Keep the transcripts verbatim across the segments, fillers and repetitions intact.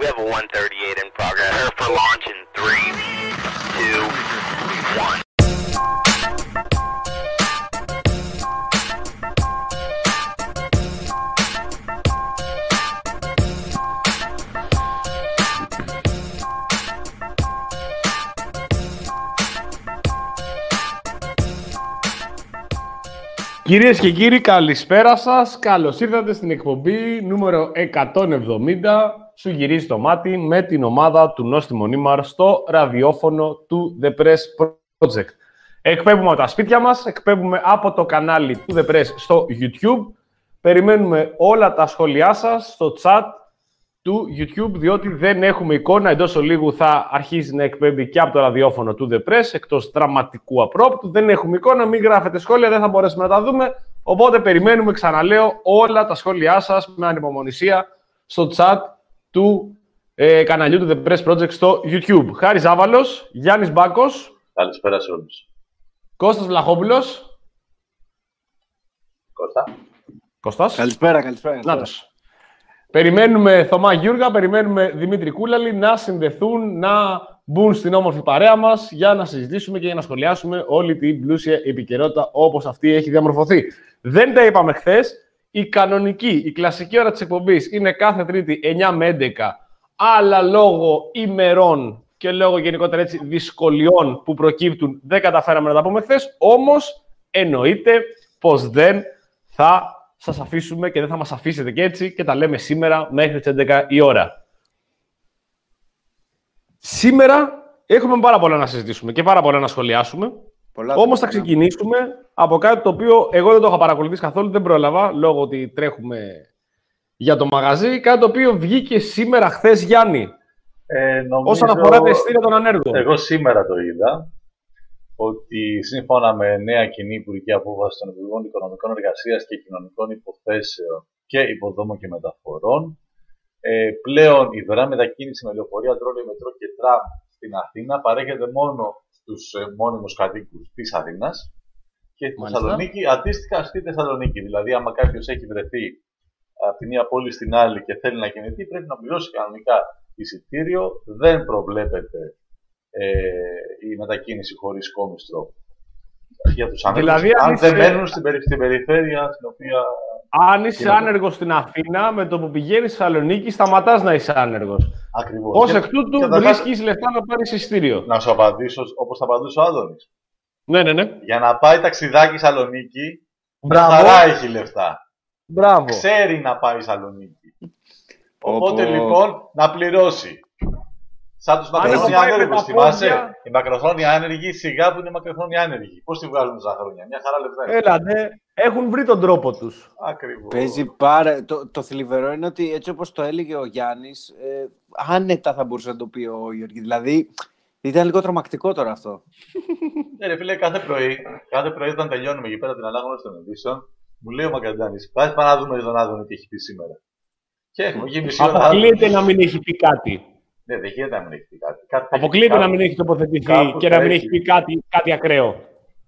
We have a one thirty-eight in progress. Prepare for launch in three, two, one. Κυρίες και κύριοι, καλησπέρα σας. Καλώς ήρθατε στην εκπομπή νούμερο εκατόν εβδομήντα. Σου γυρίζει το μάτι με την ομάδα του Νόστιμο Νίμαρ στο ραδιόφωνο του The Press Project. Εκπέμπουμε από τα σπίτια μας, εκπέμπουμε από το κανάλι του The Press στο YouTube. Περιμένουμε όλα τα σχόλιά σας στο chat του YouTube, διότι δεν έχουμε εικόνα. Εντός ολίγου θα αρχίσει να εκπέμπει και από το ραδιόφωνο του The Press, εκτός δραματικού απρόπτου. Δεν έχουμε εικόνα, μην γράφετε σχόλια, δεν θα μπορέσουμε να τα δούμε. Οπότε περιμένουμε, ξαναλέω, όλα τα σχόλιά σας με ανυπομονησία στο chat του ε, καναλιού του The Press Project στο YouTube. Χάρης Ζάβαλος, Γιάννης Μπάκος. Καλησπέρα σε όλους. Κώστας Βλαχόπουλος. Κώστα. Κώστας. Καλησπέρα, καλησπέρα. Νάτος. Περιμένουμε Θωμά Γιούργα, περιμένουμε Δημήτρη Κούλαλη να συνδεθούν, να μπουν στην όμορφη παρέα μας για να συζητήσουμε και για να σχολιάσουμε όλη την πλούσια επικαιρότητα όπως αυτή έχει διαμορφωθεί. Δεν τα είπαμε χθες. Η κανονική, η κλασική ώρα της εκπομπής είναι κάθε Τρίτη εννιά με έντεκα, αλλά λόγω ημερών και λόγω γενικότερα έτσι δυσκολιών που προκύπτουν δεν καταφέραμε να τα πούμε χθες. Όμως εννοείται πως δεν θα σας αφήσουμε και δεν θα μας αφήσετε και έτσι και τα λέμε σήμερα μέχρι τις έντεκα η ώρα. Σήμερα έχουμε πάρα πολλά να συζητήσουμε και πάρα πολλά να σχολιάσουμε. Πολλά Όμως θα ξεκινήσουμε από κάτι το οποίο εγώ δεν το είχα παρακολουθήσει καθόλου, δεν πρόλαβα λόγω ότι τρέχουμε για το μαγαζί. Κάτι το οποίο βγήκε σήμερα χθες, Γιάννη, ε, νομίζω... όσον αφορά τα εισιτήρια των ανέργων. Εγώ σήμερα το είδα ότι σύμφωνα με νέα κοινή υπουργική απόφαση των Υπουργών Οικονομικών Εργασίας και Κοινωνικών Υποθέσεων και Υποδόμων και Μεταφορών, ε, πλέον η δωρεάν μετακίνηση με λεωφορεία, τρόλεϊ, μετρό και τραμ στην Αθήνα παρέχεται μόνο στους ε, μόνιμους κατοίκους της Αθήνας και στη Θεσσαλονίκη αντίστοιχα στη Θεσσαλονίκη. Δηλαδή, άμα κάποιος έχει βρεθεί από τη μία πόλη στην άλλη και θέλει να κινηθεί, πρέπει να πληρώσει κανονικά εισιτήριο. Δεν προβλέπεται ε, η μετακίνηση χωρίς κόμιστρο για τους άνεργους. Δηλαδή, αν, αν είσαι... δεν μένουν στην, περι... στην περιφέρεια στην οποία. Αν είσαι άνεργος στην Αθήνα, με το που πηγαίνεις στη Θεσσαλονίκη, σταματάς να είσαι άνεργος. Ακριβώς. Ως εκ τούτου, και βρίσκεις λεφτά να πάρεις εισιτήριο. Να σου απαντήσω όπως θα απαντούσε ο Άδωνης. Ναι, ναι, ναι. Για να πάει ταξιδάκι Θεσσαλονίκη, χαρά έχει λεφτά. Μπράβο. Ξέρει να πάει Θεσσαλονίκη. Οπότε Οπό. λοιπόν να πληρώσει. Σαν τους μακροχρόνια άνεργους, θυμάσαι. Οι μακροχρόνια άνεργοι σιγά που είναι μακροχρόνια άνεργοι. Πώς τη βγάζουν τόσα χρόνια, μια χαρά λεφτά. Έλα, ναι. Έχουν βρει τον τρόπο τους. Ακριβώς. Παίζει πάρα... Το, το θλιβερό είναι ότι έτσι όπως το έλεγε ο Γιάννης, ε, άνετα θα μπορούσε να το πει ο Γιώργη. Δηλαδή, ήταν λίγο τρομακτικό τώρα αυτό. Ναι, ρε φίλε, κάθε πρωί, κάθε πρωί όταν τελειώνουμε εκεί πέρα την ανάγνωση των ειδήσεων, μου λέει ο Μακαντάνης, πάμε να δούμε τον Άδωνη τι έχει πει σήμερα. Και έχουμε εκεί μισή ώρα. Αποκλείεται να μην έχει πει κάτι. Ναι, δεν γίνεται να μην έχει πει κάτι. κάτι Αποκλείεται κάπου, να μην έχει τοποθετηθεί και να μην έχει πει κάτι, κάτι ακραίο.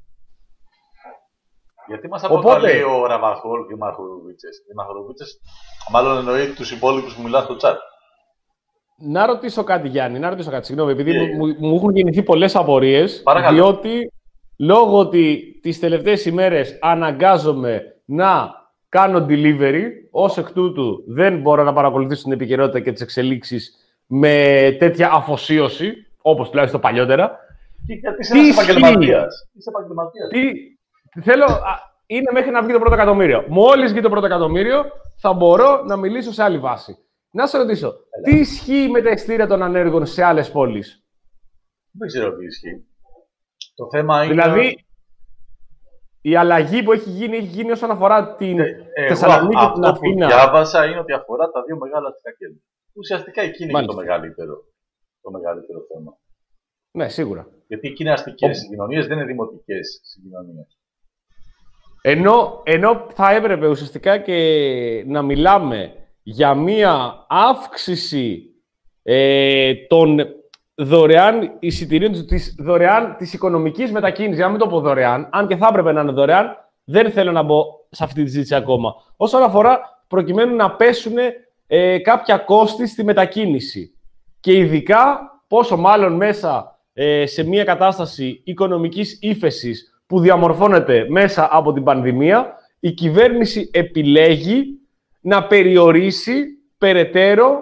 Γιατί μας αποκαλεί ο Ραβαχόλ και οι Μαχοροβίτσες. Οι Μαχοροβίτσες, μάλλον εννοεί τους υπόλοιπους που μιλάνε στο chat. Να ρωτήσω κάτι, Γιάννη, να ρωτήσω κάτι. Συγγνώμη, επειδή yeah. μου, μου έχουν γεννηθεί πολλές απορίες. Παρακαλώ. Διότι λόγω ότι τις τελευταίες ημέρες αναγκάζομαι να κάνω delivery, ως εκ τούτου δεν μπορώ να παρακολουθήσω την επικαιρότητα και τις εξελίξεις με τέτοια αφοσίωση, όπως τουλάχιστον παλιότερα. Και γιατί είσαι ένας επαγγελματίας. Είσαι επαγγελματίας. Τι, θέλω, είναι μέχρι να βγει το πρώτο εκατομμύριο. Μόλις βγει το πρώτο εκατομμύριο, θα μπορώ να μιλήσω σε άλλη βάση. Να σε ρωτήσω, Έλα. τι ισχύει με τα εισιτήρια των ανέργων σε άλλες πόλεις? Δεν ξέρω τι ισχύει. Το θέμα είναι... Δηλαδή, η αλλαγή που έχει γίνει, έχει γίνει όσον αφορά την ε, Θεσσαλονίκη και την Αθήνα. Αυτό που διάβασα είναι ότι αφορά τα δύο μεγάλα αστικά κέντρα. Ουσιαστικά εκεί είναι το μεγαλύτερο, το μεγαλύτερο θέμα. Ναι, σίγουρα. Γιατί εκεί είναι αστικές συγκοινωνίες, δεν είναι δημοτικές συγκοινωνίες. Ενώ, ενώ θα έπρεπε ουσιαστικά και να μιλάμε για μία αύξηση ε, των δωρεάν εισιτηρίων, της, δωρεάν, της οικονομικής μετακίνησης, για να μην το πω δωρεάν, αν και θα έπρεπε να είναι δωρεάν, δεν θέλω να μπω σε αυτή τη συζήτηση ακόμα. Όσον αφορά προκειμένου να πέσουν ε, κάποια κόστη στη μετακίνηση. Και ειδικά, πόσο μάλλον μέσα ε, σε μια κατάσταση οικονομικής ύφεσης που διαμορφώνεται μέσα από την πανδημία, η κυβέρνηση επιλέγει να περιορίσει περαιτέρω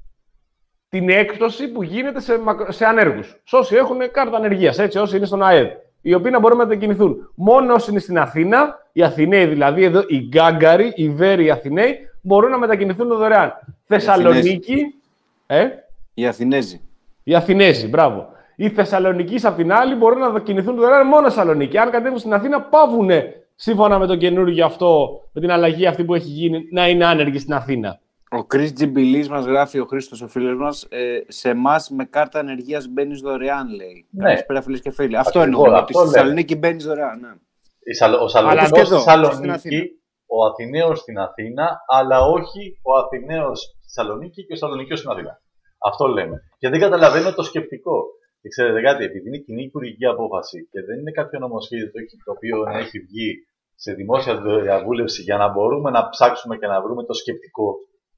την έκπτωση που γίνεται σε, σε ανέργους. Σε όσοι έχουν κάρτα ανεργίας, έτσι, όσοι είναι στον ΑΕΔ, οι οποίοι να μπορούν να μετακινηθούν. Μόνο όσοι είναι στην Αθήνα, οι Αθηναίοι δηλαδή, εδώ οι Γκάγκαροι, οι Βέροι Αθηναίοι, μπορούν να μετακινηθούν δωρεάν. Θεσσαλονίκη. Ε? Οι Αθηνέζοι. Οι Αθηνέζοι, μπράβο. Οι Θεσσαλονικοί, απ' την άλλη, μπορούν να μετακινηθούν δωρεάν μόνο Θεσσαλονίκη. Αν κατέβουν στην Αθήνα, πάβουν σύμφωνα με το καινούργιο αυτό, με την αλλαγή αυτή που έχει γίνει, να είναι άνεργοι στην Αθήνα. Ο Κρίς Τζιμπιλής μας γράφει, ο Χρήστος ο φίλος μας, ε, σε εμάς με κάρτα ανεργίας μπαίνεις δωρεάν, λέει. Ναι. Καλησπέρα φίλες και φίλοι. Αυτό Ακριβώς, εννοώ, αυτό ότι στη λέμε. Θεσσαλονίκη μπαίνεις δωρεάν. Ναι. Ο Σαλονικός και στη εδώ, στην Θεσσαλονίκη, ο Αθηναίος στην Αθήνα, αλλά όχι ο Αθηναίος στη Θεσσαλονίκη και ο Θεσσαλονικιός στην Αθήνα. Αυτό λέμε. Και δεν καταλαβαίνω το σκεπτικό. Και ξέρετε κάτι, επειδή είναι κοινή υπουργική απόφαση και δεν είναι κάποιο νομοσχέδιο το οποίο να έχει βγει σε δημόσια διαβούλευση για να μπορούμε να ψάξουμε και να βρούμε το σκεπτικό,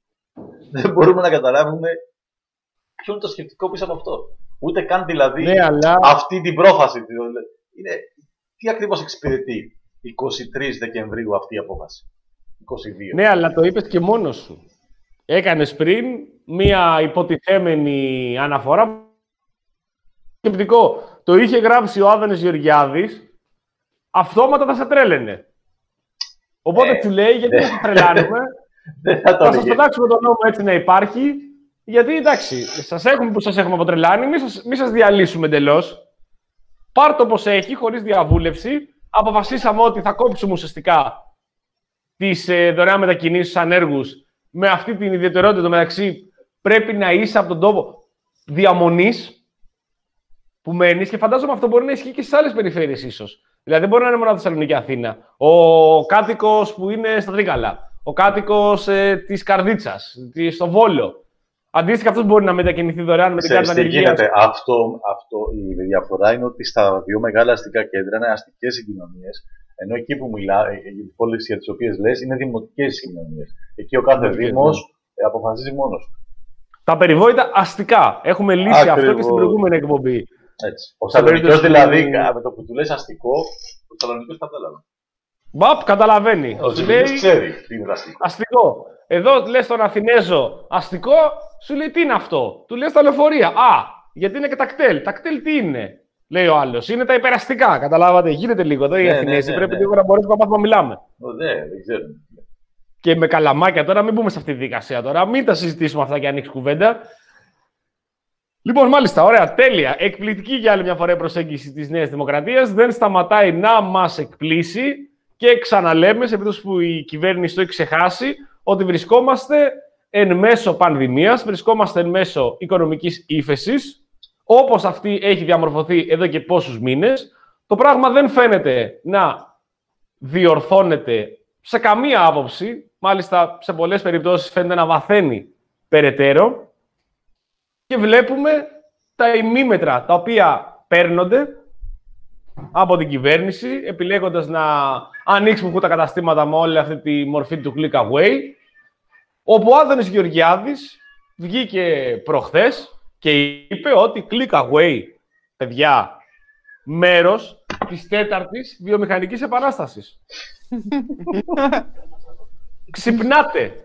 δεν μπορούμε να καταλάβουμε ποιο είναι το σκεπτικό πίσω από αυτό. Ούτε καν δηλαδή Ναι, αλλά... αυτή την πρόφαση. Είναι... Τι ακριβώς εξυπηρετεί εικοστή τρίτη Δεκεμβρίου αυτή η απόφαση. είκοσι δύο. Ναι, αλλά το είπες και μόνος σου. Έκανες πριν μία υποτιθέμενη αναφορά. Σκεπτικό. Το είχε γράψει ο Άδωνης Γεωργιάδης, αυτόματα θα σε τρέλαινε. Οπότε Ε, του λέει, γιατί ναι. δεν θα τρελάνουμε, Δεν θα το θα σας έλεγε. πετάξουμε τον νόμο έτσι να υπάρχει, γιατί εντάξει, σας έχουμε που σας έχουμε αποτρελάνει, μη σας, μη σας διαλύσουμε εντελώς. Πάρ' το όπως έχει, χωρίς διαβούλευση. Αποφασίσαμε ότι θα κόψουμε ουσιαστικά τις ε, δωρεάν μετακινήσεις στους ανέργους με αυτή την ιδιαιτερότητα το μεταξύ πρέπει να είσαι από τον τόπο διαμονής που μένεις και φαντάζομαι αυτό μπορεί να ισχύει και στις άλλες περιφέρειες ίσως. Δηλαδή δεν μπορεί να είναι μόνο Θεσσαλονίκη και Αθήνα. Ο κάτοικος που είναι στα Τρίκαλα, ο κάτοικος ε, της Καρδίτσας, της, στο Βόλο. Αντίστοιχα αυτός μπορεί να μετακινηθεί δωρεάν με την Ξέρεις κάρτα τι ανεργίας. γίνεται. Αυτό, αυτό, η διαφορά είναι ότι στα δύο μεγάλα αστικά κέντρα είναι αστικές συγκοινωνίες, ενώ εκεί που μιλά, οι πόλεις για τις οποίες λες, είναι δημοτικές συγκοινωνίες. Εκεί ο κάθε Δημοτικές, δήμος ε, αποφασίζει μόνος του. Τα περιβόητα αστικά. Έχουμε λύσει αυτό Ακριβώς. και στην προηγούμενη εκπομπή. Έτσι. Ο Σε Θεσσαλονικιός περίπτωση δηλαδή, που- με το που του λες αστικό, ο Θεσσαλονικιός κατάλαβε. Μπαπ, καταλαβαίνει. Ο Σου Τζιμιλής λέει ξέρει τι είναι αστικό. αστικό. Εδώ λες τον Αθηνέζο αστικό, σου λέει τι είναι αυτό. Του λες τα λεωφορεία. Α, γιατί είναι και τα κτέλ. Τα κτέλ τι είναι, λέει ο άλλος. Είναι τα υπεραστικά. Καταλάβατε. Γίνεται λίγο εδώ οι Ναι, ναι, Αθηνέζοι. ναι, πρέπει ναι. λίγο να μπορέσουμε να μάθουμε να μιλάμε. Ω, Ναι, δεν ξέρω. Και με καλαμάκια τώρα, μην μπούμε σε αυτή τη δικασία τώρα. Μην τα συζητήσουμε αυτά και ανοίξει κουβέντα. Λοιπόν, μάλιστα, ωραία, τέλεια. Εκπληκτική για άλλη μια φορά η προσέγγιση της Νέας Δημοκρατίας. Δεν σταματάει να μας εκπλήσει και ξαναλέμε, σε περίπτωση που η κυβέρνηση το έχει ξεχάσει, ότι βρισκόμαστε εν μέσω πανδημίας, βρισκόμαστε εν μέσω οικονομικής ύφεσης, όπως αυτή έχει διαμορφωθεί εδώ και πόσους μήνες. Το πράγμα δεν φαίνεται να διορθώνεται σε καμία άποψη, μάλιστα σε πολλές περιπτώσεις φαίνεται να βαθαίνει περαιτέρω και βλέπουμε τα ημίμετρα τα οποία παίρνονται από την κυβέρνηση, επιλέγοντας να ανοίξουν τα καταστήματα με όλη αυτή τη μορφή του click away, όπου ο Άδωνης Γεωργιάδης βγήκε προχθές και είπε ότι click away, παιδιά, μέρος της τέταρτης βιομηχανικής επανάστασης. Ξυπνάτε.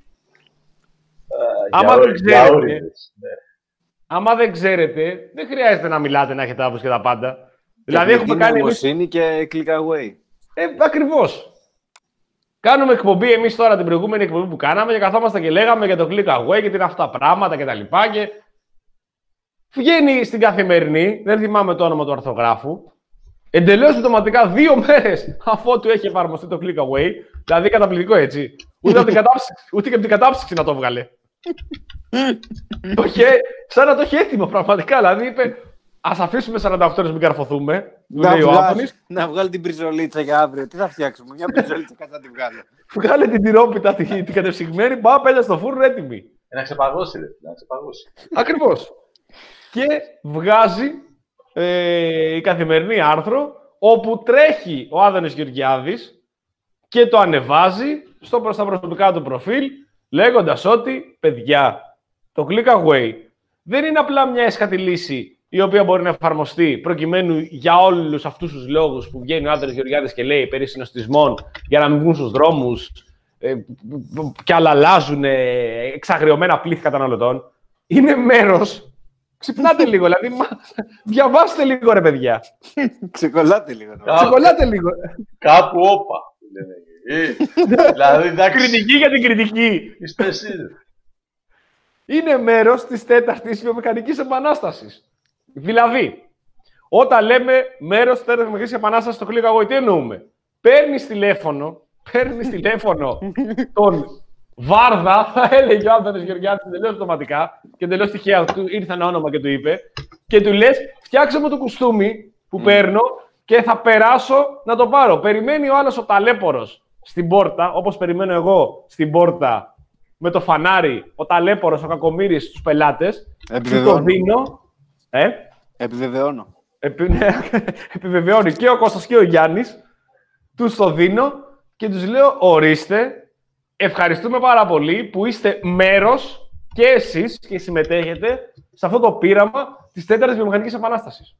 Άμα δεν ξέρετε, Γιαούριδες, ναι. άμα δεν ξέρετε, δεν χρειάζεται να μιλάτε, να έχετε άποψη και τα πάντα. Δηλαδή έχουμε κάνει εμείς... νοημοσύνη και click away. Ε, ακριβώς. Κάνουμε εκπομπή εμείς τώρα την προηγούμενη εκπομπή που κάναμε και καθόμαστε και λέγαμε για το click away και τι είναι αυτά τα πράγματα και τα λοιπά και βγαίνει στην Καθημερινή, δεν θυμάμαι το όνομα του αρθρογράφου, εντελώς αυτοματικά δύο μέρες αφότου έχει εφαρμοστεί το click away, δηλαδή καταπληκτικό έτσι, ούτε από την κατάψυξη, ούτε και από την κατάψυξη να το βγάλε. Το είχε, σαν να το έχει έτοιμο πραγματικά, δηλαδή είπε ας αφήσουμε σαράντα οκτώ ώρες μην καρφωθούμε, του Να, λέει ο βγάλει, Άδωνης. να βγάλει την πριζολίτσα για αύριο. Τι θα φτιάξουμε, μια πριζολίτσα κάτι να τη βγάλω. Βγάλε την τυρόπιτα την, την κατεψυγμένη, πάμε πέλια στο φούρνο έτοιμη. Ε, Να ξεπαγώσει, ρε. Να ξεπαγώσει. Ακριβώς. Και βγάζει ε, η Καθημερινή άρθρο όπου τρέχει ο Άδωνης Γεωργιάδης και το ανεβάζει στο, στα προσωπικά του προφίλ λέγοντας ότι, παιδιά, το click away δεν είναι απλά μια έσχατη λύση η οποία μπορεί να εφαρμοστεί προκειμένου για όλους αυτούς τους λόγους που βγαίνει ο Άδωνης Γεωργιάδης και λέει περί συνοστισμών για να μην βγουν στους δρόμους ε, και αλλάζουν ε, εξαγριωμένα πλήθη καταναλωτών. Είναι μέρος. Ξυπνάτε λίγο, δηλαδή. Μα, διαβάστε λίγο, ρε παιδιά. Ξεκολλάτε λίγο. Ξεκολλάτε λίγο. Κάπου όπα. Δηλαδή, εντάξει. Κριτική για την κριτική. Είστε εσύ. Είναι μέρος της τέταρτης βιομηχανικής επανάστασης. Δηλαδή, όταν λέμε μέρος της τέταρτης βιομηχανικής επανάστασης στο click away, τι εννοούμε? Παίρνεις τηλέφωνο, παίρνεις τηλέφωνο τον Βάρδα, θα έλεγε ο Άδωνης Γεωργιάδης τελείως αυτοματικά και τελείως τυχαία του ήρθε ένα όνομα και του είπε, και του λες, φτιάξε μου το κουστούμι που mm. παίρνω και θα περάσω να το πάρω. Περιμένει ο άλλος ο ταλέπορος στην πόρτα, όπως περιμένω εγώ στην πόρτα με το φανάρι, ο ταλέπορος, ο κακομοίρης στους πελάτες. Του το δίνω. Ε? Επιβεβαιώνω. Επι, ναι, επιβεβαιώνει και ο Κώστας και ο Γιάννης. Τους το δίνω και τους λέω, ορίστε, ευχαριστούμε πάρα πολύ που είστε μέρος και εσείς και συμμετέχετε σε αυτό το πείραμα της τέταρτης βιομηχανικής επανάστασης.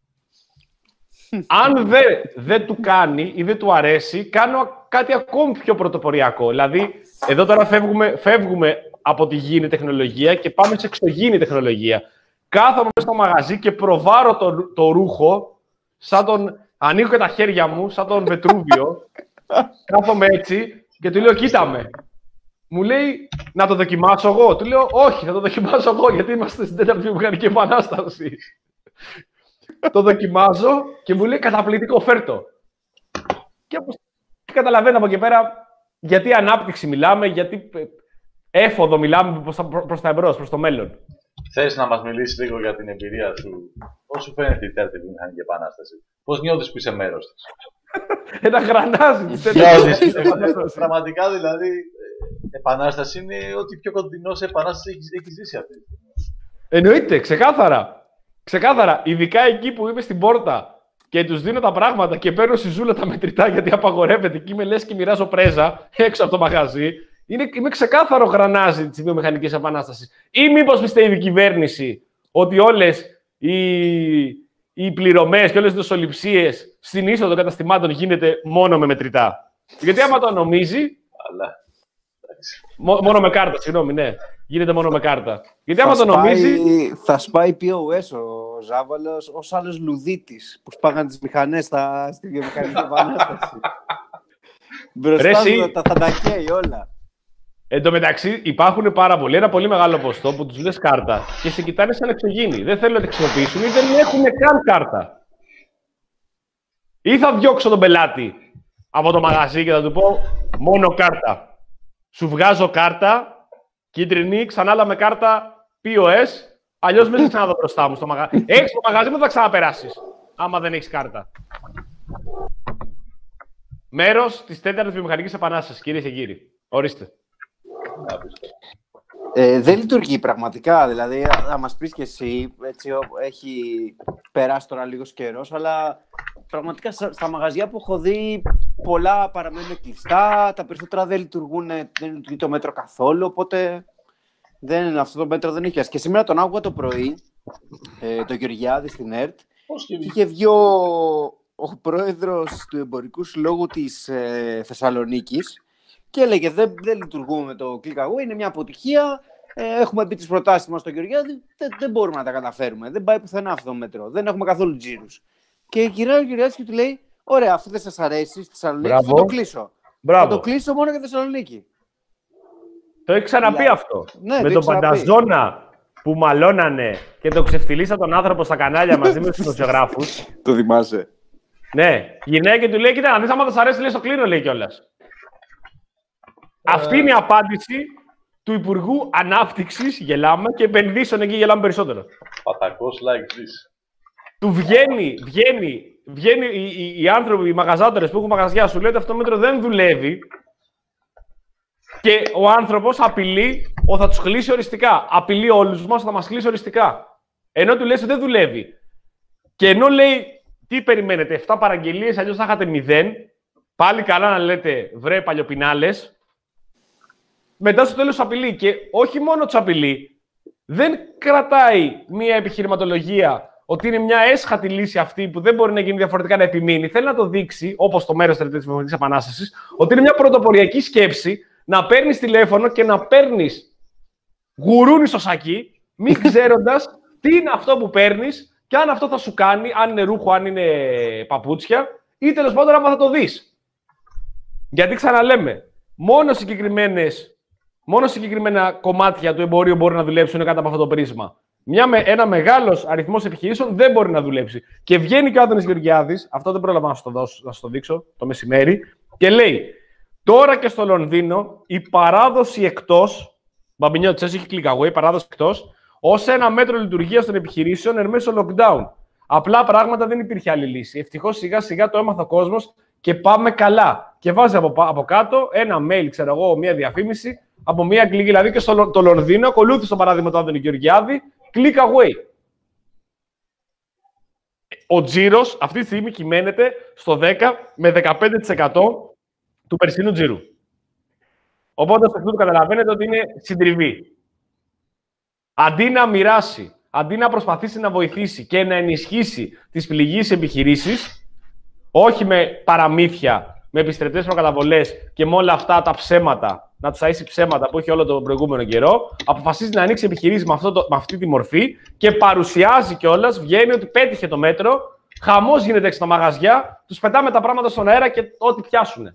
Αν δεν δε του κάνει ή δεν του αρέσει, κάνω κάτι ακόμη πιο πρωτοποριακό. Δηλαδή, εδώ τώρα φεύγουμε, φεύγουμε από τη γήινη τεχνολογία και πάμε σε εξωγήινη τεχνολογία. Κάθομαι στο μαγαζί και προβάρω το, το ρούχο, σαν τον, ανοίγω και τα χέρια μου, σαν τον Βετρούβιο, κάθομαι έτσι και του λέω, κοίτα με. Μου λέει, να το δοκιμάσω εγώ. Του λέω, όχι, θα το δοκιμάσω εγώ, γιατί είμαστε στην τέταρτη βιομηχανική επανάσταση. Το δοκιμάζω και μου λέει, καταπληκτικό, φέρτο. Και όπως καταλαβαίνω από εκεί πέρα, γιατί ανάπτυξη μιλάμε, γιατί έφοδο μιλάμε προς τα, προς τα εμπρός, προς το μέλλον. Θες να μας μιλήσεις λίγο για την εμπειρία σου, πώς σου φαίνεται η τέταρτη βιομηχανική επανάσταση, πώς νιώθεις που είσαι μέρος της? Ένα γρανάζι. Πραγματικά δηλαδή, επανάσταση είναι ότι πιο κοντινό σε επανάσταση έχεις, έχεις ζήσει αυτή. Εννοείται, ξεκάθαρα. Ξεκάθαρα. Ειδικά εκεί που είμαι στην πόρτα και τους δίνω τα πράγματα και παίρνω στη ζούλα τα μετρητά γιατί απαγορεύεται και είμαι λες και μοιράζω πρέζα έξω από το μαγαζί. Είναι, είμαι ξεκάθαρο γρανάζι της βιομηχανικής επανάστασης. Ή μήπως πιστεύει η κυβέρνηση ότι όλες οι, οι πληρωμές και όλες οι δοσοληψίες στην είσοδο των καταστημάτων γίνεται μόνο με μετρητά? Γιατί άμα το νομίζει. Αλλά. Μό, μόνο με κάρτα, συγγνώμη, ναι. Γίνεται μόνο με κάρτα. Γιατί θα άμα το νομίζει. Σπάει, θα σπάει πι ο ες ο Ζάβαλος ως άλλος λουδίτης που σπάγαν τις μηχανές στα, στη βιομηχανική επανάσταση. Μπροστά σου τα θα τα καίει όλα. Εν τω μεταξύ, υπάρχουν πάρα πολλοί, ένα πολύ μεγάλο ποστό που τους λες κάρτα και σε κοιτάνε σαν εξωγήινοι. Δεν θέλουν να τη χρησιμοποιήσουν ή δεν έχουν καν κάρτα. Ή θα διώξω τον πελάτη από το μαγαζί και θα του πω μόνο κάρτα. Σου βγάζω κάρτα, κίτρινη, ξανά με κάρτα πι ο ες, αλλιώς μην σε ξαναδώ μπροστά μου στο μαγαζί. Έχεις το μαγαζί μου, θα ξαναπεράσεις, άμα δεν έχεις κάρτα. Μέρος της τέταρτης βιομηχανικής επανάστασης, κυρίες και κύριοι. Ορίστε. Ε, δεν λειτουργεί πραγματικά, δηλαδή, θα μας πεις και εσύ, έτσι, έχει περάσει τώρα λίγος καιρός, αλλά πραγματικά στα μαγαζιά που έχω δει πολλά παραμένουν κλειστά, τα περισσότερα δεν λειτουργούν, δεν λειτουργεί το μέτρο καθόλου, οπότε δεν, αυτό το μέτρο δεν έχει. Και σήμερα τον άκουγα το πρωί, ε, το Γεωργιάδη στην ΕΡΤ, και είχε βγει ο, ο πρόεδρος του Εμπορικού Συλλόγου της ε, Θεσσαλονίκης και έλεγε δεν, δεν λειτουργούμε με το click away, είναι μια αποτυχία. Ε, έχουμε πει τις προτάσεις μας στο Γεωργιάδη, δεν, δεν μπορούμε να τα καταφέρουμε. Δεν πάει πουθενά αυτό το μέτρο. Δεν έχουμε καθόλου τζίρους. Και γυράει ο Γεωργιάδης και του λέει: ωραία, αφού δεν σας αρέσει στη Θεσσαλονίκη, θα το κλείσω. Μπράβο. Θα το κλείσω μόνο για τη Θεσσαλονίκη. Το έχει ξαναπεί δηλαδή, αυτό. Ναι, με τον Πανταζώνα που μαλώνανε και το ξεφτυλίσα τον άνθρωπο στα κανάλια μαζί με τους δημοσιογράφους. Το θυμάσαι. Ναι, γυρνάει και του λέει: κοίτα, να δεις άμα δεν σ' αρέσει, λέει, στο κλείνω, λέει κιόλας. Αυτή είναι η απάντηση του Υπουργού Ανάπτυξης, γελάμε, και επενδύσεων, εκεί γελάμε περισσότερο. Πατακός like this. Του βγαίνει, βγαίνει, βγαίνει οι, οι, οι άνθρωποι, οι μαγαζάτορες που έχουν μαγαζιά, σου λέει ότι αυτό το μέτρο δεν δουλεύει και ο άνθρωπος απειλεί ότι θα τους κλείσει οριστικά. Απειλεί όλους μας ότι θα μας κλείσει οριστικά. Ενώ του λες ότι δεν δουλεύει. Και ενώ λέει, τι περιμένετε, εφτά παραγγελίες, αλλιώς θα είχατε μηδέν, πάλι καλά να λέτε βρε παλιοπινάλες. μετά στο τέλος απειλεί. Και όχι μόνο τους απειλεί, δεν κρατάει μία επιχειρηματολογία ότι είναι μια έσχατη λύση αυτή που δεν μπορεί να γίνει διαφορετικά να επιμείνει. Θέλει να το δείξει, όπως το μέρος της Βιομηχανικής Επανάστασης, ότι είναι μια πρωτοποριακή σκέψη να παίρνεις τηλέφωνο και να παίρνεις γουρούνι στο σακί, μην ξέροντας τι είναι αυτό που παίρνεις και αν αυτό θα σου κάνει, αν είναι ρούχο, αν είναι παπούτσια, ή τέλος πάντων άμα θα το δεις. Γιατί ξαναλέμε, μόνο, συγκεκριμένες, μόνο συγκεκριμένα κομμάτια του εμπορίου μπορούν να δουλέψουν κάτω από αυτό το πρίσμα. Μια, ένα μεγάλος αριθμός επιχειρήσεων δεν μπορεί να δουλέψει. Και βγαίνει και ο Άδωνης Γεωργιάδης, αυτό δεν πρόλαβα να σου το, δώσω, να σου το δείξω το μεσημέρι, και λέει: τώρα και στο Λονδίνο η παράδοση εκτός, Μπαμπινιώτης, έχει click away, παράδοση εκτός, ως ένα μέτρο λειτουργίας των επιχειρήσεων εν μέσω lockdown. Απλά πράγματα δεν υπήρχε άλλη λύση. Ευτυχώς σιγά σιγά το έμαθε ο κόσμος και πάμε καλά. Και βάζει από, από κάτω ένα mail, ξέρω εγώ, μια διαφήμιση από μια αγγλική. Δηλαδή και στο το Λονδίνο ακολούθησε το παράδειγμα του Άδωνη Γεωργιάδη, click away. Ο τζίρος αυτή τη στιγμή κυμαίνεται στο δέκα με δεκαπέντε τοις εκατό του περσινού τζίρου. Οπότε σε αυτό το καταλαβαίνετε ότι είναι συντριβή. Αντί να μοιράσει, αντί να προσπαθήσει να βοηθήσει και να ενισχύσει τις πληγείς επιχειρήσεις, όχι με παραμύθια, με επιστρεπτές προκαταβολές και με όλα αυτά τα ψέματα, να τους αήσει ψέματα που έχει όλο τον προηγούμενο καιρό, αποφασίζει να ανοίξει επιχειρήσεις με, αυτό το, με αυτή τη μορφή και παρουσιάζει κιόλας, βγαίνει ότι πέτυχε το μέτρο, χαμός γίνεται έξω στα μαγαζιά, τους πετάμε τα πράγματα στον αέρα και ό,τι πιάσουνε.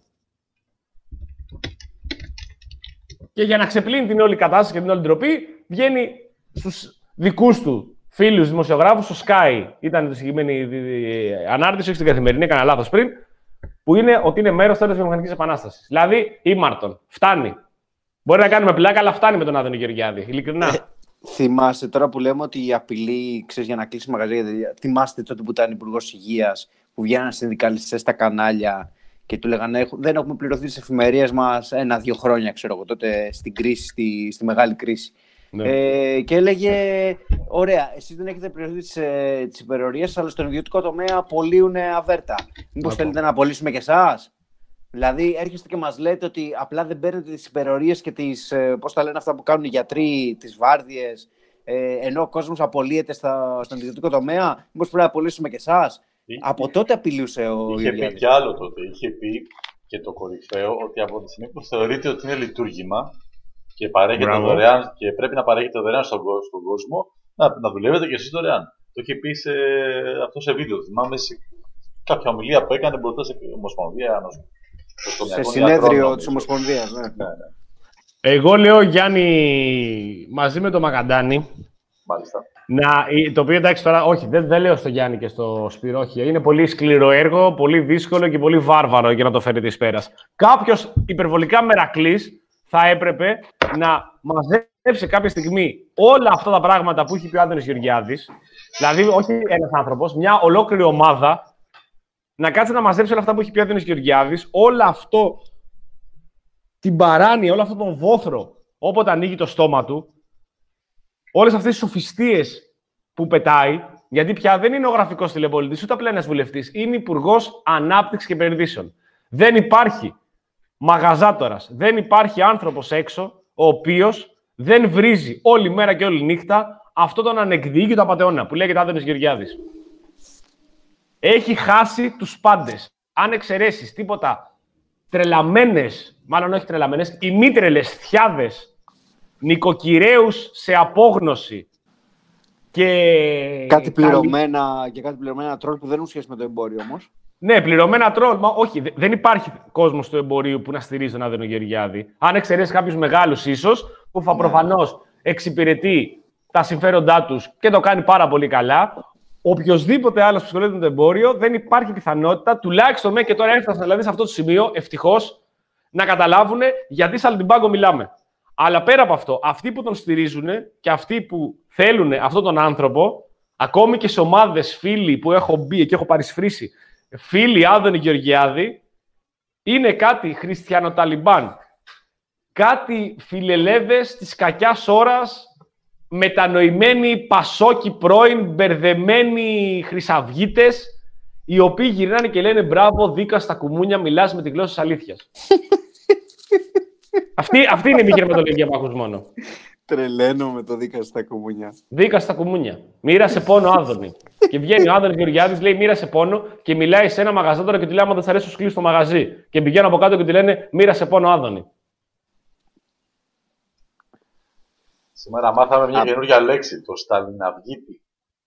Και για να ξεπλύνει την όλη κατάσταση και την όλη ντροπή, βγαίνει στους δικούς του φίλους δημοσιογράφους, στο Sky, ήταν η συγκεκριμένη ανάρτηση, όχι στην Καθημερινή, έκανα λάθος πριν, που είναι ότι είναι μέρος της Βιομηχανικής Επανάστασης. Δηλαδή, ήμαρτον. Φτάνει. Μπορεί να κάνουμε πλάκα, αλλά φτάνει με τον Άδωνη Γεωργιάδη. Ειλικρινά. Ε, θυμάστε τώρα που λέμε ότι η απειλή, ξέρεις, για να κλείσει μαγαζιά. Θυμάστε τότε που ήταν υπουργός Υγείας, που βγαίνανε συνδικαλιστές στα κανάλια και του λέγανε: δεν έχουμε πληρωθεί τις εφημερίες μας ένα-δύο χρόνια, ξέρω εγώ, τότε στην κρίση, στη, στη μεγάλη κρίση. Ναι. Ε, και έλεγε: ωραία, εσείς δεν έχετε πληρωθεί τις, ε, τις υπερορίες, αλλά στον ιδιωτικό τομέα απολύουν αβέρτα. Μήπως θέλετε να απολύσουμε και εσάς? Δηλαδή, έρχεστε και μας λέτε ότι απλά δεν παίρνετε τις υπερορίες και τις, ε, πώς τα λένε αυτά που κάνουν οι γιατροί, τις βάρδιες, ε, ενώ ο κόσμος απολύεται στα, στον ιδιωτικό τομέα. Μήπως πρέπει να απολύσουμε και εσάς? Είχε, από τότε απειλούσε ο Είχε πει κι άλλο τότε. Είχε πει και το κορυφαίο ότι από τη στιγμή που θεωρείται ότι είναι λειτουργήμα και, δωρεάν, και πρέπει να παρέχετε δωρεάν στον, στον κόσμο, να, να δουλεύετε και εσείς δωρεάν. Το είχε πει σε, αυτό σε βίντεο. Θυμάμαι σε κάποια ομιλία που έκανε μπροστά σε Ομοσπονδία. Σε συνέδριο της Ομοσπονδίας. Ναι. Ναι, ναι. Εγώ λέω, Γιάννη, μαζί με τον Μακαντάνη. Μάλιστα. Να, το οποίο εντάξει τώρα, όχι, δεν, δεν λέω στο Γιάννη και στο Σπύρο, όχι. Είναι πολύ σκληρό έργο, πολύ δύσκολο και πολύ βάρβαρο για να το φέρετε εις πέρας. Κάποιος υπερβολικά μερακλής θα έπρεπε να μαζέψει κάποια στιγμή όλα αυτά τα πράγματα που έχει πει ο Άδωνης Γεωργιάδης, δηλαδή όχι ένας άνθρωπος, μια ολόκληρη ομάδα, να κάτσει να μαζέψει όλα αυτά που έχει πει ο Άδωνης Γεωργιάδης, όλο αυτό την παράνοια, όλο αυτό τον βόθρο, όποτε ανοίγει το στόμα του, όλες αυτές τις σοφιστίες που πετάει, γιατί πια δεν είναι ο γραφικός τηλεπολιτής, ούτε απλά ένας βουλευτής, είναι υπουργός Ανάπτυξης και Επενδύσεων. Δεν υπάρχει μαγαζάτορας, δεν υπάρχει άνθρωπος έξω, ο οποίος δεν βρίζει όλη μέρα και όλη νύχτα αυτό τον ανεκδίκητο απατεώνα που λέγεται Άδωνης Γεωργιάδης. Έχει χάσει τους πάντες. Αν εξαιρέσεις τίποτα τρελαμένες, μάλλον όχι τρελαμένες, ημίτρελες θιάδες, νοικοκυρέους σε απόγνωση και... Κάτι πληρωμένα και κάτι πληρωμένα τρόλ που δεν έχουν σχέση με το εμπόριο όμως. Ναι, πληρωμένα τρόλ. Μα όχι, δεν υπάρχει κόσμος του εμπορίου που να στηρίζει τον Άδωνη Γεωργιάδη. Αν εξαιρέσει κάποιους μεγάλους ίσως, που θα προφανώς εξυπηρετεί τα συμφέροντά τους και το κάνει πάρα πολύ καλά, οποιοδήποτε άλλος που ασχολείται με το εμπόριο, δεν υπάρχει πιθανότητα, τουλάχιστον μέχρι και τώρα έφτασαν δηλαδή σε αυτό το σημείο, ευτυχώς, να καταλάβουν γιατί σαλτιμπάγκο μιλάμε. Αλλά πέρα από αυτό, αυτοί που τον στηρίζουν και αυτοί που θέλουν αυτόν τον άνθρωπο, ακόμη και σε ομάδες φίλοι που έχω μπει και έχω παρισφρήσει, φίλοι Άδωνη Γεωργιάδη, είναι κάτι χριστιανοταλιμπάν, κάτι φιλελεύδες της κακιάς ώρας, μετανοημένοι πασόκοι πρώην, μπερδεμένοι χρυσαυγίτες, οι οποίοι γυρνάνε και λένε μπράβο, δίκα στα κουμούνια, μιλάς με τη γλώσσα της αλήθειας. Αυτή, αυτή είναι η επιχειρηματολογία που ακούς μόνο. Τρελαίνω με το δίκα στα κομμούνια. Δίκα στα κουμούνια. Μοίρασε πόνο Άδωνη. Και βγαίνει ο Άδωνη Γεωργιάδης, λέει μοίρασε πόνο και μιλάει σε ένα μαγαζάτορα και του λέει: άμα δεν σ' αρέσει, σου κλείσει το μαγαζί. Και πηγαίνω από κάτω και του λένε: μοίρασε πόνο Άδωνη. Σήμερα μάθαμε μια καινούργια λέξη, το Σταλιναυγίτη.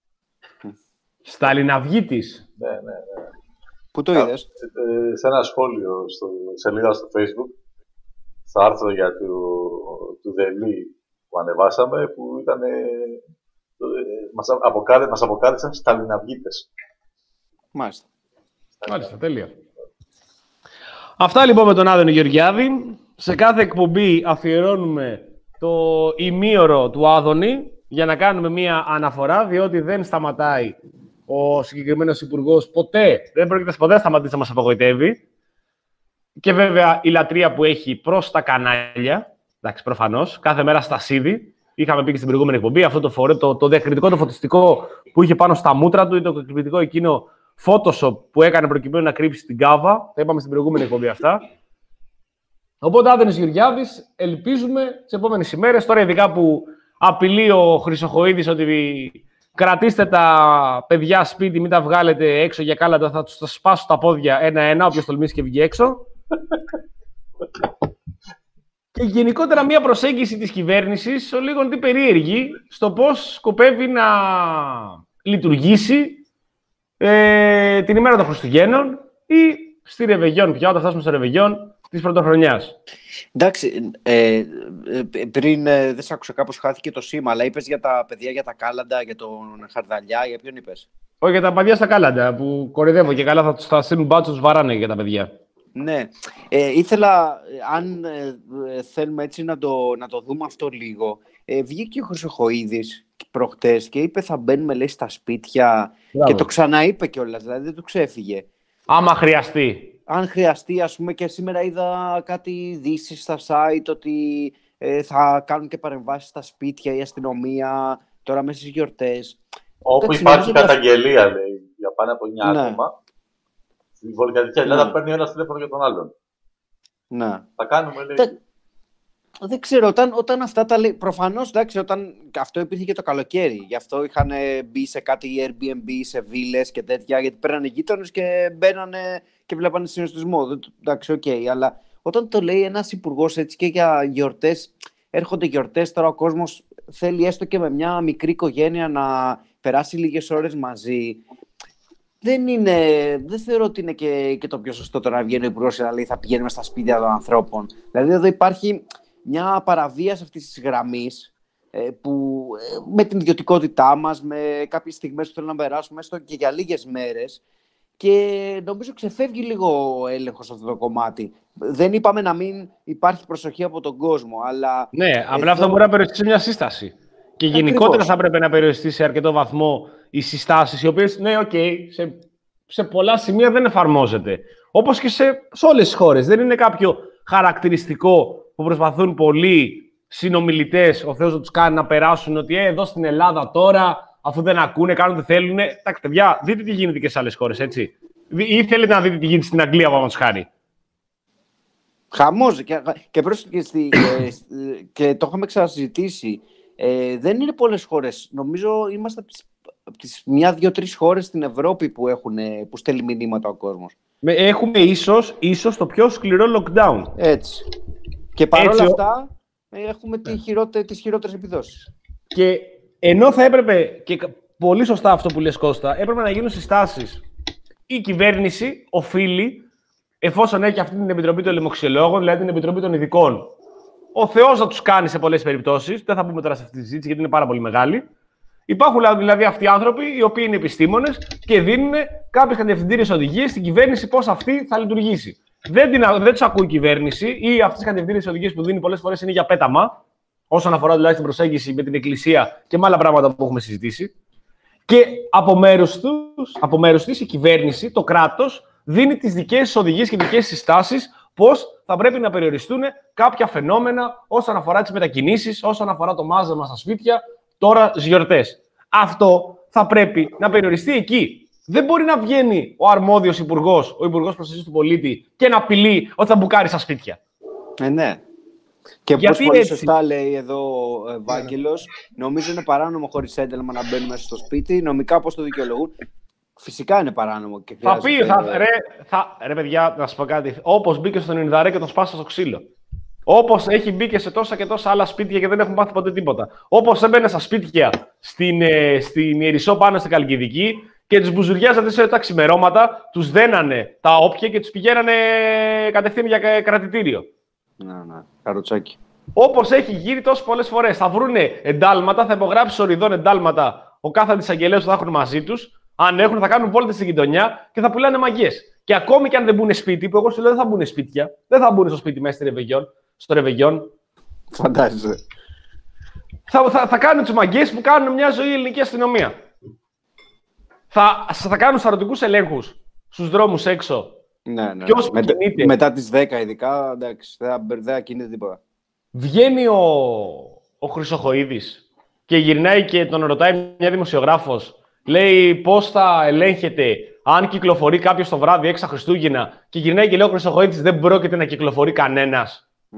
Σταλιναυγίτης. Ναι, ναι, ναι. Πού το είδες? Ε, σε ένα σχόλιο στο σελίδα στο Facebook, στο άρθρο για του, του Δελή που ανεβάσαμε, που ήταν. Ε, μας, αποκάλε, μας αποκάλυψαν Σταλιναυγίτες. Μάλιστα. Μάλιστα, τέλεια. Αυτά λοιπόν με τον Άδωνη Γεωργιάδη. Σε κάθε εκπομπή αφιερώνουμε το ημίωρο του Άδωνη για να κάνουμε μία αναφορά, διότι δεν σταματάει ο συγκεκριμένος υπουργός ποτέ, δεν πρόκειται ποτέ να σταματήσει να μας απογοητεύει. Και βέβαια η λατρεία που έχει προς τα κανάλια, εντάξει, προφανώς, κάθε μέρα στα σίδη. Είχαμε πει και στην προηγούμενη εκπομπή αυτό το φορέ, το, το διακριτικό, το φωτιστικό που είχε πάνω στα μούτρα του ή το εκπληκτικό εκείνο Photoshop που έκανε προκειμένου να κρύψει την κάβα. Τα είπαμε στην προηγούμενη εκπομπή αυτά. Οπότε, Άδωνης Γεωργιάδης, ελπίζουμε τις επόμενες ημέρες, τώρα ειδικά που απειλεί ο Χρυσοχοΐδης ότι κρατήστε τα παιδιά σπίτι, μην τα βγάλετε έξω για κάλαντα, θα τους θα σπάσω τα πόδια ένα-ένα, όποιος τολμήσει και βγει έξω. Και γενικότερα μια προσέγγιση της κυβέρνησης, ο λίγο τι περίεργη, στο πώς σκοπεύει να λειτουργήσει ε, την ημέρα των Χριστουγέννων ή στη Ρεβεγιόν πια, όταν φτάσουμε στο Ρεβεγιόν της Πρωτοχρονιάς. Εντάξει, ε, ε, πριν ε, δεν σ' άκουσα, κάπως χάθηκε το σήμα, αλλά είπες για τα παιδιά, για τα κάλαντα, για τον Χαρδαλιά, για ποιον είπες? Όχι, για τα παιδιά στα κάλαντα, που κορυδεύω και καλά θα τους θα στείλουν μπάτσο, τους βαράνε για τα παιδιά. Ναι, ε, ήθελα, αν ε, ε, θέλουμε έτσι να το, να το δούμε αυτό λίγο, ε, βγήκε ο Χρυσοχοΐδης προχτές και είπε θα μπαίνουμε, λέει, στα σπίτια. Μπράβο. Και το ξαναείπε κιόλας, δηλαδή δεν του ξέφυγε. Άμα χρειαστεί. Αν χρειαστεί, ας πούμε, και σήμερα είδα κάτι ειδήσεις στα site ότι ε, θα κάνουν και παρεμβάσεις στα σπίτια η αστυνομία τώρα μέσα στις γιορτές. Όπου Εντάξει, υπάρχει νομίζω καταγγελία, λέει, για πάνω από εννιά Ναι. άτομα. Στην Βολγαρική Ελλάδα Ναι. παίρνει ένα τηλέφωνο για τον άλλον. Ναι. Θα κάνουμε, λέει. Τα- Δεν ξέρω, όταν, όταν αυτά τα λέει. Προφανώς, εντάξει, όταν αυτό υπήρχε και το καλοκαίρι. Γι' αυτό είχαν μπει σε κάτι Airbnb, σε βίλες και τέτοια, γιατί παίρνανε γείτονες και μπαίνανε και βλέπανε συνοστισμό. Δεν- Εντάξει, οκ. Αλλά όταν το λέει ένας υπουργός έτσι και για γιορτές, έρχονται γιορτές, τώρα ο κόσμος θέλει έστω και με μια μικρή οικογένεια να περάσει λίγες ώρες μαζί. Δεν είναι, δεν θεωρώ ότι είναι και, και το πιο σωστό τώρα να βγαίνει ο υπουργός και να λέει θα πηγαίνουμε στα σπίτια των ανθρώπων. Δηλαδή εδώ υπάρχει μια παραβίαση αυτής της γραμμής ε, που ε, με την ιδιωτικότητά μας, με κάποιες στιγμές που θέλουμε να περάσουμε έστω και για λίγες μέρες, και νομίζω ξεφεύγει λίγο ο έλεγχος σε αυτό το κομμάτι. Δεν είπαμε να μην υπάρχει προσοχή από τον κόσμο, αλλά... Ναι, απλά εδώ- αυτό μπορεί να περιοριστεί σε μια σύσταση. Και γενικότερα Ακριβώς. θα έπρεπε να περιοριστεί σε αρκετό βαθμό οι συστάσεις, οι οποίες, ναι, οκ, σε, σε πολλά σημεία δεν εφαρμόζεται. Όπως και σε, σε όλες τις χώρες. Δεν είναι κάποιο χαρακτηριστικό που προσπαθούν πολλοί συνομιλητές, ο Θεός να τους κάνει να περάσουν ότι ε, εδώ στην Ελλάδα τώρα, αφού δεν ακούνε, κάνουν τι θέλουν. Εντάξει, παιδιά, δείτε τι γίνεται και σε άλλες χώρες, έτσι. Ή θέλετε να δείτε τι γίνεται στην Αγγλία, παραδείγματος χάρη. Χαμός. Και, και, προς- και, στη, και, και το είχαμε ξανασυζητήσει. Ε, δεν είναι πολλές χώρες. Νομίζω είμαστε από τις, από τις μια, δύο, τρεις χώρες στην Ευρώπη που, έχουν, που στέλνει μηνύματα ο κόσμος. Με- Έχουμε ίσως, ίσως το πιο σκληρό lockdown. Έτσι. Και παρόλα Έτσι, ο- αυτά ε, έχουμε τη χειρότερη, τις χειρότερες επιδόσεις. Και ενώ θα έπρεπε, και κα- πολύ σωστά αυτό που λες Κώστα, έπρεπε να γίνουν συστάσεις. Η κυβέρνηση οφείλει, εφόσον έχει αυτή την επιτροπή των λοιμοξιολόγων, δηλαδή την επιτροπή των ειδικών, ο Θεός να τους κάνει σε πολλές περιπτώσεις, δεν θα πούμε τώρα σε αυτή τη συζήτηση γιατί είναι πάρα πολύ μεγάλη. Υπάρχουν δηλαδή αυτοί οι άνθρωποι οι οποίοι είναι επιστήμονες και δίνουν κάποιες κατευθυντήριες οδηγίες στην κυβέρνηση πώς αυτή θα λειτουργήσει. Δεν, την, δεν τους ακούει η κυβέρνηση ή αυτές τις κατευθυντήριες οδηγίες που δίνει πολλές φορές είναι για πέταμα, όσον αφορά δηλαδή την προσέγγιση με την Εκκλησία και με άλλα πράγματα που έχουμε συζητήσει. Και από μέρους τους, από μέρους της η κυβέρνηση, το κράτος, δίνει τις δικές της οδηγίες και δικές της συστάσεις πώς θα πρέπει να περιοριστούν κάποια φαινόμενα όσον αφορά τις μετακινήσεις, όσον αφορά το μάζεμα στα σπίτια, τώρα στις γιορτές. Αυτό θα πρέπει να περιοριστεί εκεί. Δεν μπορεί να βγαίνει ο αρμόδιος υπουργός, ο υπουργός προστασίας του πολίτη και να απειλεί ότι θα μπουκάρει στα σπίτια. Ε, ναι. Και Γιατί όπως πολύ έτσι? σωστά λέει εδώ ο ε, Βάγγελος, νομίζω είναι παράνομο χωρίς ένταλμα να μπαίνουν μέσα στο σπίτι. Νομικά πώς το δικαιολογούν? Φυσικά είναι παράνομο. Και Θα πει, χρειάζεται- θα, ρε, θα, ρε παιδιά, να σου πω κάτι. Όπως μπήκε στον Ινδαρέ και τον σπάσα στο ξύλο. Όπως έχει μπει και σε τόσα και τόσα άλλα σπίτια και δεν έχουν πάθει ποτέ τίποτα. Όπως έμπαινε στα σπίτια στην, ε, στην Ιερισσό πάνω στην Καλκιδική και τους μπουζουριάζατε σε τα ξημερώματα, τους δένανε τα όποια και τους πηγαίνανε κατευθείαν για κα- κρατητήριο. Ναι, ναι, καροτσάκι. Όπως έχει γίνει τόσες πολλές φορές. Θα βρούνε εντάλματα, θα υπογράψει οριδών εντάλματα ο κάθε αντισαγγελέος που θα έχουν μαζί τους. Αν έχουν, θα κάνουν βόλτες στη γειτονιά και θα πουλάνε μαγιές. Και ακόμη και αν δεν μπουν σπίτι, που εγώ σου λέω δεν θα μπουν σπίτια, δεν θα μπουν στο σπίτι μέσα στη Ρεβεγιόν, στο Ρεβεγιόν. Φαντάζεσαι. Θα, θα, θα κάνουν τις μαγιές που κάνουν μια ζωή η ελληνική αστυνομία. Θα, θα κάνουν σαρωτικούς ελέγχους στους δρόμους έξω. Ναι, ναι. Ποιος Μετα- κινείται? μετά τις δέκα ειδικά, εντάξει, δεν θα- δεν θα κινείται τίποτα. Βγαίνει ο, ο Χρυσοχοΐδης και γυρνάει και τον ρωτάει μια δημοσιογράφος. Λέει πώς θα ελέγχεται αν κυκλοφορεί κάποιος το βράδυ έξω Χριστούγεννα. Και γυρνάει και λέει ο Χρυσοχοΐδης δεν πρόκειται να κυκλοφορεί κανένας. Mm.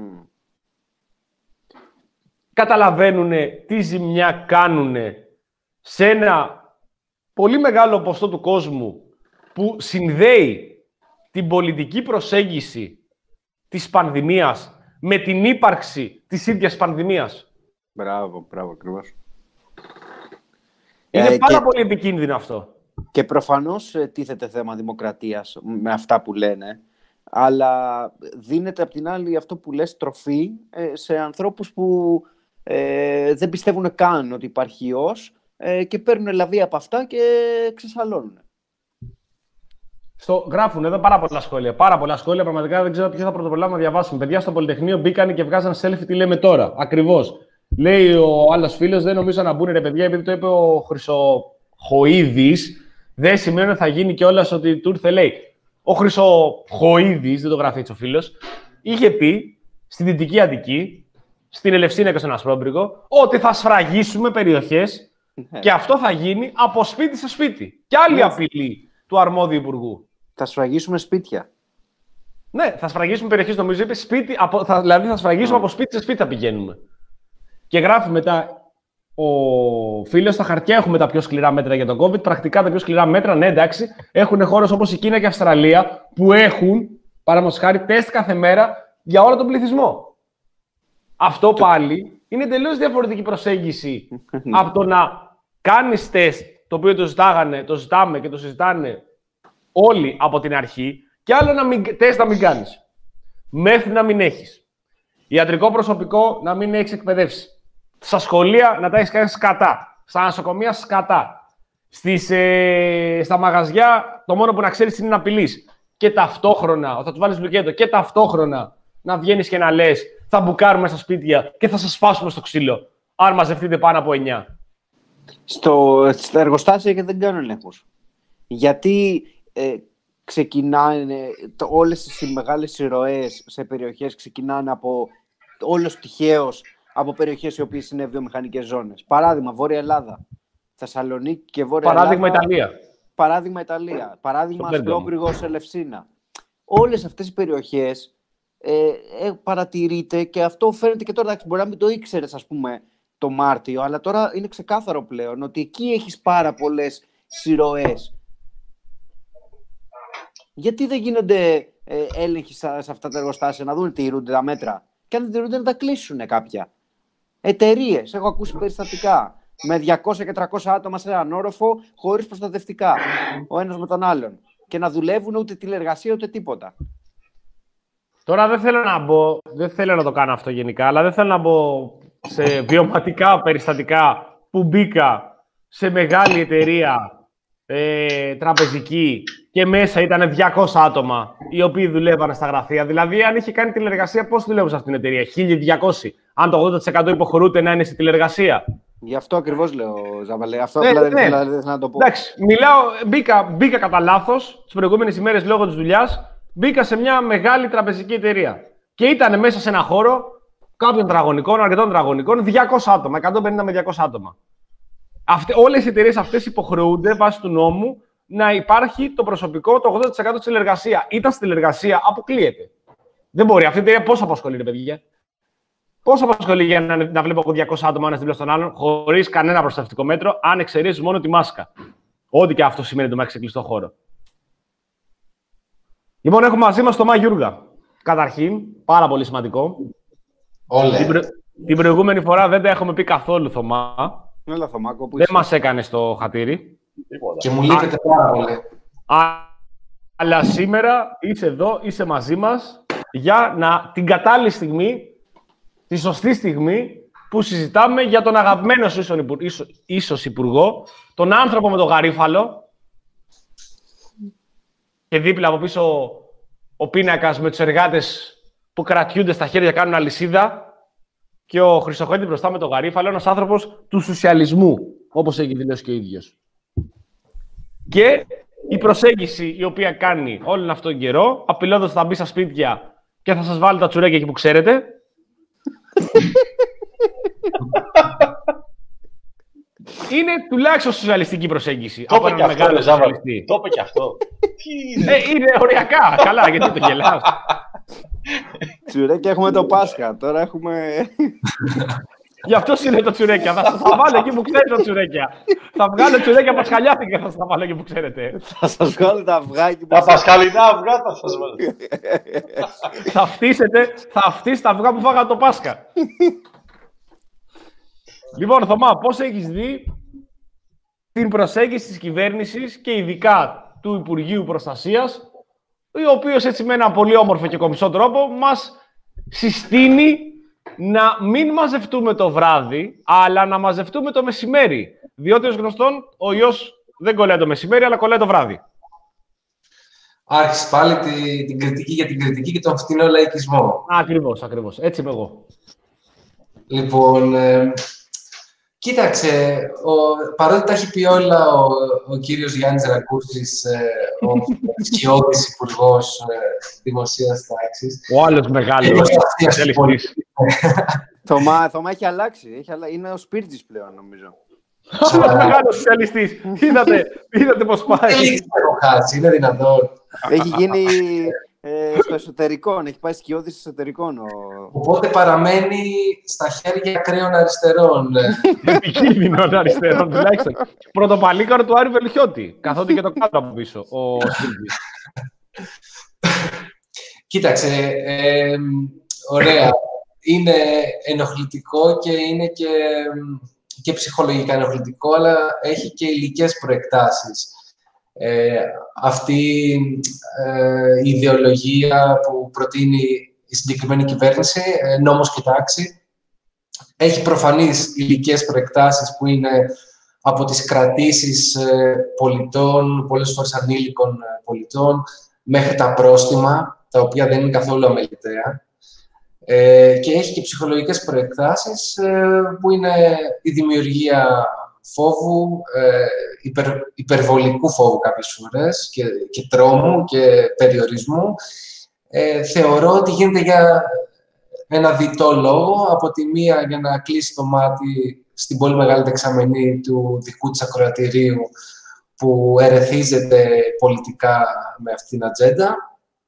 Καταλαβαίνουν τι ζημιά κάνουν σε ένα πολύ μεγάλο ποσοστό του κόσμου που συνδέει την πολιτική προσέγγιση της πανδημίας με την ύπαρξη της ίδιας πανδημίας. Μπράβο, μπράβο, ακριβώς. Είναι Ε, πάρα και- πολύ επικίνδυνο αυτό. Και προφανώς ε, τίθεται θέμα δημοκρατίας με αυτά που λένε, αλλά δίνεται απ' την άλλη αυτό που λες τροφή ε, σε ανθρώπους που ε, δεν πιστεύουν καν ότι υπάρχει ιός ε, και παίρνουν λαβή από αυτά και ξεσαλώνουν. Στο, γράφουν εδώ πάρα πολλά σχόλια. Πάρα πολλά σχόλια. Πραγματικά δεν ξέρω ποιο θα πρωτοπρολάβουμε να διαβάσουμε. Παιδιά στο Πολυτεχνείο μπήκαν και βγάζαν selfie τι λέμε τώρα. Ακριβώς. Λέει ο άλλος φίλος, δεν νομίζω να μπουν ρε παιδιά, επειδή το είπε ο Χρυσοχοΐδης. Δεν σημαίνει ότι θα γίνει κιόλας ότι του ήρθε, λέει. Ο Χρυσοχοΐδης, δεν το γράφει έτσι ο φίλος, είχε πει στη Δυτική Αττική, στην Ελευσίνα και στον Ασπρόμπρικο, ότι θα σφραγίσουμε περιοχές και αυτό θα γίνει από σπίτι σε σπίτι. Και άλλη Ναι. απειλή του αρμόδιου υπουργού. Θα σφραγίσουμε σπίτια. Ναι, θα σφραγίσουμε περιοχές, νομίζω, είπε σπίτι, από, θα, δηλαδή θα σφραγίσουμε Mm. από σπίτι σε σπίτι θα πηγαίνουμε. Και γράφει μετά ο φίλος, στα χαρτιά έχουμε τα πιο σκληρά μέτρα για τον COVID. Πρακτικά τα πιο σκληρά μέτρα, ναι, εντάξει, έχουν χώρες όπως η Κίνα και η Αυστραλία που έχουν, παραδείγματος χάρη, τεστ κάθε μέρα για όλο τον πληθυσμό. Αυτό πάλι είναι τελείως διαφορετική προσέγγιση από το να κάνεις τεστ, το οποίο το, ζητάγανε, το ζητάμε και το συζητάνε όλοι από την αρχή, και άλλο να μην, τεστ να μην κάνεις. Μέχρι να μην έχεις. Ιατρικό προσωπικό να μην έχεις εκπαιδεύσει. Στα σχολεία να τα έχεις κάνει σκατά. Στα νοσοκομεία σκατά. Στις, ε, στα μαγαζιά το μόνο που να ξέρεις είναι να απειλείς. Και ταυτόχρονα, θα τους βάλεις λουκέτο, και ταυτόχρονα να βγαίνεις και να λες θα μπουκάρουμε στα σπίτια και θα σας σπάσουμε στο ξύλο αν μαζευτείτε πάνω από εννιά. Στο, στα εργοστάσια και δεν κάνουν ελέγχους. Γιατί ε, ξεκινάνε, το, όλες οι μεγάλες ηρωές σε περιοχές ξεκινάνε από όλος τυχαίως από περιοχές οι οποίες είναι βιομηχανικές ζώνες. Παράδειγμα, Βόρεια Ελλάδα, Θεσσαλονίκη και Βόρεια Παράδειγμα Ελλάδα. Ιταλία. Παράδειγμα Ιταλία. Παράδειγμα Στο Πέργαμο. Ασπρόβρυγο σε Ελευσίνα. Όλες αυτές οι περιοχές ε, ε, παρατηρείται και αυτό φαίνεται και τώρα. Εντάξει, μπορεί να μην το ήξερες, ας πούμε, το Μάρτιο, αλλά τώρα είναι ξεκάθαρο πλέον ότι εκεί έχεις πάρα πολλές σειροές. Γιατί δεν γίνονται ε, έλεγχοι σε, σε αυτά τα εργοστάσια, να δουν τι τηρούνται τα μέτρα. Και αν δεν τηρούνται, να τα κλείσουν κάποια. Εταιρείες, έχω ακούσει περιστατικά. Με διακόσια και τριακόσια άτομα σε έναν όροφο, χωρίς προστατευτικά. Ο ένας με τον άλλον. Και να δουλεύουν ούτε τηλεργασία ούτε τίποτα. Τώρα δεν θέλω να μπω, δεν θέλω να το κάνω αυτό γενικά, αλλά δεν θέλω να μπω σε βιωματικά περιστατικά που μπήκα σε μεγάλη εταιρεία ε, τραπεζική και μέσα ήταν διακόσια άτομα οι οποίοι δουλεύαν στα γραφεία. Δηλαδή, αν είχε κάνει τηλεργασία, πώς δουλεύουν σε αυτήν την εταιρεία, χίλια διακόσια. Αν το ογδόντα τοις εκατό υποχρεούται να είναι σε τηλεργασία. Γι' αυτό ακριβώς λέω, Ζαβαλέ. Αυτό Ναι, απλά δεν ναι. ήθελα δεν ήθελα να το πω. Εντάξει, μιλάω, μπήκα, μπήκα κατά λάθος τις προηγούμενες ημέρες λόγω της δουλειάς. Μπήκα σε μια μεγάλη τραπεζική εταιρεία. Και ήταν μέσα σε ένα χώρο κάποιων τετραγωνικών, αρκετών τετραγωνικών, διακόσια άτομα, εκατόν πενήντα με διακόσια άτομα. Αυτέ, όλες οι εταιρείες αυτές υποχρεούνται βάσει του νόμου να υπάρχει το προσωπικό το ογδόντα τοις εκατό της τηλεργασία. Ήταν στη τηλεργασία, αποκλείεται. Δεν μπορεί. Αυτή η εταιρεία πώς απασχολείται, παιδιά. Πόσο απασχολεί για να, να βλέπω εγώ διακόσια άτομα ένα δίπλα στον άλλον, χωρίς κανένα προστατευτικό μέτρο, αν εξαιρέσει μόνο τη μάσκα. Ό,τι και αυτό σημαίνει το μέχρι σε κλειστό χώρο. Λοιπόν, έχουμε μαζί μας τον Μα Γιούργα. Καταρχήν, πάρα πολύ σημαντικό. Όλε. Την, προ... την προηγούμενη φορά δεν τα έχουμε πει καθόλου, Θωμά. Έλα, Θωμάκο, που δεν είσαι. μας έκανε στο χατήρι. Τίποτα. Και μου λείπετε πάρα πολύ. Α... Αλλά σήμερα είσαι εδώ, είσαι μαζί μας για να την κατάλληλη στιγμή, τη σωστή στιγμή που συζητάμε για τον αγαπημένο σου ίσον υπου... ίσο... ίσως υπουργό, τον άνθρωπο με το γαρίφαλο και δίπλα από πίσω ο πίνακας με τους εργάτες που κρατιούνται στα χέρια, κάνουν αλυσίδα και ο Χρυσοχοίδης μπροστά με το γαρίφαλο, ένας άνθρωπος του σοσιαλισμού, όπως έχει δηλώσει και ο ίδιος. Και η προσέγγιση η οποία κάνει όλον αυτόν τον καιρό, απειλώντας ότι θα μπει στα σπίτια και θα σας βάλει τα τσουρέκια εκεί που ξέρετε. Είναι τουλάχιστον σοσιαλιστική προσέγγιση. Το είπε και αυτό, ρε Ζάβα. Το είπε και αυτό. Τι είναι. Ε, είναι οριακά. Καλά, γιατί το γελάς. Τσουρέκια έχουμε το Πάσχα, τώρα έχουμε... Γι' αυτό είναι το τσουρέκια. Θα σας τα βάλω εκεί που ξέρετε τα τσουρέκια. Θα βγάλω τσουρέκια πασχαλιάτικα και θα σας τα βάλω εκεί που ξέρετε. Θα σας βγάλω τα αυγά εκεί που... Τα πασχαλινά αυγά θα σας βάλω. Θα φτύσετε, θα φτύσετε τα αυγά που φάγατε το Πάσχα. Λοιπόν, Θωμά, πώς έχεις δει την προσέγγιση της κυβέρνησης και ειδικά του Υπουργείου Προστασίας, ο οποίος έτσι με ένα πολύ όμορφο και κομψό τρόπο μας συστήνει να μην μαζευτούμε το βράδυ, αλλά να μαζευτούμε το μεσημέρι. Διότι ως γνωστόν ο ιός δεν κολλάει το μεσημέρι, αλλά κολλάει το βράδυ. Άρχισε πάλι τη, την κριτική για την κριτική και τον φτηνό λαϊκισμό. Ακριβώς, ακριβώς. Έτσι είμαι εγώ. Λοιπόν, ε, κοίταξε, ο, παρότι τα έχει πει όλα ο, ο κύριος Γιάννης Ρακούσης, ε, ο σκιώδης υπουργός ε, δημοσίας τάξης. Ο άλλος μεγάλος σοσιαλιστής. Θωμά, Θωμά έχει αλλάξει. Έχει αλλα... Είναι ο Σπίρτζης πλέον, νομίζω. Ο άλλος μεγάλος σοσιαλιστής. Είδατε, είδατε πώς πάει. Δεν έχω χάσει, είναι δυνατόν. Έχει γίνει ε, στο εσωτερικό, έχει πάει σκιώδης εσωτερικών. Ο... Οπότε παραμένει στα χέρια ακραίων αριστερών. Επικίνδυνων αριστερών, τουλάχιστον. Πρωτοπαλίκαρο του Άρη Βελχιώτη. Καθότι και το κάτω από πίσω, ο Σπίρτζης. Κοίταξε, ε, ωραία. Είναι ενοχλητικό και είναι και, και ψυχολογικά ενοχλητικό, αλλά έχει και υλικές προεκτάσεις. Ε, αυτή ε, η ιδεολογία που προτείνει η συγκεκριμένη κυβέρνηση, ε, νόμος και τάξη, έχει προφανείς υλικές προεκτάσεις που είναι από τις κρατήσεις ε, πολιτών, πολλές φορές ανήλικων ε, πολιτών, μέχρι τα πρόστιμα, τα οποία δεν είναι καθόλου αμεληταία. Ε, και έχει και ψυχολογικές προεκτάσεις ε, που είναι η δημιουργία φόβου, ε, υπερ, υπερβολικού φόβου κάποιες φορές και, και τρόμου και περιορισμού. Ε, θεωρώ ότι γίνεται για ένα διτό λόγο. Από τη μία για να κλείσει το μάτι στην πολύ μεγάλη δεξαμενή του δικού της ακροατηρίου που ερεθίζεται πολιτικά με αυτήν την ατζέντα.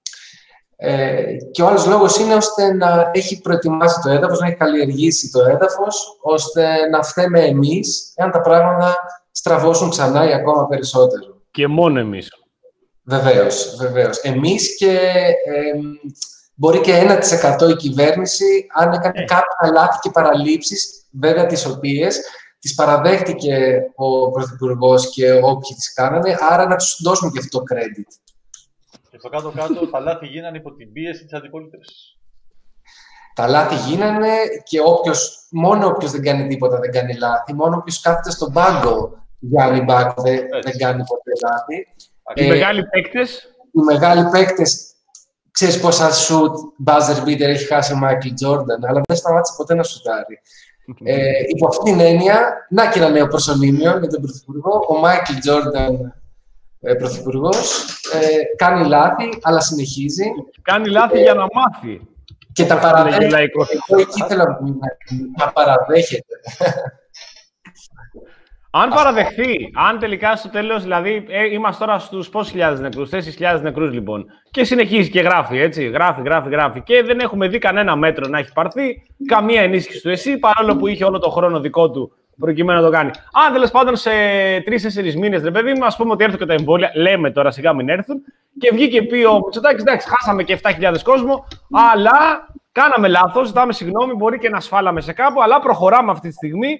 Ε, και ο άλλος λόγος είναι ώστε να έχει προετοιμάσει το έδαφος, να έχει καλλιεργήσει το έδαφος, ώστε να φταίμε εμείς, εάν τα πράγματα στραβώσουν ξανά ή ακόμα περισσότερο. Και μόνο εμείς. Βεβαίως, βεβαίως. Εμείς και ε, μπορεί και ένα τοις εκατό η κυβέρνηση, αν έκανε ε. κάποια λάθη και παραλήψεις, βέβαια τις οποίες τις παραδέχτηκε ο Πρωθυπουργός και όποιοι τις κάνανε, άρα να τους δώσουμε και αυτό το credit. Και στο κάτω-κάτω τα λάθη γίνανε υπό την πίεση της αντιπολίτευσης. Τα λάθη γίνανε και όποιος, μόνο όποιος δεν κάνει τίποτα δεν κάνει λάθη. Μόνο όποιος κάθεται στον πάγκο Γιάννη Μπάκο δεν, δεν κάνει ποτέ λάθη. Οι ε, μεγάλοι παίκτες. Οι μεγάλοι παίκτες, ξέρεις πόσα shoot buzzer beater έχει χάσει ο Μάικλ Τζόρνταν, αλλά δεν σταμάτησε ποτέ να σουτάρει. ε, υπό αυτήν την έννοια, να και ένα νέο προσωνύμιο για τον Πρωθυπουργό, ο Μάικλ Τζόρνταν, Πρωθυπουργός, ε, κάνει λάθη, αλλά συνεχίζει. Κάνει λάθη ε, για να μάθει. Και τα παραδέχεται. Εγώ εκεί ήθελα να παραδέχεται. Αν παραδεχθεί, αν τελικά στο τέλος, δηλαδή, ε, είμαστε τώρα στους πόσους χιλιάδες νεκρούς, τέσσερις χιλιάδες νεκρούς λοιπόν, και συνεχίζει και γράφει, έτσι, γράφει, γράφει, γράφει, και δεν έχουμε δει κανένα μέτρο να έχει πάρθει, καμία ενίσχυση του ΕΣΥ, παρόλο που είχε όλο το χρόνο δικό του προκειμένου να το κάνει. Αν τέλος πάντων σε τρεις τέσσερις μήνες, ρε παιδί μου, ας πούμε ότι έρθουν και τα εμβόλια, λέμε τώρα σιγά μην έρθουν, και βγήκε πει ο Μητσοτάκης, εντάξει, χάσαμε και επτά χιλιάδες κόσμο, αλλά κάναμε λάθος, ζητάμε συγγνώμη, μπορεί και να σφάλαμε σε κάπου, αλλά προχωράμε αυτή τη στιγμή.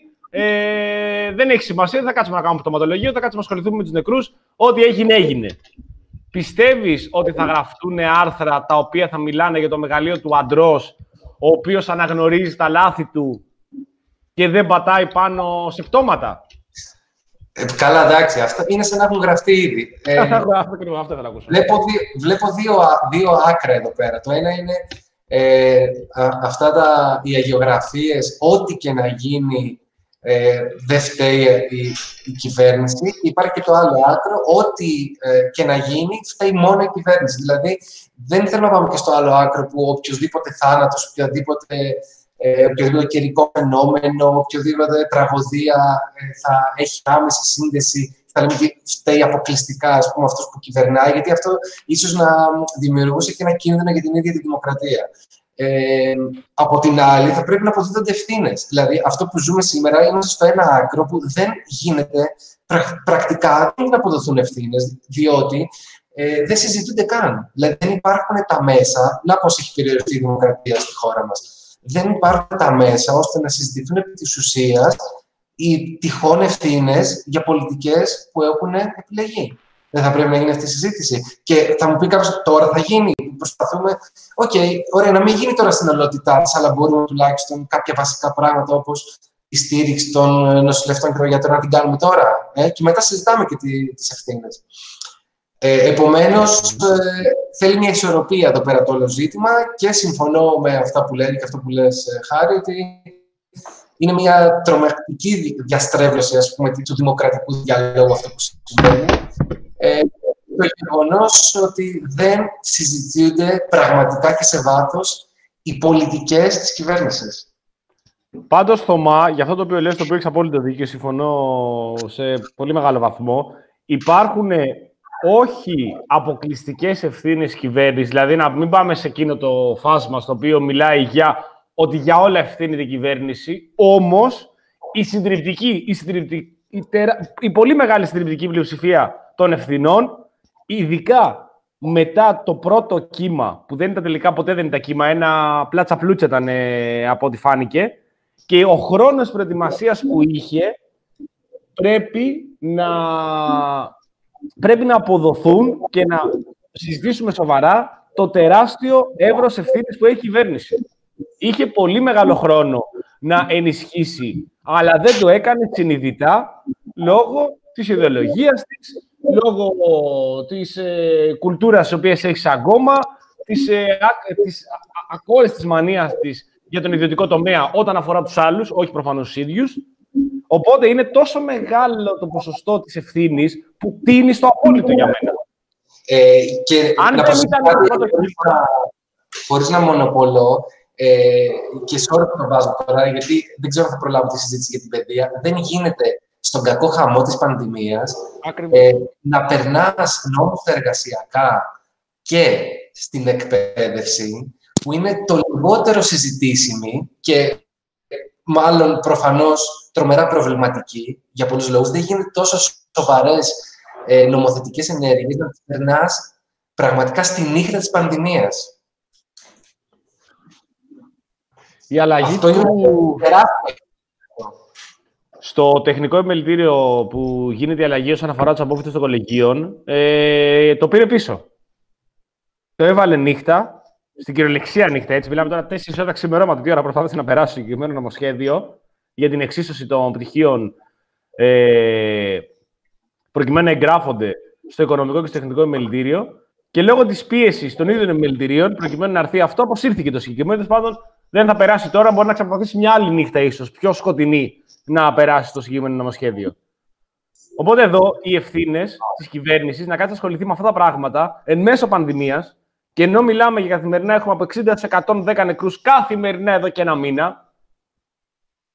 Ε, δεν έχει σημασία, δεν θα κάτσουμε να κάνουμε πτωματολογείο, θα κάτσουμε να ασχοληθούμε με τους νεκρούς. Ό,τι έγινε, έγινε. Πιστεύεις ότι θα γραφτούν άρθρα τα οποία θα μιλάνε για το μεγαλείο του αντρός, ο οποίος αναγνωρίζει τα λάθη του και δεν πατάει πάνω σε πτώματα? Ε, καλά, εντάξει, αυτά είναι σαν να έχουν γραφτεί ήδη. Ε, αυτό θα ακούσω. Βλέπω, δύο, βλέπω δύο, δύο άκρα εδώ πέρα. Το ένα είναι ε, α, αυτά τα, οι αγιογραφίες, ό,τι και να γίνει, Ε, δεν φταίει η, η κυβέρνηση. Υπάρχει και το άλλο άκρο, ό,τι ε, και να γίνει, φταίει μόνο η κυβέρνηση. Δηλαδή, δεν θέλω να πάμε και στο άλλο άκρο που οποιοδήποτε θάνατος, οποιοδήποτε, ε, οποιοδήποτε καιρικό φαινόμενο, οποιοδήποτε τραγωδία ε, θα έχει άμεση σύνδεση, θα λέμε ότι φταίει αποκλειστικά, ας πούμε, αυτός που κυβερνάει, γιατί αυτό ίσως να δημιουργούσε και ένα κίνδυνο για την ίδια τη δημοκρατία. Ε, από την άλλη, θα πρέπει να αποδίδονται ευθύνες. Δηλαδή, αυτό που ζούμε σήμερα είμαστε στο ένα άκρο που δεν γίνεται πρα, πρακτικά δεν να αποδοθούν ευθύνες, διότι ε, δεν συζητούνται καν. Δηλαδή, δεν υπάρχουν τα μέσα, να πώς έχει περιοριστεί η δημοκρατία στη χώρα μας. Δεν υπάρχουν τα μέσα ώστε να συζητηθούν επί της ουσίας οι τυχόν ευθύνες για πολιτικές που έχουν επιλεγεί. Δεν θα πρέπει να γίνει αυτή η συζήτηση. Και θα μου πει κάποιος, τώρα θα γίνει. Προσπαθούμε. Οκ, okay, ωραία, να μην γίνει τώρα στην ολότητά της, αλλά μπορούμε τουλάχιστον κάποια βασικά πράγματα όπως η στήριξη των νοσηλευτών και των γιατρών να την κάνουμε τώρα. Ε, και μετά συζητάμε και τις ευθύνες. Ε, επομένως, ε, θέλει μια ισορροπία εδώ πέρα το όλο ζήτημα και συμφωνώ με αυτά που λένε και αυτό που λες, Χάρη, ότι είναι μια τρομακτική διαστρέβλωση, ας πούμε, του δημοκρατικού διαλόγου αυτό που συμβαίνει. Ε, το γεγονός ότι δεν συζητούνται πραγματικά και σε βάθος οι πολιτικές της κυβέρνησης. Πάντως, Θωμά, για αυτό το οποίο λες, το οποίο έχεις απόλυτο δίκιο, συμφωνώ σε πολύ μεγάλο βαθμό, υπάρχουν όχι αποκλειστικές ευθύνες κυβέρνησης, δηλαδή να μην πάμε σε εκείνο το φάσμα στο οποίο μιλάει για ότι για όλα ευθύνεται η κυβέρνηση, όμως η συντριπτική, η, συντριπτική, η, τερα... η πολύ μεγάλη συντριπτική πλειοψηφία των ευθυνών, ειδικά μετά το πρώτο κύμα, που δεν ήταν τελικά ποτέ δεν ήταν κύμα, ένα πλάτσα πλούτσα ήταν ε, από ό,τι φάνηκε, και ο χρόνος προετοιμασίας που είχε πρέπει να, πρέπει να αποδοθούν και να συζητήσουμε σοβαρά το τεράστιο εύρος ευθύνης που έχει η κυβέρνηση. Είχε πολύ μεγάλο χρόνο να ενισχύσει, αλλά δεν το έκανε συνειδητά λόγω της ιδεολογίας της, λόγω της ε, κουλτούρας της οποίας έχει σαν κόμμα, της, ε, της ακόριστης μανίας της για τον ιδιωτικό τομέα όταν αφορά τους άλλους, όχι προφανώς τους ίδιους. Οπότε είναι τόσο μεγάλο το ποσοστό της ευθύνης που τίνει στο απόλυτο για μένα. Ε, και Αν να δεν ήταν κάτι, το πρώτο κύμα... χωρίς να μονοπολώ, ε, και σε όλο το βάζω τώρα, γιατί δεν ξέρω αν θα προλάβω τη συζήτηση για την παιδεία, δεν γίνεται στον κακό χαμό της πανδημίας ε, να περνάς νόμους εργασιακά και στην εκπαίδευση, που είναι το λιγότερο συζητήσιμη και μάλλον προφανώς τρομερά προβληματική για πολλούς λόγους. Δεν γίνεται τόσο σοβαρές ε, νομοθετικές ενέργειες να τις περνάς πραγματικά στη νύχτα της πανδημίας. Η αλλαγή Αυτό του... είναι τεράστιο. Στο τεχνικό επιμελητήριο που γίνεται η αλλαγή όσον αφορά τους απόφοιτους των κολεγίων, ε, το πήρε πίσω. Το έβαλε νύχτα, στην κυριολεξία νύχτα, έτσι. Μιλάμε τώρα τέσσερις ώρα ξημερώματα, τι ώρα προσπάθησε να περάσει το συγκεκριμένο νομοσχέδιο για την εξίσωση των πτυχίων ε, προκειμένου να εγγράφονται στο οικονομικό και στο τεχνικό επιμελητήριο. Και λόγω της πίεσης των ίδιων επιμελητηρίων, προκειμένου να έρθει αυτό, αποσύρθηκε το συγκεκριμένο. Τέλος πάντων, δεν θα περάσει τώρα, μπορεί να ξαναπροσθέσει μια άλλη νύχτα, ίσως πιο σκοτεινή, να περάσει το συγκεκριμένο νομοσχέδιο. Οπότε εδώ οι ευθύνες της κυβέρνησης να κάτσει να ασχοληθεί με αυτά τα πράγματα εν μέσω πανδημίας, και ενώ μιλάμε για καθημερινά έχουμε από εξήντα τοις εκατό εκατόν δέκα νεκρούς καθημερινά εδώ και ένα μήνα,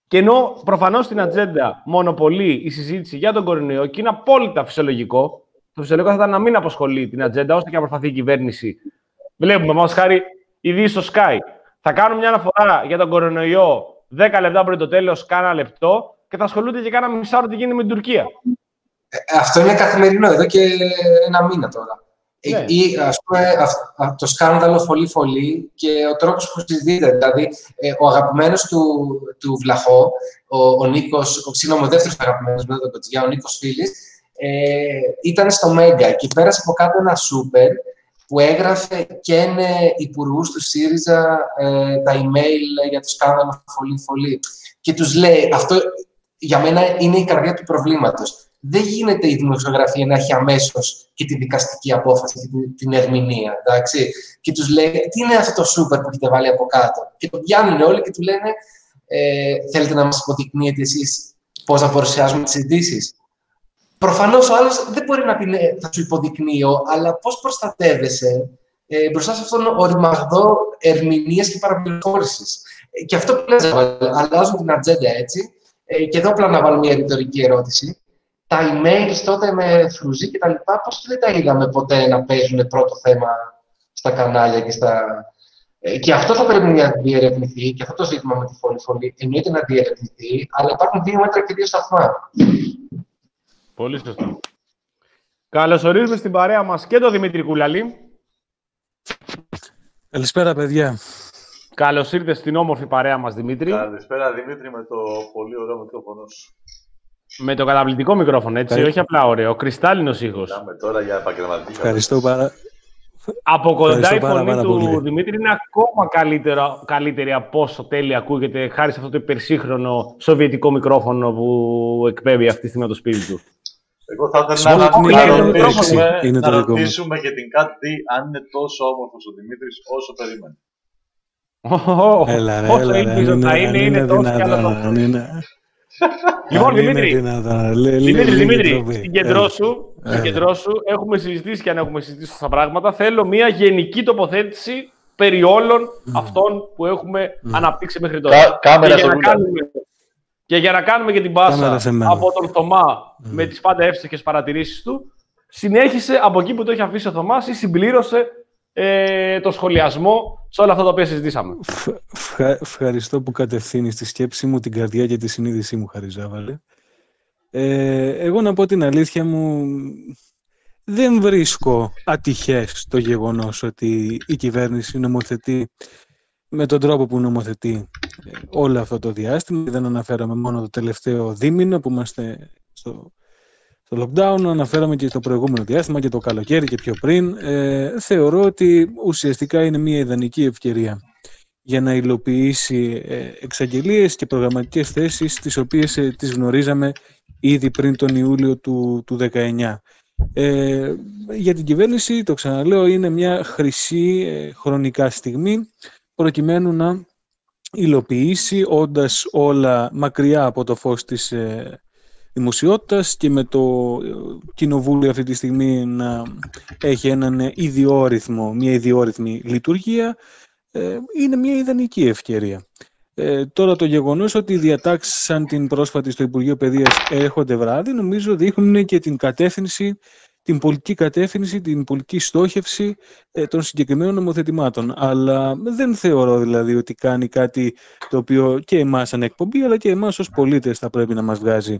Και ενώ προφανώς στην ατζέντα μονοπολεί η συζήτηση για τον κορονοϊό και είναι απόλυτα φυσιολογικό, το φυσιολογικό θα ήταν να μην απασχολεί την ατζέντα ώστε και να προσπαθεί η κυβέρνηση. Βλέπουμε, μας χάρη, ήδη στο Sky. Θα κάνουν μια αναφορά για τον κορονοϊό δέκα λεπτά πριν το τέλος, κάνα λεπτό, και θα ασχολούνται και κάνα μισάωρο τι γίνεται με την Τουρκία. Ε, αυτό είναι καθημερινό εδώ και ένα μήνα τώρα. Ναι. Ή, ας πούμε, α, α, το σκάνδαλο φωλή-φωλή και ο τρόπος που συζητείται. Δηλαδή, ε, ο αγαπημένος του, του Βλαχό, ο, ο Νίκος, ο, συγγνώμη, ο δεύτερος αγαπημένος μετά τον Κοτσιά, ο Νίκος Φίλης, ε, ήταν στο Μέγκα και πέρασε από κάτω ένα σούπερ που έγραφε και είναι υπουργούς του ΣΥΡΙΖΑ ε, τα email για το σκάνδαλο φωλή-φωλή. Και τους λέει, αυτό για μένα είναι η καρδιά του προβλήματος. Δεν γίνεται η δημοσιογραφία να έχει αμέσως και τη δικαστική απόφαση και την, την ερμηνεία, εντάξει. Και τους λέει, τι είναι αυτό το σούπερ που έχετε βάλει από κάτω. Και το πιάνουν όλοι και του λένε, ε, θέλετε να μας υποδεικνύετε εσείς πώς να παρουσιάζουμε τις ειδήσεις. Προφανώς ο άλλος δεν μπορεί να πει, ναι, θα σου υποδεικνύω, αλλά πώς προστατεύεσαι ε, μπροστά σε αυτόν τον οριμαγδό ερμηνείας και παραπληροφόρησης. Ε, και αυτό που λες, αλλάζουν την ατζέντα έτσι. Ε, και εδώ απλά να βάλω μια ρητορική ερώτηση. Τα emails τότε με Φρουζή και τα λοιπά, πώς δεν τα είδαμε ποτέ να παίζουν πρώτο θέμα στα κανάλια και στα... Ε, και αυτό θα πρέπει να διερευνηθεί, και αυτό το ζήτημα με τη φωλή-φωλή εννοείται να διερευνηθεί, αλλά υπάρχουν δύο μέτρα και δύο σταθμά. Πολύ σωστά. Καλωσορίζουμε στην παρέα μας και τον Δημήτρη Κούλαλη. Καλησπέρα, παιδιά. Καλώς ήρθες στην όμορφη παρέα μας, Δημήτρη. Καλησπέρα, Δημήτρη, με το πολύ ωραίο μικρόφωνο σου. Με το καταπληκτικό μικρόφωνο, έτσι, Καλή... όχι απλά ωραίο. Κρυστάλλινος ήχος. Μιλάμε τώρα για επαγγελματική. Ευχαριστώ πάρα Από κοντά Ευχαριστώ η πάρα, φωνή πάρα του πολύ. Δημήτρη είναι ακόμα καλύτερα, καλύτερη από όσο τέλεια ακούγεται, χάρη σε αυτό το υπερσύγχρονο σοβιετικό μικρόφωνο που εκπέμπει αυτή τη στιγμή από το σπίτι του. Εγώ θα ήθελα να, Small να, είναι ρωτήσουμε, είναι να το δικό μου. ρωτήσουμε και την Κάτι αν είναι τόσο όμορφος ο Δημήτρης όσο περίμενε. Έλα, ρε, Όσο έλα, ρε, ελπίζω αν να είναι, είναι, είναι τόσο κι άλλο δυνατόν, το. αν είναι- Λοιπόν, αν είναι Δημήτρη, δυνατόν. Λέ- Δημήτρη, λίγη Δημήτρη, τροπή. στην κεντρό Έλα. σου, στην Έλα. κεντρό σου έχουμε συζητήσει και αν έχουμε συζητήσει αυτά τα πράγματα. Θέλω μια γενική τοποθέτηση περί όλων αυτών που έχουμε αναπτύξει μέχρι τώρα. Κα- κάμερα και, για στο να Google. κάνουμε, και για να κάνουμε και την Κάμερα πάσα σε μένα. από τον Θωμά με τις πάντα εύστοχες παρατηρήσεις του, συνέχισε από εκεί που το έχει αφήσει ο Θωμάς ή συμπλήρωσε ε, το σχολιασμό σε όλα αυτά τα οποία συζητήσαμε. Φ- φα- Ευχαριστώ που κατευθύνεις τη σκέψη μου, την καρδιά και τη συνείδησή μου, Χαριζάβαλε. Ε, εγώ να πω την αλήθεια μου, δεν βρίσκω ατυχές το γεγονός ότι η κυβέρνηση νομοθετεί με τον τρόπο που νομοθετεί ε, όλο αυτό το διάστημα. Δεν αναφέραμε μόνο το τελευταίο δίμηνο που είμαστε στο, στο lockdown, αναφέραμε και το προηγούμενο διάστημα και το καλοκαίρι και πιο πριν. Ε, θεωρώ ότι ουσιαστικά είναι μια ιδανική ευκαιρία για να υλοποιήσει ε, εξαγγελίες και προγραμματικές θέσεις τις οποίες ε, τις γνωρίζαμε ήδη πριν τον Ιούλιο του, του δεκαεννιά. Ε, για την κυβέρνηση, το ξαναλέω, είναι μια χρυσή ε, χρονικά στιγμή προκειμένου να υλοποιήσει, όντας όλα μακριά από το φως της ε, δημοσιότητας και με το ε, κοινοβούλιο αυτή τη στιγμή να έχει έναν ιδιόρυθμο, μια ιδιόρυθμη λειτουργία, ε, είναι μια ιδανική ευκαιρία. Ε, τώρα το γεγονός ότι οι διατάξεις σαν την πρόσφατη στο Υπουργείο Παιδείας έρχονται βράδυ, νομίζω δείχνουν και την κατεύθυνση, την πολιτική κατεύθυνση, την πολιτική στόχευση ε, των συγκεκριμένων νομοθετημάτων. Αλλά δεν θεωρώ δηλαδή ότι κάνει κάτι το οποίο και εμάς σαν εκπομπή, αλλά και εμάς ως πολίτες θα πρέπει να μας βγάζει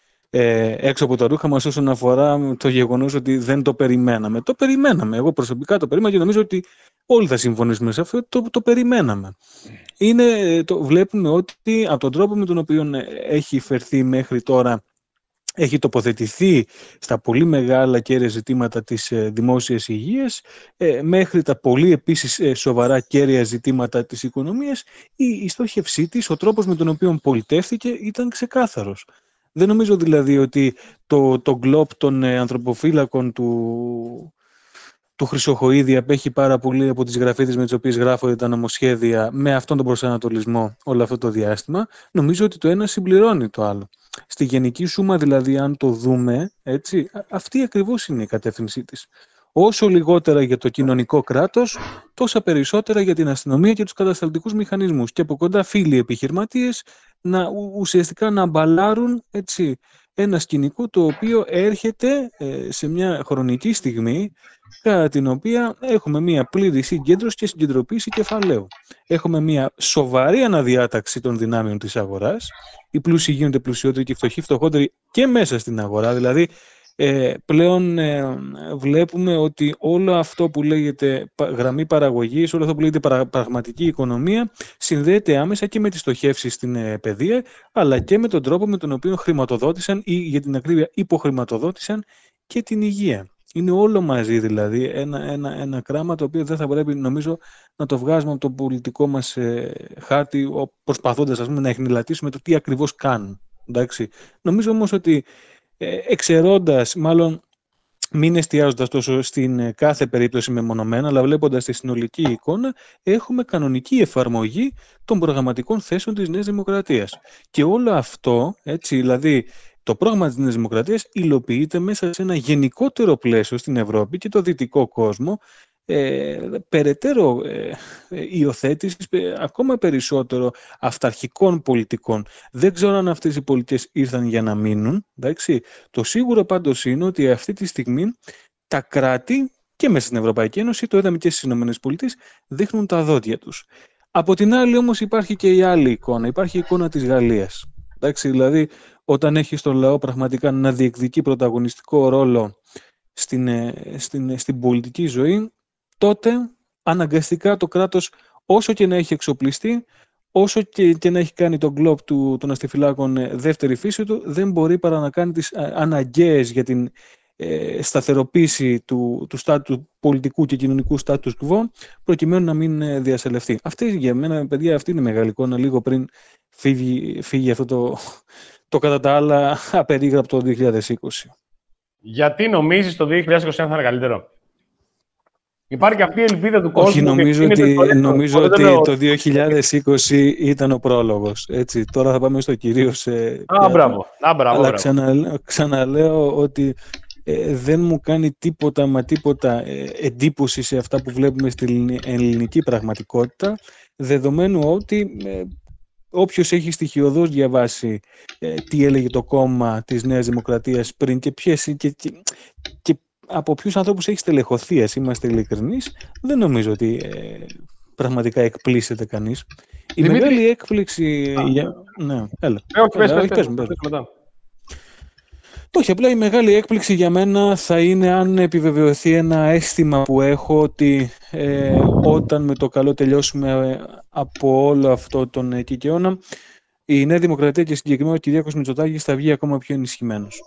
ε, έξω από τα ρούχα μας όσον αφορά το γεγονός ότι δεν το περιμέναμε. Το περιμέναμε. Εγώ προσωπικά το περίμενα και νομίζω ότι όλοι θα συμφωνήσουμε σε αυτό. Το, το περιμέναμε. Είναι, το, βλέπουμε ότι από τον τρόπο με τον οποίο έχει φερθεί μέχρι τώρα, έχει τοποθετηθεί στα πολύ μεγάλα κέρια ζητήματα της ε, δημόσιας υγείας, ε, μέχρι τα πολύ επίσης ε, σοβαρά κέρια ζητήματα της οικονομίας, η, η στόχευσή της, ο τρόπος με τον οποίο πολιτεύθηκε ήταν ξεκάθαρος. Δεν νομίζω δηλαδή ότι το, το γκλόπ των ε, ανθρωποφύλακων του, του Χρυσοχοΐδη απέχει πάρα πολύ από τις γραφίδες με τις οποίες γράφονται τα νομοσχέδια με αυτόν τον προσανατολισμό όλο αυτό το διάστημα. Νομίζω ότι το ένα συμπληρώνει το άλλο. Στη γενική σούμα δηλαδή, αν το δούμε, έτσι, αυτή ακριβώς είναι η κατεύθυνσή της. Όσο λιγότερα για το κοινωνικό κράτος, τόσα περισσότερα για την αστυνομία και τους κατασταλτικούς μηχανισμούς. Και από κοντά φίλοι επιχειρηματίες να ουσιαστικά να μπαλάρουν, έτσι, ένα σκηνικό το οποίο έρχεται ε, σε μια χρονική στιγμή κατά την οποία έχουμε μια πλήρη συγκέντρωση και συγκεντρωποίηση κεφαλαίου. Έχουμε μια σοβαρή αναδιάταξη των δυνάμεων της αγοράς. Οι πλούσιοι γίνονται πλουσιότεροι και οι φτωχοί φτωχότεροι και μέσα στην αγορά. Δηλαδή, ε, πλέον ε, βλέπουμε ότι όλο αυτό που λέγεται γραμμή παραγωγής, όλο αυτό που λέγεται παρα, πραγματική οικονομία, συνδέεται άμεσα και με τις στοχεύσεις στην ε, παιδεία, αλλά και με τον τρόπο με τον οποίο χρηματοδότησαν ή, για την ακρίβεια, υποχρηματοδότησαν και την υγεία. Είναι όλο μαζί, δηλαδή, ένα, ένα, ένα κράμα το οποίο δεν θα πρέπει, νομίζω, να το βγάζουμε από το πολιτικό μας ε, χάρτη, προσπαθώντας, ας πούμε, να εχνηλατήσουμε το τι ακριβώς κάνουν. Εντάξει. Νομίζω όμως ότι ε, εξαιρώντας, μάλλον μην εστιάζοντας τόσο στην κάθε περίπτωση μεμονωμένα, αλλά βλέποντας τη συνολική εικόνα, έχουμε κανονική εφαρμογή των προγραμματικών θέσεων της Νέας Δημοκρατίας. Και όλο αυτό, έτσι, δηλαδή, το πρόγραμμα της Νέας Δημοκρατίας υλοποιείται μέσα σε ένα γενικότερο πλαίσιο στην Ευρώπη και το δυτικό κόσμο, ε, περαιτέρω ε, υιοθέτησης ε, ακόμα περισσότερο αυταρχικών πολιτικών. Δεν ξέρω αν αυτές οι πολιτικές ήρθαν για να μείνουν. Εντάξει. Το σίγουρο πάντως είναι ότι αυτή τη στιγμή τα κράτη και μέσα στην Ευρωπαϊκή Ένωση, το είδαμε και στις ΗΠΑ, δείχνουν τα δόντια τους. Από την άλλη όμως υπάρχει και η άλλη εικόνα. Υπάρχει η εικόνα της Γαλλίας. Εντάξει, δηλαδή, όταν έχει τον λαό πραγματικά να διεκδικεί πρωταγωνιστικό ρόλο στην, στην, στην πολιτική ζωή, τότε αναγκαστικά το κράτος, όσο και να έχει εξοπλιστεί, όσο και, και να έχει κάνει τον γκλόπ του, των αστιφυλάκων δεύτερη φύση του, δεν μπορεί παρά να κάνει τις αναγκαίες για την ε, σταθεροποίηση του, του, στάτου, του πολιτικού και κοινωνικού status quo, προκειμένου να μην διασελευτεί. Αυτή για μένα, παιδιά, αυτή είναι η μεγάλη εικόνα, λίγο πριν φύγει, φύγει αυτό το, το κατά τα άλλα απερίγραπτο δύο χιλιάδες είκοσι. Γιατί νομίζεις το δύο χιλιάδες είκοσι ένα θα είναι καλύτερο? Υπάρχει και αυτή η ελπίδα του κόσμου. Όχι, νομίζω ότι, το νομίζω ότι το, το δύο χιλιάδες είκοσι ήταν ο πρόλογος. Έτσι, τώρα θα πάμε στο κυρίως. Ε, Α, μπράβο. Α, μπράβο, αλλά μπράβο. Ξανα, ξαναλέω ότι ε, δεν μου κάνει τίποτα μα τίποτα ε, εντύπωση σε αυτά που βλέπουμε στην ελληνική πραγματικότητα, δεδομένου ότι ε, όποιος έχει στοιχειωδώς διαβάσει ε, τι έλεγε το κόμμα της Νέας Δημοκρατίας πριν και, ποιες, και, και, και από ποιους ανθρώπους έχει στελεχωθεί, ας είμαστε ειλικρινείς, δεν νομίζω ότι ε, πραγματικά εκπλήσεται κανείς. Η Δημήτρη... μεγάλη έκπληξη... Α, για... ναι, έλα. Ε, όχι, πες, έλα, πες, πες, πες, πες, πες, πες, πες. Όχι, απλά η μεγάλη έκπληξη για μένα θα είναι αν επιβεβαιωθεί ένα αίσθημα που έχω ότι ε, όταν με το καλό τελειώσουμε από όλο αυτό τον κικαιώνα, η Νέα Δημοκρατία και συγκεκριμένα ο Κυριάκος Μητσοτάκης θα βγει ακόμα πιο ενισχυμένος.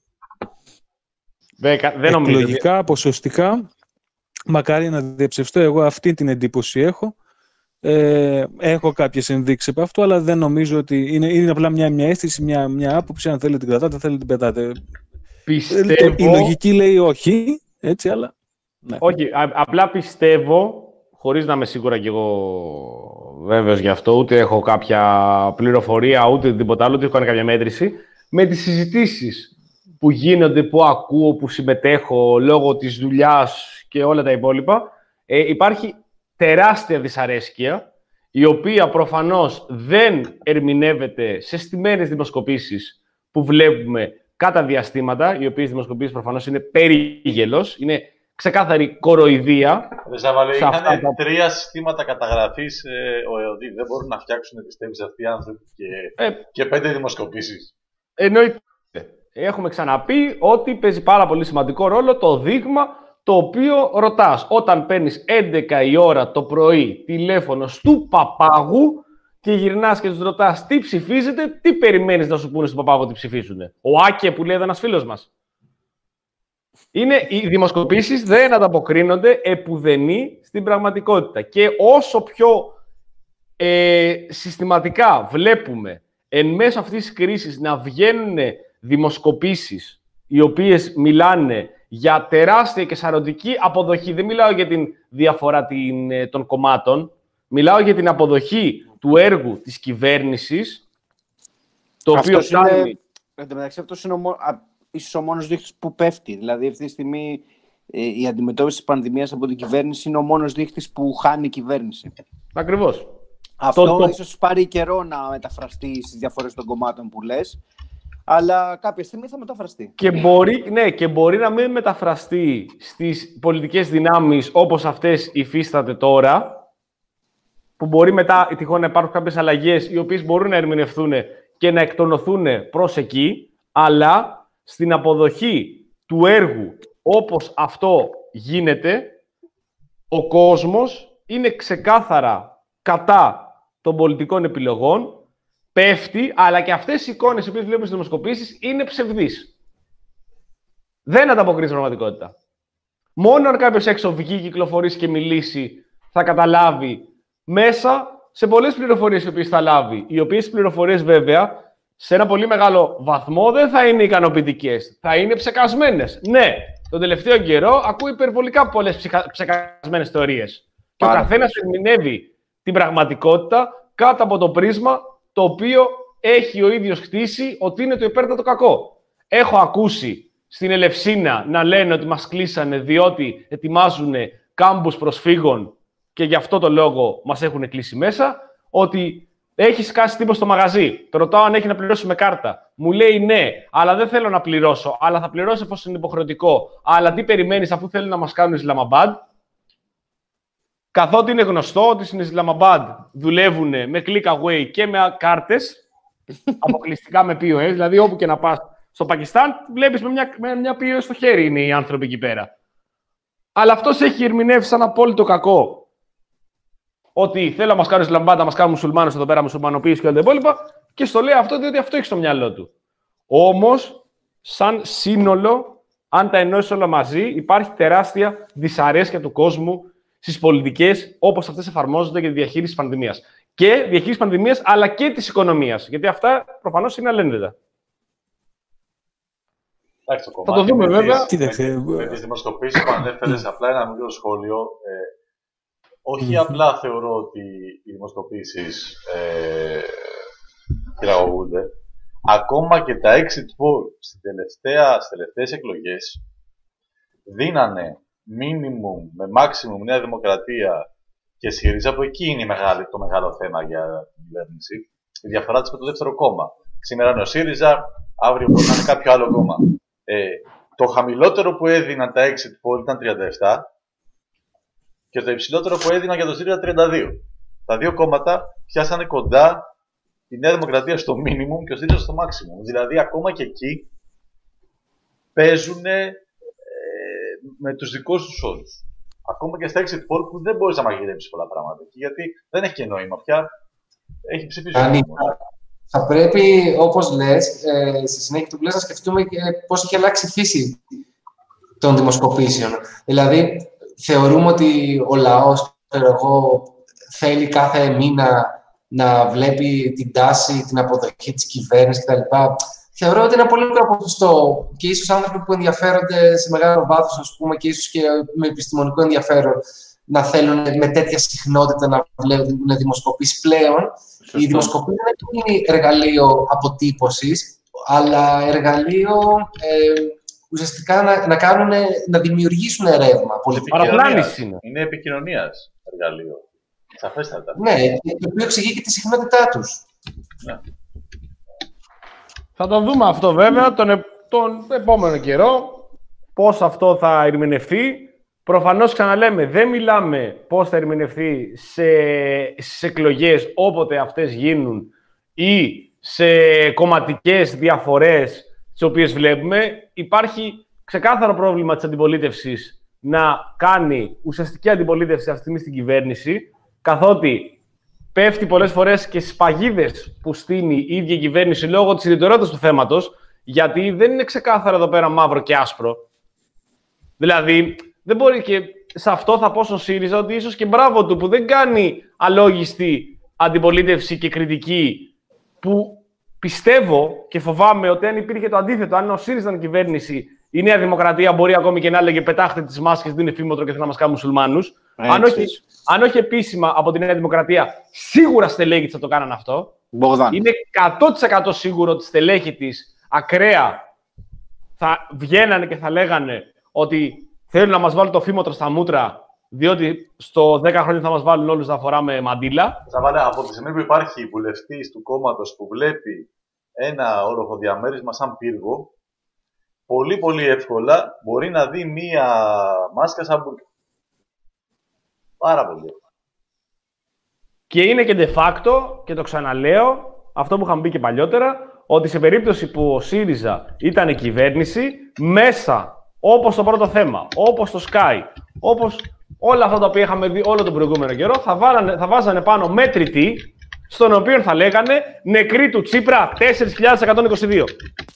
Δεν, δεν νομίζω. Εκλογικά, ποσοστικά, μακάρι να διαψευστώ. Εγώ αυτή την εντύπωση έχω. Ε, έχω κάποιες ενδείξεις από αυτό, αλλά δεν νομίζω ότι είναι, είναι απλά μια, μια αίσθηση, μια, μια άποψη. Αν θέλετε την κρατάτε, θέλετε την πετάτε. Πιστεύω... Η λογική λέει όχι, έτσι, αλλά... Ναι. Όχι, α, απλά πιστεύω, χωρίς να είμαι σίγουρα κι εγώ βέβαιος γι' αυτό, ούτε έχω κάποια πληροφορία, ούτε τίποτα άλλο, ούτε έχω κάνει κάποια μέτρηση, με τις συζητήσεις που γίνονται, που ακούω, που συμμετέχω λόγω της δουλειάς και όλα τα υπόλοιπα, ε, υπάρχει τεράστια δυσαρέσκεια, η οποία προφανώς δεν ερμηνεύεται σε στημένες δημοσκοπήσεις που βλέπουμε κατά διαστήματα, οι οποίες δημοσκοπήσεις προφανώς είναι περίγελος, είναι ξεκάθαρη κοροϊδία. Ζαβαλέ, είχαν τα... τρία συστήματα καταγραφής ε, ο ΕΟΔΗ. Δεν μπορούν να φτιάξουν, πιστεύεις, αυτοί οι άνθρωποι και, ε, και πέντε δημοσκοπήσεις. Εννοείται. Έχουμε ξαναπεί ότι παίζει πάρα πολύ σημαντικό ρόλο το δείγμα το οποίο ρωτάς. Όταν παίρνεις έντεκα η ώρα το πρωί τηλέφωνο στου παπάγου και γυρνάς και τους ρωτάς τι ψηφίζετε, τι περιμένεις να σου πούνε στον παπάγο τι ψηφίζουν? Ο Άκε που λέει ένας φίλος μας. Είναι, οι δημοσκοπήσεις δεν ανταποκρίνονται επουδενή στην πραγματικότητα. Και όσο πιο ε, συστηματικά βλέπουμε εν μέσω αυτής της κρίσης να βγαίνουν δημοσκοπήσεις οι οποίες μιλάνε για τεράστια και σαρωτική αποδοχή. Δεν μιλάω για την διαφορά την, των κομμάτων. Μιλάω για την αποδοχή του έργου της κυβέρνησης, το οποίο κάνει... Εν τω μεταξύ, αυτός είναι ο, ίσως ο μόνος δείχτης που πέφτει. Δηλαδή, αυτή τη στιγμή η αντιμετώπιση της πανδημίας από την κυβέρνηση είναι ο μόνος δείχτης που χάνει η κυβέρνηση. Ακριβώς. Αυτό το, το... ίσως πάρει καιρό να μεταφραστεί στις διαφορές των κομμάτων που λες, αλλά κάποια στιγμή θα μεταφραστεί. Και μπορεί, ναι, και μπορεί να μην μεταφραστεί στις πολιτικές δυνάμεις όπως αυτές υφίσταται τώρα, που μπορεί μετά τυχόν να υπάρχουν κάποιες αλλαγές οι οποίες μπορούν να ερμηνευθούν και να εκτονωθούν προς εκεί, αλλά στην αποδοχή του έργου όπως αυτό γίνεται, ο κόσμος είναι ξεκάθαρα κατά των πολιτικών επιλογών, πέφτει, αλλά και αυτές οι εικόνες οι οποίες βλέπουμε στις δημοσκοπήσεις είναι ψευδείς. Δεν ανταποκρίνει στην πραγματικότητα. Μόνο αν κάποιος έξω βγει, κυκλοφορήσει και μιλήσει, θα καταλάβει μέσα σε πολλές πληροφορίες οι οποίες θα λάβει. Οι οποίες πληροφορίες, βέβαια, σε ένα πολύ μεγάλο βαθμό δεν θα είναι ικανοποιητικές. Θα είναι ψεκασμένες. Ναι, τον τελευταίο καιρό ακούω υπερβολικά πολλές ψυχα... ψεκασμένες θεωρίες. Και ο καθένας ερμηνεύει την πραγματικότητα κάτω από το πρίσμα το οποίο έχει ο ίδιος χτίσει ότι είναι το υπέρτατο κακό. Έχω ακούσει στην Ελευσίνα να λένε ότι μας κλείσανε διότι ετοιμάζουν κάμπους προσφύγων και γι' αυτό το λόγο μας έχουν κλείσει μέσα, ότι έχει σκάσει τύπο στο μαγαζί. Το ρωτάω αν έχει να πληρώσει με κάρτα. Μου λέει ναι, αλλά δεν θέλω να πληρώσω. Αλλά θα πληρώσω εφόσον είναι υποχρεωτικό. Αλλά τι περιμένεις αφού θέλουν να μας κάνουν Ισλαμαμπάντ. Καθότι είναι γνωστό ότι στην Ισλαμαμπάντ δουλεύουν με click away και με κάρτες, αποκλειστικά με πι ο ες. Δηλαδή όπου και να πας στο Πακιστάν, βλέπεις με μια, με μια πι ο ες στο χέρι είναι οι άνθρωποι εκεί πέρα. Αλλά αυτός έχει ερμηνεύσει σαν απόλυτο κακό. Ότι θέλω να μας κάνουν Ισλαμαμπάντ, να μας κάνουν μουσουλμάνους εδώ πέρα, μουσουλμανοποίηση και όλα τα υπόλοιπα, και στο λέει αυτό διότι αυτό έχει στο μυαλό του. Όμως, σαν σύνολο, αν τα ενώσεις όλα μαζί, υπάρχει τεράστια δυσαρέσκεια του κόσμου στις πολιτικές όπως αυτές εφαρμόζονται για τη διαχείριση της πανδημίας. Και διαχείριση της πανδημίας, αλλά και της οικονομίας. Γιατί αυτά προφανώς είναι αλληλένδετα. Θα το δούμε βέβαια. Με, με τις δημοσκοπήσεις που ανέφερες, απλά ένα μικρό σχόλιο. Ε, όχι απλά θεωρώ ότι οι δημοσκοπήσεις ε, χειραγωγούνται. Ακόμα και τα exit poll στις τελευταίες εκλογές δίνανε minimum με maximum Νέα Δημοκρατία και ΣΥΡΙΖΑ, που εκεί είναι η μεγάλη, το μεγάλο θέμα για την κυβέρνηση. Η διαφορά της με το δεύτερο κόμμα. Σήμερα είναι ο ΣΥΡΙΖΑ, αύριο μπορεί να είναι κάποιο άλλο κόμμα. Ε, το χαμηλότερο που έδιναν τα exit poll ήταν τριάντα επτά και το υψηλότερο που έδιναν για το ΣΥΡΙΖΑ τριάντα δύο. Τα δύο κόμματα πιάσανε κοντά η Νέα Δημοκρατία στο minimum και ο ΣΥΡΙΖΑ στο maximum. Δηλαδή ακόμα και εκεί παίζουν ε, με τους δικούς τους όρους. Ακόμα και στα exit poll που δεν μπορείς να μαγειρέψεις πολλά πράγματα. Γιατί δεν έχει και νόημα πια. Έχει ψηφίσει. Θα πρέπει, όπως λες, ε, στη συνέχεια του λες να σκεφτούμε και πώς έχει αλλάξει η φύση των δημοσκοπήσεων. Δηλαδή, θεωρούμε ότι ο λαός, εγώ, θέλει κάθε μήνα να βλέπει την τάση, την αποδοχή της κυβέρνησης κτλ. Θεωρώ ότι είναι ένα πολύ μικρό ποσοστό και ίσως άνθρωποι που ενδιαφέρονται σε μεγάλο βάθος, ας πούμε, και ίσως και με επιστημονικό ενδιαφέρον να θέλουν με τέτοια συχνότητα να βλέπουν δημοσκοπήσεις πλέον. Σωστό. Η δημοσκοπία δεν είναι εργαλείο αποτύπωσης, αλλά εργαλείο ε, ουσιαστικά να, να, κάνουν, να δημιουργήσουν ρεύμα. Παραπλάνηση είναι. Είναι επικοινωνίας εργαλείο. Σαφέστατα. Ναι, το οποίο εξηγεί και τη συχνότητά τους. Ναι. Θα το δούμε αυτό βέβαια τον, τον επόμενο καιρό, πώς αυτό θα ερμηνευτεί. Προφανώς, ξαναλέμε, δεν μιλάμε πώς θα ερμηνευτεί σε, στις εκλογές όποτε αυτές γίνουν ή σε κομματικές διαφορές τις οποίες βλέπουμε. Υπάρχει ξεκάθαρο πρόβλημα της αντιπολίτευσης να κάνει ουσιαστική αντιπολίτευση αυτή τη στιγμή στην κυβέρνηση, καθότι πέφτει πολλές φορές και στις παγίδες που στείνει η ίδια η κυβέρνηση λόγω της ιδιαιτερότητας του θέματος, γιατί δεν είναι ξεκάθαρο εδώ πέρα μαύρο και άσπρο. Δηλαδή, δεν μπορεί, και σε αυτό θα πω στον ΣΥΡΙΖΑ ότι ίσως και μπράβο του που δεν κάνει αλόγιστη αντιπολίτευση και κριτική, που πιστεύω και φοβάμαι ότι αν υπήρχε το αντίθετο, αν ο ΣΥΡΙΖΑ ήταν κυβέρνηση, η Νέα Δημοκρατία μπορεί ακόμη και να έλεγε πετάχτε τις μάσκες, δεν είναι φήμοτρο και θα μας κάνουν μουσουλμάνους. Αν όχι, αν όχι επίσημα από τη Νέα Δημοκρατία, σίγουρα στελέχη της θα το κάνανε αυτό. Μπογδάν. Είναι εκατό τοις εκατό σίγουρο ότι στελέχη της ακραία θα βγαίνανε και θα λέγανε ότι θέλουν να μας βάλουν το φήμοτρο στα μούτρα, διότι στο δέκα χρόνια θα μας βάλουν όλους να φοράμε μαντίλα. Ζαβαλέ, από τη στιγμή που υπάρχει βουλευτής του κόμματος που βλέπει ένα όροφο διαμέρισμα σαν πύργο, πολύ πολύ εύκολα μπορεί να δει μία μάσκα σαν μπουρκα. Πάρα πολύ εύκολα. Και είναι και de facto, και το ξαναλέω, αυτό που είχαμε πει και παλιότερα, ότι σε περίπτωση που ο ΣΥΡΙΖΑ ήταν κυβέρνηση, μέσα, όπως το πρώτο θέμα, όπως το Sky, όπως όλα αυτά τα οποία είχαμε δει όλο τον προηγούμενο καιρό, θα, βάλανε, θα βάζανε πάνω μετρητή, στον οποίο θα λέγανε νεκροί του Τσίπρα τέσσερις χιλιάδες εκατόν είκοσι δύο.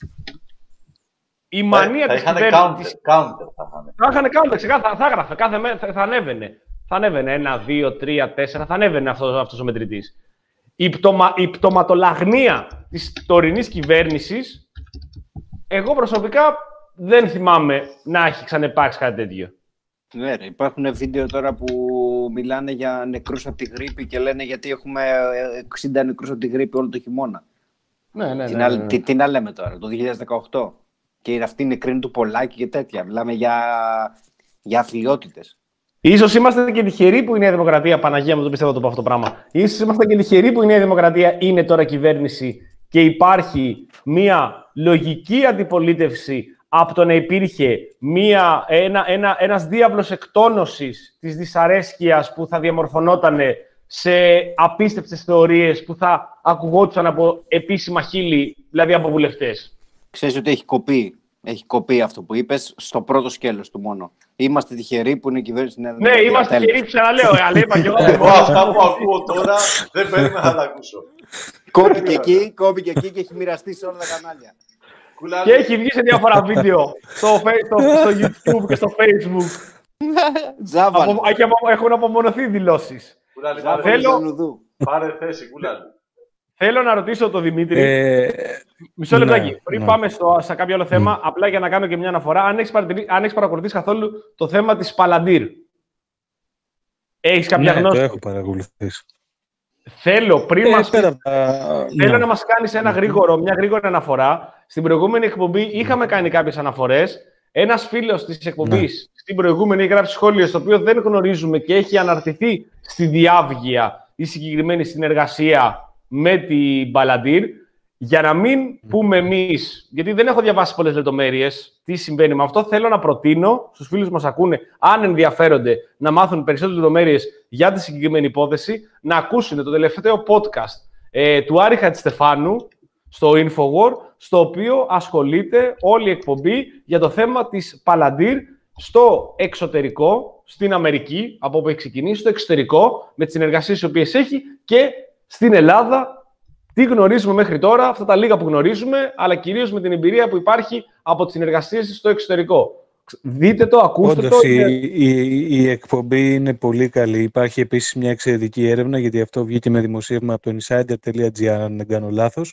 Η μανία θα της είχαν κυβέρνησης... counter, counter θα Θα είχαν counter, ξεκάθαρα, θα έγραφε, κάθε μέρα θα, θα ανέβαινε. Θα ανέβαινε ένα, δύο, τρία, τέσσερα, θα ανέβαινε αυτός, αυτός ο μετρητής. Η, πτωμα, η πτωματολαγνία της τωρινής κυβέρνησης, εγώ προσωπικά δεν θυμάμαι να έχει ξανεπάρξει κάτι τέτοιο. Ναι, ρε, υπάρχουν βίντεο τώρα που μιλάνε για νεκρούς από τη γρίπη και λένε γιατί έχουμε εξήντα νεκρούς από τη γρίπη όλο το χειμώνα. Ναι, ναι, τι, ναι, να, ναι, ναι. τι, τι να λέμε τώρα, το δύο χιλιάδες δεκαοκτώ. Και αυτή είναι νεκρή του Πολάκη και τέτοια. Μιλάμε για, για αθλιότητες. Ίσως είμαστε και τυχεροί που η Νέα Δημοκρατία, Παναγία μου, το πιστεύω το πω αυτό το πράγμα. Ίσως είμαστε και τυχεροί που η Νέα Δημοκρατία είναι τώρα κυβέρνηση και υπάρχει μια λογική αντιπολίτευση από το να υπήρχε μια, ένα, ένα, ένας διάβλος εκτόνωσης της δυσαρέσκειας που θα διαμορφωνόταν σε απίστευτες θεωρίες που θα ακουγόντουσαν από επίσημα χείλη, δηλαδή από βουλευτές. Ξέρεις ότι έχει κοπεί. Έχει κοπεί αυτό που είπες στο πρώτο σκέλος του μόνο. Είμαστε τυχεροί που είναι η κυβέρνηση Νέα Δημοκρατία. Ναι, είμαστε τυχεροί, ξαναλέω. Αλλά είπα και εγώ. Εγώ αυτά που ακούω τώρα δεν περίμενα να τα ακούσω. Κόπηκε εκεί, κόπηκε εκεί και έχει μοιραστεί σε όλα τα κανάλια. Και έχει βγει σε διάφορα βίντεο στο, στο YouTube και στο Facebook. Τζάβαλ. Απο, έχουν απομονωθεί δηλώσεις. Κουλάλη, πάρε, Θέλω... πάρε θέση, Κουλάλη. Θέλω να ρωτήσω τον Δημήτρη. Ε, Μισό λεπτάκι. Ναι, πριν ναι. πάμε στο, σε κάποιο άλλο θέμα, mm. απλά για να κάνω και μια αναφορά, αν έχεις, αν έχεις παρακολουθήσει καθόλου το θέμα της Παλαντήρ. Έχεις κάποια ναι, γνώση? το έχω παρακολουθήσει. Θέλω, πριν ε, μας... πέρα, Θέλω ναι. να μας κάνεις ένα γρήγορο, μια γρήγορη αναφορά. Στην προηγούμενη εκπομπή είχαμε κάνει κάποιες αναφορές. Ένας φίλος της εκπομπής ναι. στην προηγούμενη γράψει σχόλιο, στο οποίο δεν γνωρίζουμε και έχει αναρτηθεί στη διάβγεια η συγκεκριμένη συνεργασία με την Παλαντήρ. Για να μην mm. πούμε εμείς, γιατί δεν έχω διαβάσει πολλές λεπτομέρειες, τι συμβαίνει με αυτό, θέλω να προτείνω στους φίλους που μας ακούνε, αν ενδιαφέρονται να μάθουν περισσότερες λεπτομέρειες για τη συγκεκριμένη υπόθεση, να ακούσουν το τελευταίο podcast ε, του Άρη Χατζηστεφάνου στο Infowar, στο οποίο ασχολείται όλη η εκπομπή για το θέμα της Παλαντήρ στο εξωτερικό, στην Αμερική, από όπου έχει ξεκινήσει, στο εξωτερικό, με τις συνεργασίες τις οποίες έχει και στην Ελλάδα. Τι γνωρίζουμε μέχρι τώρα, αυτά τα λίγα που γνωρίζουμε, αλλά κυρίως με την εμπειρία που υπάρχει από τις συνεργασίες στο εξωτερικό. Δείτε το, ακούστε Όντως, το. Η, είναι... η, η εκπομπή είναι πολύ καλή. Υπάρχει επίσης μια εξαιρετική έρευνα, γιατί αυτό βγήκε με δημοσίευμα από το insider τελεία gr, αν δεν κάνω λάθος.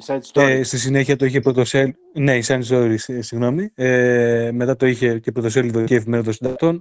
Ε, στη συνέχεια το είχε πρωτοσέλιδο. Ναι, Inside Story, συγγνώμη. Ε, μετά το είχε και πρωτοσέλιδο και εφημερίδα των συντακτών.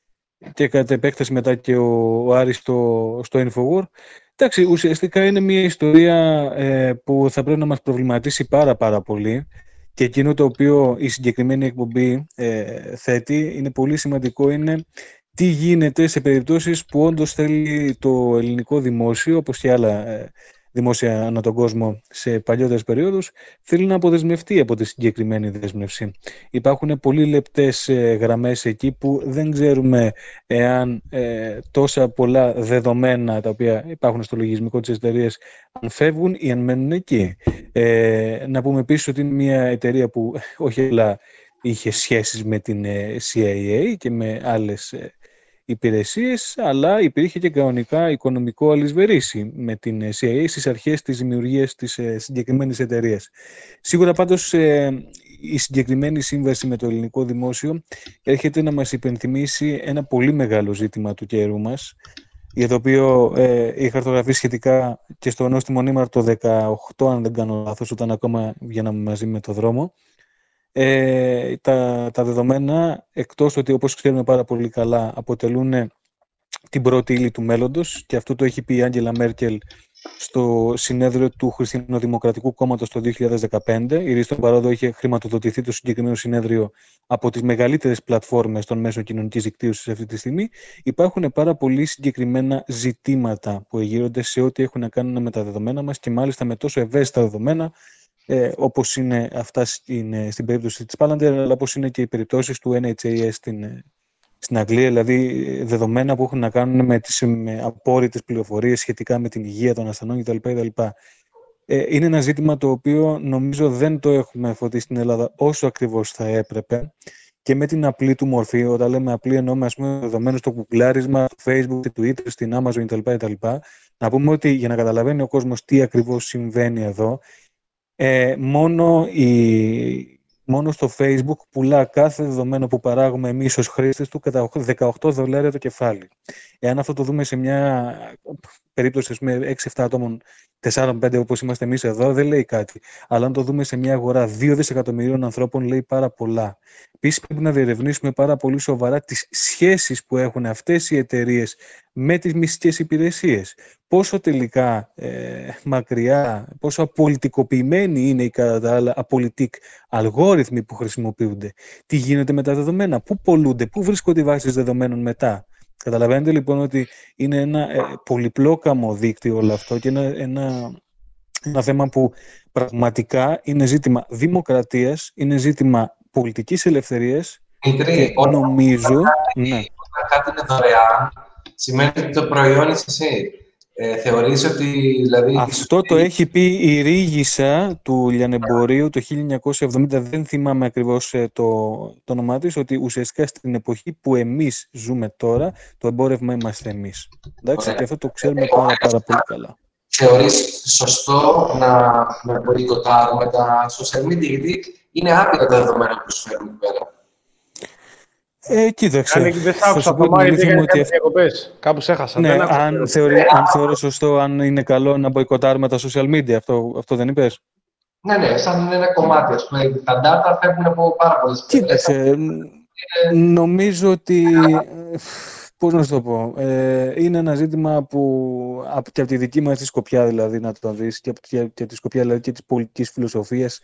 Και κατά επέκταση μετά και ο, ο Άρης στο, στο Infowar. Εντάξει, ουσιαστικά είναι μια ιστορία ε, που θα πρέπει να μας προβληματίσει πάρα πάρα πολύ, και εκείνο το οποίο η συγκεκριμένη εκπομπή ε, θέτει είναι πολύ σημαντικό, είναι τι γίνεται σε περιπτώσεις που όντως θέλει το ελληνικό δημόσιο, όπως και άλλα ε, δημόσια ανά τον κόσμο σε παλιότερες περίοδους, θέλει να αποδεσμευτεί από τη συγκεκριμένη δέσμευση. Υπάρχουν πολύ λεπτές ε, γραμμές εκεί που δεν ξέρουμε εάν ε, τόσα πολλά δεδομένα τα οποία υπάρχουν στο λογισμικό της εταιρείας αν φεύγουν ή αν μένουν εκεί. Ε, να πούμε επίσης ότι είναι μια εταιρεία που όχι απλά είχε σχέσεις με την ε, σι άι έι και με άλλες ε, υπηρεσίες, αλλά υπήρχε και κανονικά οικονομικό αλυσβερίσι με την σι άι έι στις αρχές της δημιουργίας της ε, συγκεκριμένης εταιρείας. Σίγουρα πάντως ε, η συγκεκριμένη σύμβαση με το ελληνικό δημόσιο έρχεται να μας υπενθυμίσει ένα πολύ μεγάλο ζήτημα του καιρού μας, για το οποίο ε, είχα χαρτογραφήσει σχετικά και στο νόστιμο νήμαρο το δεκαοκτώ, αν δεν κάνω λάθος, όταν ακόμα βγαίναμε μαζί με το δρόμο. Ε, τα, τα δεδομένα, εκτός ότι όπως ξέρουμε πάρα πολύ καλά αποτελούν την πρώτη ύλη του μέλλοντος, και αυτό το έχει πει η Άγγελα Μέρκελ στο συνέδριο του Χριστιανοδημοκρατικού Κόμματος το δύο χιλιάδες δεκαπέντε. Η Ρίστο Παρόδο είχε χρηματοδοτηθεί το συγκεκριμένο συνέδριο από τις μεγαλύτερες πλατφόρμες των μέσων κοινωνικής δικτύωσης αυτή τη στιγμή. Υπάρχουν πάρα πολύ συγκεκριμένα ζητήματα που εγείρονται σε ό,τι έχουν να κάνουν με τα δεδομένα μας και μάλιστα με τόσο ευαίσθητα δεδομένα, ε, όπως είναι αυτά στην, στην περίπτωση της Palantir, αλλά όπως είναι και οι περιπτώσεις του Εν Έιτς Έι Ες στην, στην Αγγλία, δηλαδή δεδομένα που έχουν να κάνουν με τις με απόρριτες πληροφορίες σχετικά με την υγεία των ασθενών κτλ. κτλ. Ε, είναι ένα ζήτημα το οποίο νομίζω δεν το έχουμε φωτίσει στην Ελλάδα όσο ακριβώς θα έπρεπε και με την απλή του μορφή. Όταν λέμε απλή εννοούμε, ας πούμε, δεδομένου στο κουκλάρισμα, στο Facebook, στο Twitter, στην Amazon κτλ. κτλ. Να πούμε ότι για να καταλαβαίνει ο κόσμος τι ακριβώς συμβαίνει εδώ, ε, μόνο, η, μόνο στο Facebook πουλά κάθε δεδομένο που παράγουμε εμείς ως χρήστες του κατά δεκαοκτώ δολάρια το κεφάλι. Εάν αυτό το δούμε σε μια περίπτωση με έξι εφτά ατόμων, τέσσερα πέντε όπως είμαστε εμείς εδώ, δεν λέει κάτι. Αλλά αν το δούμε σε μια αγορά δύο δισεκατομμυρίων ανθρώπων, λέει πάρα πολλά. Επίσης, πρέπει να διερευνήσουμε πάρα πολύ σοβαρά τις σχέσεις που έχουν αυτές οι εταιρείες με τις μυστικές υπηρεσίες. Πόσο τελικά ε, μακριά, πόσο απολυτικοποιημένοι είναι οι κατά τα άλλα απολυτικ αλγόριθμοι που χρησιμοποιούνται. Τι γίνεται με τα δεδομένα, πού πολλούνται, πού βρίσκονται οι βάσεις δεδομένων μετά. Καταλαβαίνετε λοιπόν ότι είναι ένα ε, πολυπλόκαμο δίκτυο όλο αυτό και ένα, ένα, ένα θέμα που πραγματικά είναι ζήτημα δημοκρατίας, είναι ζήτημα πολιτικής ελευθερίας Δημήτρη, και νομίζω... Όταν ναι. κάτι είναι δωρεάν, σημαίνει ότι το προϊόν είσαι εσύ. Ε, θεωρείς ότι δηλαδή... Αυτό το έχει πει η Ρήγισσα του λιανεμπορίου το χίλια εννιακόσια εβδομήντα, δεν θυμάμαι ακριβώς το, το όνομά της, ότι ουσιαστικά στην εποχή που εμείς ζούμε τώρα, το εμπόρευμα είμαστε εμείς. Εντάξει, και αυτό το ξέρουμε πάρα, πάρα πολύ καλά. Θεωρείς σωστό να, να μποϊκοτάρουμε τα social media, γιατί είναι άπειρα τα δεδομένα που προσφέρουν εκεί πέρα. Ε, κοίταξε. Αν δεν σ' άκουσα το Μάη, δεν έκανε κάτι διακοπές. Κάπου σε έχασα. Ναι, αν, θεωρεί, αν θεωρώ σωστό, αν είναι καλό να μποϊκοτάρουμε τα social media, αυτό, αυτό δεν είπες? Ναι, ναι, σαν είναι ένα κομμάτι, ας πούμε. Τα data φεύγουν από πάρα πολλές πλευρές. Κοίταξε, νομίζω ότι, πώς να σου το πω, ε, είναι ένα ζήτημα που και από τη δική μας τη σκοπιά, δηλαδή, να το δεις, και από τη, και από τη σκοπιά δηλαδή, και της πολιτικής φιλοσοφίας,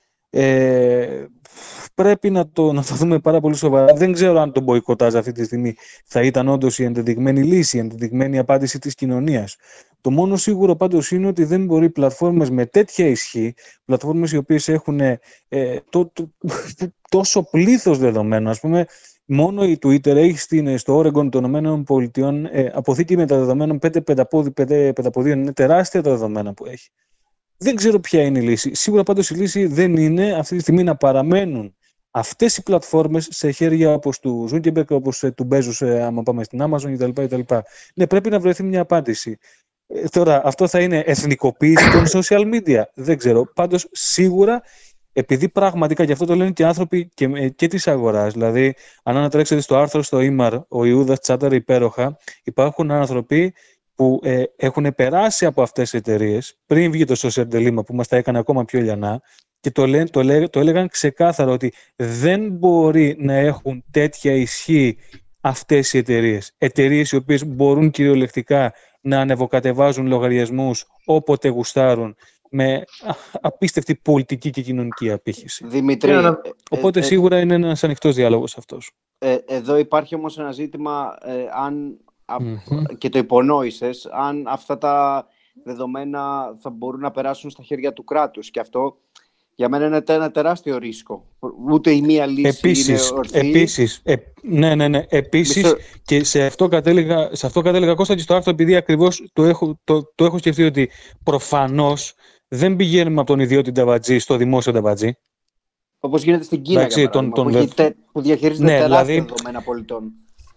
ε, πρέπει να το, να το δούμε πάρα πολύ σοβαρά. Δεν ξέρω αν το μποϊκοτάζ αυτή τη στιγμή θα ήταν όντως η ενδεδειγμένη λύση, η ενδεδειγμένη απάντηση της κοινωνίας. Το μόνο σίγουρο πάντως είναι ότι δεν μπορεί πλατφόρμες με τέτοια ισχύ, πλατφόρμες οι οποίες έχουν ε, το, το, τόσο πλήθος δεδομένων, ας πούμε, μόνο η Twitter έχει στην, στο Oregon των ΗΠΑ ε, αποθήκη με τα δεδομένα πέντε πενταποδίων. Είναι τεράστια τα δεδομένα που έχει. Δεν ξέρω ποια είναι η λύση. Σίγουρα πάντως η λύση δεν είναι αυτή τη στιγμή να παραμένουν αυτές οι πλατφόρμες σε χέρια όπως του Zuckerberg, όπως του Bezos, άμα πάμε στην Amazon κτλ. Ναι, πρέπει να βρεθεί μια απάντηση. Ε, τώρα, αυτό θα είναι εθνικοποίηση των social media. Δεν ξέρω. Πάντως, σίγουρα, επειδή πραγματικά, και αυτό το λένε και άνθρωποι και, και της αγοράς, δηλαδή, αν ανατρέξετε στο άρθρο στο Ήμαρ, ο Ιούδας τσάταρε υπέροχα, υπάρχουν άνθρωποι που ε, έχουν περάσει από αυτές τις εταιρείες πριν βγει το social dilemma που μας τα έκανε ακόμα πιο λιανά και το, λέ, το, λέ, το έλεγαν ξεκάθαρο ότι δεν μπορεί να έχουν τέτοια ισχύ αυτές οι εταιρείες. Εταιρείες οι οποίες μπορούν κυριολεκτικά να ανεβοκατεβάζουν λογαριασμούς όποτε γουστάρουν με απίστευτη πολιτική και κοινωνική απήχηση. Δημήτρη, Οπότε ε, ε, σίγουρα είναι ένας ανοιχτός διάλογος αυτός. Ε, εδώ υπάρχει όμως ένα ζήτημα, ε, αν Mm-hmm. και το υπονόησες, αν αυτά τα δεδομένα θα μπορούν να περάσουν στα χέρια του κράτους. Και αυτό για μένα είναι ένα τεράστιο ρίσκο. Ούτε η μία λύση επίσης, είναι ορθή. Επίσης, ε, ναι, ναι, ναι. Επίσης, Μισό... και σε αυτό κατέληγα, σε αυτό κατέληγα Κώστα και στο άρθρο, επειδή ακριβώς το έχω, το, το έχω σκεφτεί ότι προφανώς δεν πηγαίνουμε από τον ιδιώτη ταβατζή στο δημόσιο ταβατζή. Όπως γίνεται στην Κίνα, για παράδειγμα, τον, τον... Που, τε, που διαχειρίζεται ναι, τεράστια δηλαδή... δεδομένα πολιτών.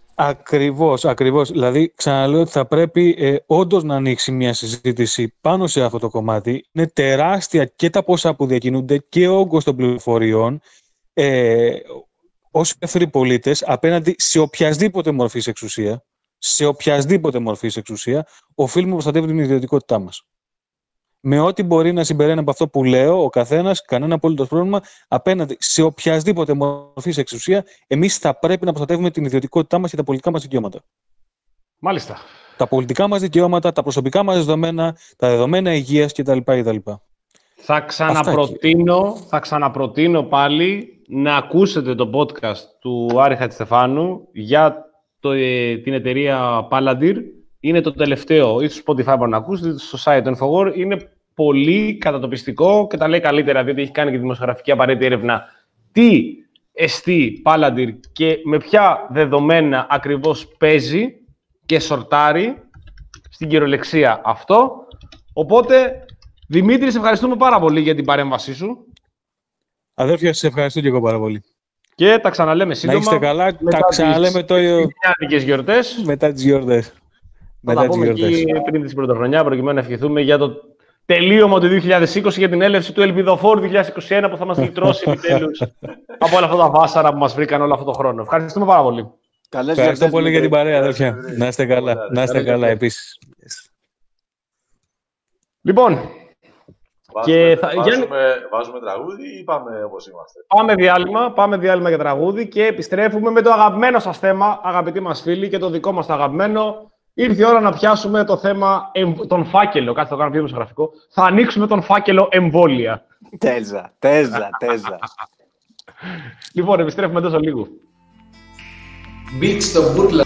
Ακριβώς, ακριβώς. Δηλαδή, ξαναλέω ότι θα πρέπει ε, όντως να ανοίξει μια συζήτηση πάνω σε αυτό το κομμάτι. Είναι τεράστια και τα ποσά που διακινούνται και ο όγκος των πληροφοριών ε, ως ελεύθεροι πολίτες απέναντι σε οποιασδήποτε μορφής εξουσία, σε οποιασδήποτε μορφής εξουσία, οφείλουμε να προστατεύουμε την ιδιωτικότητά μας. Με ό,τι μπορεί να συμπεραίνει από αυτό που λέω ο καθένας, κανένα απολύτως πρόβλημα, απέναντι σε οποιασδήποτε μορφής εξουσία, εμείς θα πρέπει να προστατεύουμε την ιδιωτικότητά μας και τα πολιτικά μας δικαιώματα. Μάλιστα. τα πολιτικά μας δικαιώματα, τα προσωπικά μας δεδομένα, τα δεδομένα υγείας κτλ. κτλ. Θα ξαναπροτείνω, θα ξαναπροτείνω πάλι να ακούσετε το podcast του Άρη Χατζηστεφάνου για το, ε, την εταιρεία Palantir. Είναι το τελευταίο, είτε στο Spotify να ακούσετε, είτε στο site του Infowar. Είναι πολύ κατατοπιστικό και τα λέει καλύτερα, διότι έχει κάνει και δημοσιογραφική απαραίτητη έρευνα τι εστί Palantir και με ποια δεδομένα ακριβώς παίζει και σορτάρει στην κυριολεξία αυτό. Οπότε, Δημήτρη, σε ευχαριστούμε πάρα πολύ για την παρέμβασή σου. Αδέρφια, σε ευχαριστώ και εγώ πάρα πολύ. Και τα ξαναλέμε σύντομα. Να είστε καλά, τα ξαναλέμε το... τις γιορτές. Μετά τις γιορτές. Μετά τις γιορτές. Πριν την πρωτοχρονιά, προκειμένου να ευχηθούμε για το τελείωμα του δύο χιλιάδες είκοσι, για την έλευση του ελπιδοφόρου δύο χιλιάδες είκοσι ένα που θα μας λυτρώσει επιτέλους από όλα αυτά τα βάσαρα που μας βρήκαν όλο αυτό το χρόνο. Ευχαριστούμε πάρα πολύ. Καλές Ευχαριστώ γιορτές, πολύ για την παρέα, αδέρφια. Να είστε καλά. Να είστε καλά επίσης. Λοιπόν, Βάζουμε, και θα... βάζουμε, βάζουμε τραγούδι ή πάμε όπως είμαστε? Πάμε διάλειμμα, πάμε διάλειμμα για τραγούδι και επιστρέφουμε με το αγαπημένο σας θέμα, αγαπητοί μας φίλοι, και το δικό μας το αγαπημένο. Ήρθε η ώρα να πιάσουμε το θέμα, εμ... τον φάκελο, κάτι θα κάνω πιο δημοσιογραφικό. Θα ανοίξουμε τον φάκελο εμβόλια. Τέζα, τέζα, τέζα. Λοιπόν, επιστρέφουμε τόσο λίγο. Beach στο Bootleg.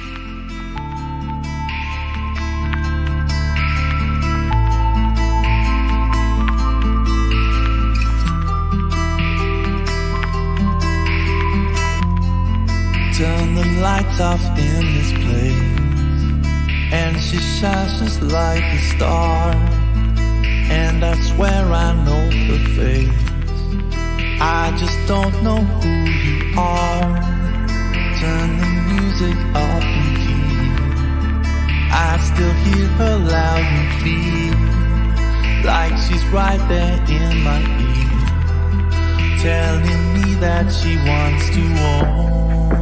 Turn the lights off in this place, and she shines just like a star, and I swear I know her face. I just don't know who you are. Turn the music up and key, I still hear her loud and clear, like she's right there in my ear, telling me that she wants to own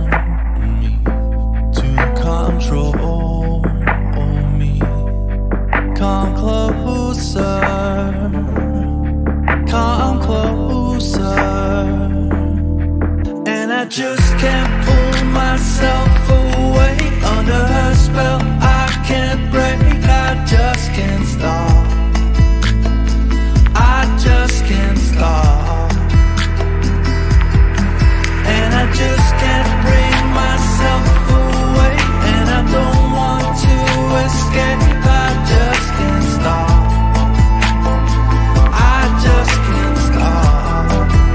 control me. Come closer, come closer, and I just can't pull myself away under her spell. I can't break, I just can't stop. I just can't stop, and I just can't bring myself away, and I don't want to escape. I just can't stop. I just can't stop.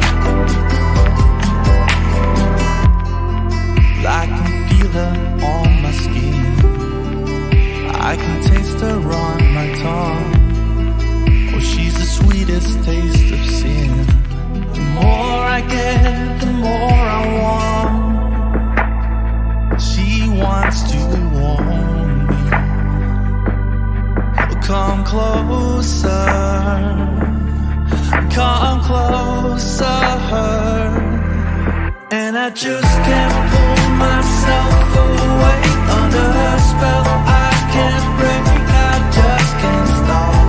I can feel her on my skin, I can taste her on my tongue. Oh, she's the sweetest taste of sin. The more I get, the more I want. She wants to warm me. Come closer, come closer, and I just can't pull myself away under her spell. I can't break, I just can't stop.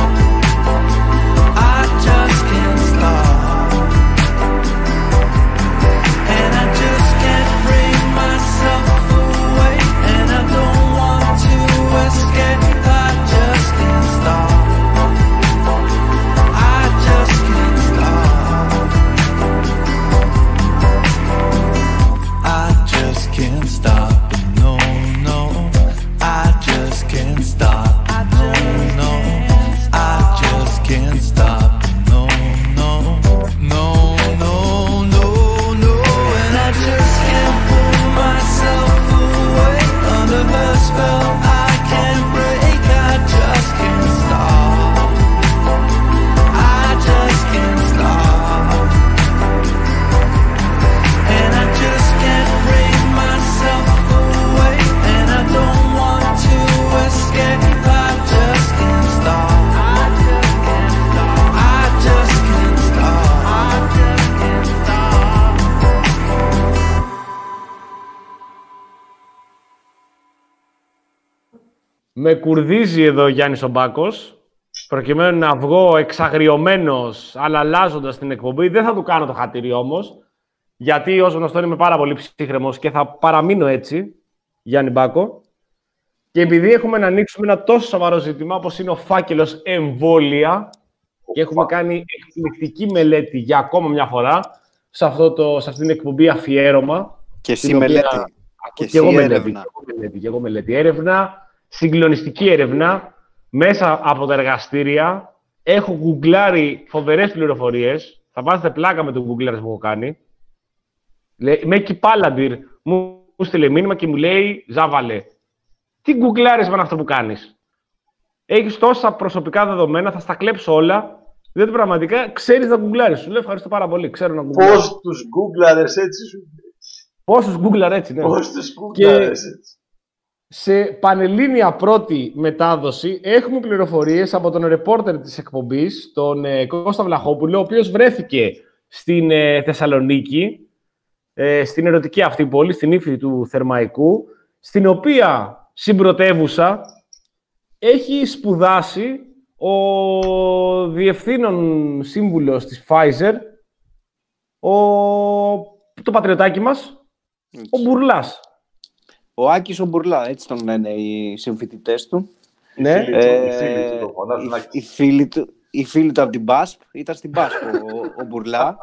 I just can't stop, and I just can't bring myself away, and I don't want to escape. I just can't stop. I just can't stop. I just can't stop. No, no. I just can't stop. No, no. I just can't stop. No, no. No, no, no, no. And I just can't pull myself away under her spell. I can't break, I just can't stop. I just can't stop, and I just can't bring myself away, and I don't want to escape. I just can't stop. I just can't stop. I just can't stop. I just can't stop. Με κουρδίζει εδώ ο Γιάννης ο Μπάκος, προκειμένου να βγω εξαγριωμένος, αλλά αλλάζοντας την εκπομπή. Δεν θα του κάνω το χατήρι όμως, γιατί ως γνωστό είμαι πάρα πολύ ψύχρεμος και θα παραμείνω έτσι, Γιάννη Μπάκο. Και επειδή έχουμε να ανοίξουμε ένα τόσο σοβαρό ζήτημα, όπως είναι ο φάκελος εμβόλια, και έχουμε κάνει εκπληκτική μελέτη για ακόμα μια φορά, σε, αυτό το, σε αυτήν την εκπομπή αφιέρωμα. Και εσύ μελέτη. Και, και, εγώ μελέτη, και εγώ μελέτη. Και εγώ μελέτη. Έρευνα, συγκλονιστική έρευνα, μέσα από τα εργαστήρια. Έχω γκουγκλάρει φοβερές πληροφορίες. Θα βάζετε πλάκα με τον γκουγκλάρες που έχω κάνει. Μέκη Πάλαντιρ μου στείλε μήνυμα και μου λέει, Ζάβαλε, τι γκουγκλάρες με αυτό που κάνεις. Έχεις τόσα προσωπικά δεδομένα, θα στα κλέψω όλα. Διότι πραγματικά ξέρεις να γκουγκλάρεις. Σου λέω ευχαριστώ πάρα πολύ. Ξέρω να γκουγκλάρεις. Πώς τους γκουγκλάρες έτσι σου Πώς τους γκουγκλάρες έτσι, ναι. Πώς τους γκουγκλάρες έτσι. Σε πανελλήνια πρώτη μετάδοση έχουμε πληροφορίες από τον ρεπόρτερ της εκπομπής, τον ε, Κώστα Βλαχόπουλο, ο οποίος βρέθηκε στην ε, Θεσσαλονίκη, ε, στην ερωτική αυτή πόλη, στην ύφη του Θερμαϊκού, στην οποία συμπρωτεύουσα έχει σπουδάσει ο διευθύνων σύμβουλος της Pfizer, ο... το πατριωτάκι μας, έτσι. Ο Μπουρλάς. Ο Άκης ο Μπουρλά, έτσι τον λένε οι συμφοιτητές του. Ναι. Οι φίλοι του, οι φίλοι του από την Μπάσπ, ήταν στην Μπάσπ ο, ο Μπουρλά.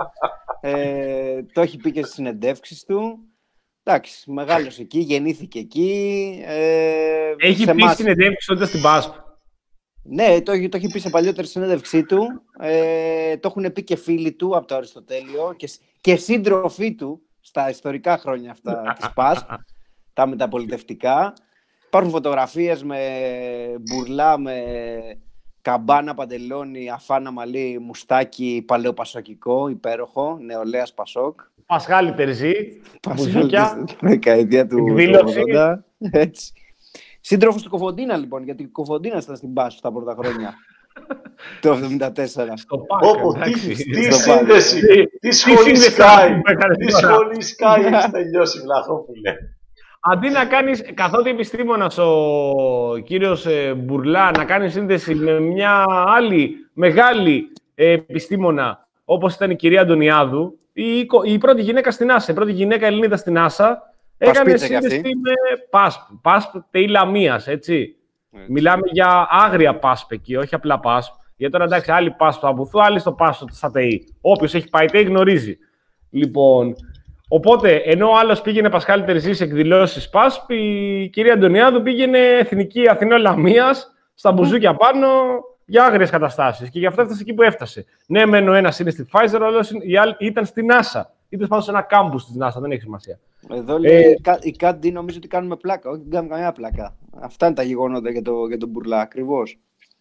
Ε, το έχει πει και στις συνεντεύξεις του. Εντάξει, μεγάλωσε εκεί, γεννήθηκε εκεί. Ε, έχει πει στις συνεντεύξεις ότι ήταν στην Μπάσπ. Ναι, το, το έχει πει σε παλιότερη συνέντευξή του. Ε, το έχουν πει και φίλοι του από το Αριστοτέλειο και, και σύντροφοί του στα ιστορικά χρόνια αυτά της ΠΑΣΠ, τα μεταπολιτευτικά. Υπάρχουν φωτογραφίες με Μπουρλά, με καμπάνα, παντελόνι, αφάνα μαλλί, μουστάκι, παλαιοπασοκικό, υπέροχο, νεολαίας Πασόκ. Πασχάλη Τερζή, μπουζούκια, δεκαετία του ογδόντα. Έτσι. Σύντροφος του Κοφοντίνα, λοιπόν, γιατί ο Κοφοντίνας ήταν στην Πάσου τα πρώτα χρόνια. Το εβδομήντα τέσσερα. Στο Πάκ, τι σύνδεση, τι σχολή Sky, τι σχολή Sky έχεις τελειώσει, Βλαχόπουλε. Αντί να κάνεις, καθότι επιστήμονας ο κύριος Μπουρλά, να κάνει σύνδεση με μια άλλη μεγάλη επιστήμονα, όπως ήταν η κυρία Αντωνιάδου, η, η πρώτη γυναίκα στην ΆΣΑ, η πρώτη γυναίκα Ελληνίδα στην ΆΣΑ, έκανε σύνδεση με ΠΑΣΠ, ΠΑΣΠ ΤΕΙΛΑΜΙΑΣ, έτσι. έτσι. Μιλάμε για άγρια ΠΑΣΠ εκεί, όχι απλά ΠΑΣΠ. Γιατί τώρα εντάξει, άλλοι ΠΑΣΠ στο Αμπουθού, άλλοι στο ΠΑΣΠ στα ΤΕΙ. Όποιος έχει πάει ΤΕΙ γνωρίζει. Λοιπόν, οπότε, ενώ ο άλλος πήγαινε Πασχάλη Τερζή σε εκδηλώσεις ΠΑΣΠ, η κυρία Αντωνιάδου πήγαινε Εθνική Αθηνό Λαμίας, στα μπουζούκια πάνω, για άγριες καταστάσεις. Και γι' αυτό έφτασε εκεί που έφτασε. Ναι, μεν ο ένας είναι στη Pfizer, ο άλλος ήταν στην NASA. Ήταν πάνω σε ένα κάμπους της NASA, δεν έχει σημασία. Εδώ λέει ε, η Κάντι νομίζω ότι κάνουμε πλάκα. Όχι, δεν κάνουμε καμιά πλάκα. Αυτά είναι τα γεγονότα για, το, για τον Μπουρλά, ακριβώς.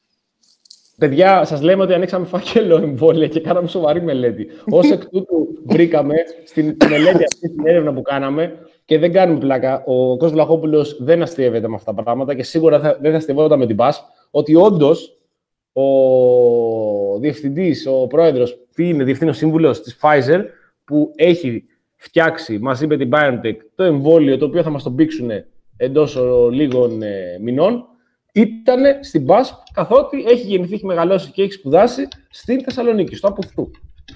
Παιδιά, σας λέμε ότι ανοίξαμε φάκελο εμβόλια και κάναμε σοβαρή μελέτη. Ως εκ τούτου βρήκαμε στην μελέτη αυτή, στην έρευνα που κάναμε, και δεν κάνουμε πλάκα. Ο Κώστας Βλαχόπουλος δεν αστειεύεται με αυτά τα πράγματα και σίγουρα θα, δεν θα αστειευόταν με την ΠΑΣ, ότι όντως ο διευθυντής, ο πρόεδρος, τι είναι, διευθύνος σύμβουλος της Pfizer, που έχει φτιάξει μαζί με την BioNTech το εμβόλιο το οποίο θα μας το πήξουν εντός λίγων ε, μηνών, ήταν στην ΠΑΣΠ, καθότι έχει γεννηθεί, έχει μεγαλώσει και έχει σπουδάσει στην Θεσσαλονίκη, στο Απουθού.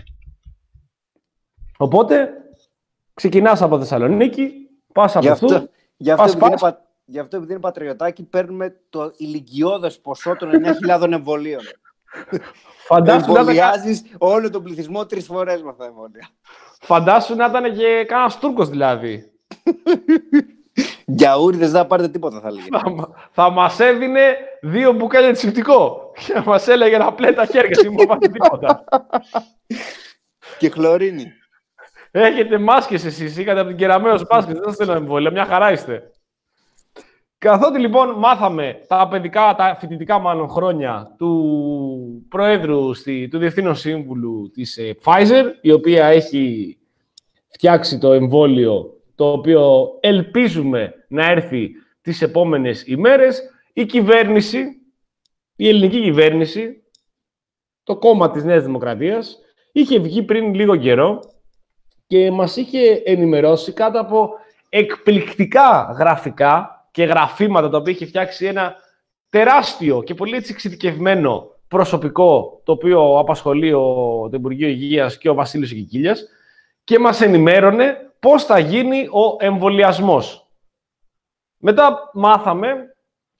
Οπότε, ξεκινάς από Θεσσαλονίκη, πας από Απουθού, γι' αυτό, πας, πας. Είναι, γι' αυτό επειδή είναι πατριωτάκι, παίρνουμε το ηλικιώδες ποσό των εννέα χιλιάδων εμβολίων. Φαντάσου εμβολιάζεις να... όλο τον πληθυσμό τρεις φορές με αυτά τα εμβόλια. Φαντάσου να ήταν και κανένας Τούρκος δηλαδή. Γιαούριδες δεν θα πάρετε τίποτα, θα λέγε. Θα, θα μας έδινε δύο μπουκάλια τσιπτικό και μας έλεγε να πλέει τα χέρια, εσύ μου πάτε τίποτα. Και χλωρίνη. Έχετε μάσκες εσείς, είχατε από την Κεραμέως μάσκες, δεν σας θέλω εμβόλια, μια χαρά είστε. Καθότι λοιπόν μάθαμε τα παιδικά, τα φοιτητικά μάλλον χρόνια του Προέδρου, στη, του Διευθύνου Σύμβουλου της ε, Pfizer, η οποία έχει φτιάξει το εμβόλιο το οποίο ελπίζουμε να έρθει τις επόμενες ημέρες, η κυβέρνηση, η ελληνική κυβέρνηση, το κόμμα της Νέας Δημοκρατίας, είχε βγει πριν λίγο καιρό και μας είχε ενημερώσει κάτω από εκπληκτικά γραφικά και γραφήματα τα οποία είχε φτιάξει ένα τεράστιο και πολύ έτσι εξειδικευμένο προσωπικό, το οποίο απασχολεί ο, το Υπουργείο Υγείας και ο Βασίλης Κικίλιας, και μας ενημέρωνε πώς θα γίνει ο εμβολιασμός. Μετά μάθαμε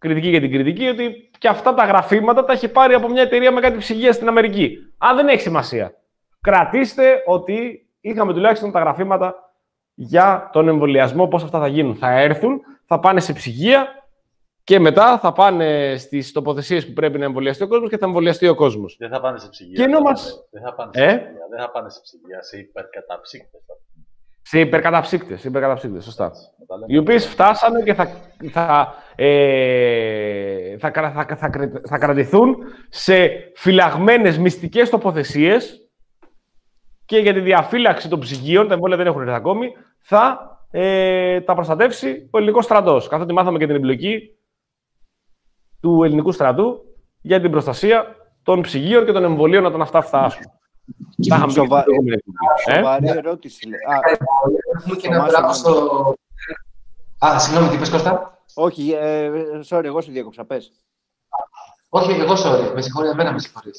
κριτική για την κριτική, ότι και αυτά τα γραφήματα τα έχει πάρει από μια εταιρεία με κάτι ψυγεία στην Αμερική. Αν δεν έχει σημασία. Κρατήστε ότι είχαμε τουλάχιστον τα γραφήματα για τον εμβολιασμό, πώς αυτά θα γίνουν. Θα έρθουν, θα πάνε σε ψυγεία και μετά θα πάνε στις τοποθεσίες που πρέπει να εμβολιαστεί ο κόσμος και θα εμβολιαστεί ο κόσμος. Δεν θα πάνε σε ψυγεία. Και μας... Δεν θα πάνε σε ε? ψυγεία, δεν θα πάνε σε ψυγεία, σε υπερκαταψύκτες. Σε υπερκαταψύκτες, υπερκαταψύκτες, σωστά. Οι οποίες φτάσανε και θα, θα, ε, θα, θα, θα, θα, θα κρατηθούν σε φυλαγμένες μυστικές τοποθεσίες και για τη διαφύλαξη των ψυγείων, τα εμβόλια δεν έχουν έρθει ακόμη, θα ε, τα προστατεύσει ο ελληνικός στρατός. Καθότι μάθαμε και την εμπλοκή του ελληνικού στρατού για την προστασία των ψυγείων και των εμβολίων όταν αυτά φτάσουν. Τα είχαμε σοβα... Σοβαρή ερώτηση. Έχουμε και ένα πράγμα στο... Α, συγγνώμη, τι είπες, Κώστα? Όχι, ε, sorry, εγώ σου διέκοψα, πες. Όχι, εγώ sorry, με συγχωρεί, εμένα με συγχωρείς.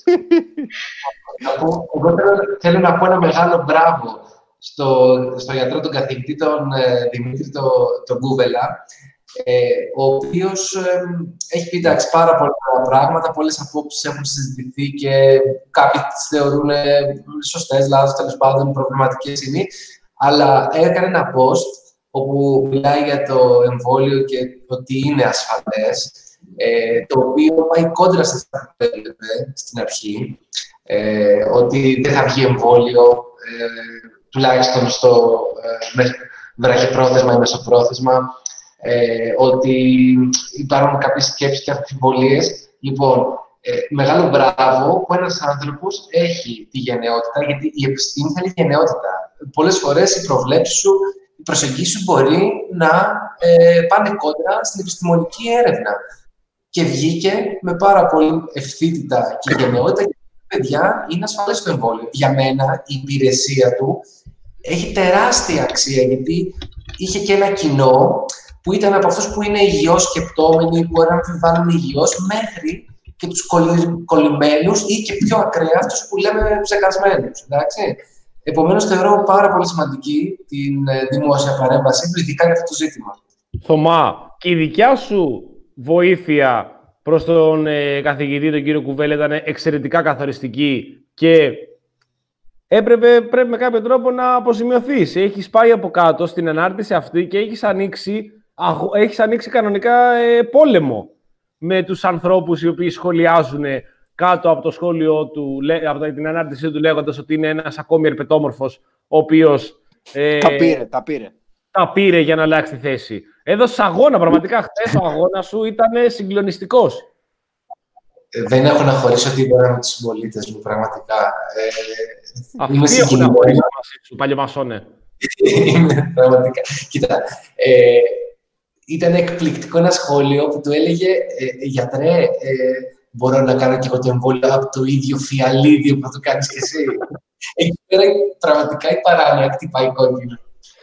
Εγώ θέλω, θέλω να πω ένα μεγάλο μπράβο στο, στο γιατρό, τον καθηγητή, τον ε, Δημήτρη τον το Γκούβελα, ε, ο οποίος ε, έχει πει εντάξει, πάρα πολλά πράγματα, πολλές απόψεις έχουν συζητηθεί και κάποιοι τις θεωρούν σωστές, λάθος, τέλος πάντων, προβληματικές είναι, αλλά έκανε ένα post όπου μιλάει για το εμβόλιο και ότι είναι ασφαλές, ε, το οποίο πάει κόντρα σε αυτά που έλεγε στην αρχή, ε, ότι δεν θα βγει εμβόλιο, ε, τουλάχιστον στο ε, βραχυπρόθεσμα ή μεσοπρόθεσμα, ε, ότι υπάρχουν κάποιες σκέψεις και αμφιβολίες. Λοιπόν, ε, μεγάλο μπράβο που ένας άνθρωπος έχει τη γενναιότητα, γιατί η επιστήμη θέλει γενναιότητα. Πολλές φορές οι προβλέψεις σου, οι προσεγγίσεις σου μπορεί να ε, πάνε κόντρα στην επιστημονική έρευνα. Και βγήκε με πάρα πολύ ευθύτητα και γενναιότητα και παιδιά είναι ασφαλές το εμβόλιο. Για μένα η υπηρεσία του έχει τεράστια αξία, γιατί είχε και ένα κοινό που ήταν από αυτούς που είναι υγιώς σκεπτόμενοι, που να αμφιβάλλουν υγιώς, μέχρι και τους κολλη, κολλημένους ή και πιο ακραία αυτούς που λέμε ψεκασμένους. Εντάξει. Επομένως, θεωρώ πάρα πολύ σημαντική την ε, δημόσια παρέμβαση του, ειδικά για αυτό το ζήτημα. Θωμά, και η δικιά σου βοήθεια προς τον ε, καθηγητή, τον κύριο Κουβέλα, ήταν εξαιρετικά καθοριστική και έπρεπε πρέπει με κάποιο τρόπο να αποζημιωθείς. Έχεις πάει από κάτω στην ανάρτηση αυτή και έχεις ανοίξει, αγω, έχεις ανοίξει κανονικά ε, πόλεμο με τους ανθρώπους οι οποίοι σχολιάζουν κάτω από το σχόλιο του, από την ανάρτησή του, λέγοντας ότι είναι ένας ακόμη ερπετόμορφος, ο οποίος ε, τα πήρε, τα πήρε. τα πήρε για να αλλάξει τη θέση. Έδωσε αγώνα, πραγματικά χθες ο αγώνας σου ήταν συγκλονιστικός. Δεν έχω να χωρίσω τίποτα με τους συμπολίτες μου, πραγματικά. Ε, Αυτοί έχουν να χωρίσει μαζί σου, παλιομασόνε. Είναι πραγματικά. Κοίτα, ε, ήταν εκπληκτικό ένα σχόλιο που του έλεγε ε, «Γιατρέ, ε, μπορώ να κάνω και εγώ το εμβόλιο από το ίδιο φιαλίδιο που θα το κάνεις και εσύ». Εκεί πέρα πραγματικά η παράνοια χτυπάει κόκκινο.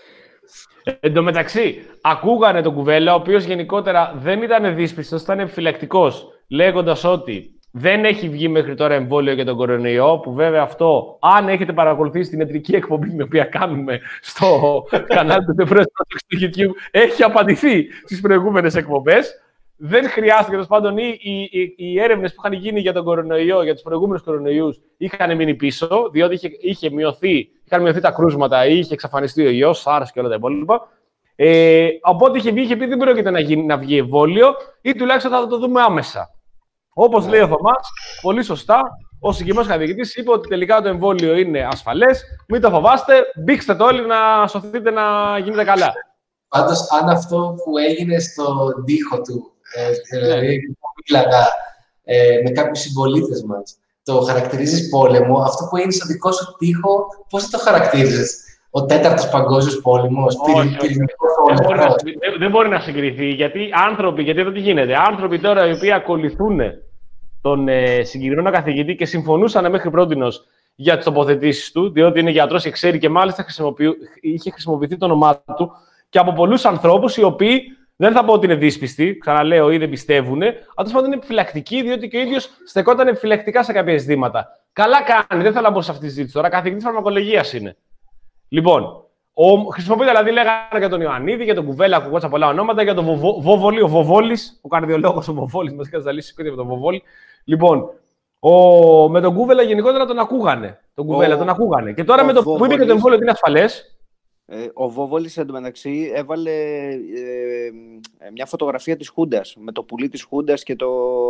Εν τω μεταξύ, ακούγανε τον Κουβέλα, ο οποίος γενικότερα δεν ήταν δύσπιστος, ήταν επιφυλακτικός, λέγοντας ότι δεν έχει βγει μέχρι τώρα εμβόλιο για τον κορονοϊό, που βέβαια αυτό, αν έχετε παρακολουθήσει την ιατρική εκπομπή την οποία κάνουμε στο κανάλι του The Press στο YouTube, έχει απαντηθεί στις προηγούμενες εκπομπές. Δεν χρειάστηκε, τέλος πάντων, οι, οι, οι έρευνες που είχαν γίνει για τον κορονοϊό, για τους προηγούμενους κορονοϊούς, είχαν μείνει πίσω, διότι είχε, είχε μειωθεί, είχαν μειωθεί τα κρούσματα ή είχε εξαφανιστεί ο ιός, SARS και όλα τα υπόλοιπα. Ε, οπότε είχε βγει, είχε πει δεν πρόκειται να, γίνει, να βγει εμβόλιο ή τουλάχιστον θα το δούμε άμεσα. Όπως λέει ο Θωμάς, πολύ σωστά, ο συγκεκριμένος καθηγητής είπε ότι τελικά το εμβόλιο είναι ασφαλές, μην το φοβάστε, μπήξτε το όλοι να σωθείτε να γίνετε καλά. Πάντως, αν αυτό που έγινε στον τοίχο του, ε, δηλαδή που μίλαγα ε, με κάποιους συμπολίτες μας, το χαρακτηρίζεις πόλεμο, αυτό που έγινε στο δικό σου τοίχο, πώς θα το χαρακτήριζες? Ο τέταρτος παγκόσμιος πόλεμος, πυρηνικός πόλεμος. Δεν, δεν μπορεί να συγκριθεί, γιατί άνθρωποι, γιατί εδώ τι γίνεται, άνθρωποι τώρα οι οποίοι ακολουθούν τον ε, συγκεκριμένο καθηγητή και συμφωνούσαν μέχρι πρότινος για τις τοποθετήσεις του, διότι είναι γιατρός και ξέρει και μάλιστα είχε χρησιμοποιηθεί το όνομά του και από πολλούς ανθρώπους οι οποίοι δεν θα πω ότι είναι δύσπιστοι, ξαναλέω, ή δεν πιστεύουν, αλλά τέλος πάντων είναι επιφυλακτικοί, διότι και ο ίδιος στεκόταν επιφυλακτικά σε κάποια ζητήματα. Καλά κάνει, δεν θέλω να μπω σε αυτή τη συζήτηση τώρα, καθηγητής φαρμακολογίας είναι. Λοιπόν, Ο, χρησιμοποιείται δηλαδή, λέγανε για τον Ιωαννίδη, για τον Κουβέλα, ακουγόντουσαν πολλά ονόματα, για τον Βοβο, Βοβολή, ο Βοβόλης, ο καρδιολόγος ο Βοβόλης, μας έκανε να λύσει με τον Βοβόλη. Λοιπόν, ο, με τον Κούβελα γενικότερα τον ακούγανε. Τον Κουβέλα ο, τον ακούγανε. Και τώρα με το που είπε και το εμβόλιο ότι είναι ασφαλές. Ε, ο Βοβόλης εντωμεταξύ έβαλε ε, ε, μια φωτογραφία της Χούντας, με το πουλί της Χούντας και το,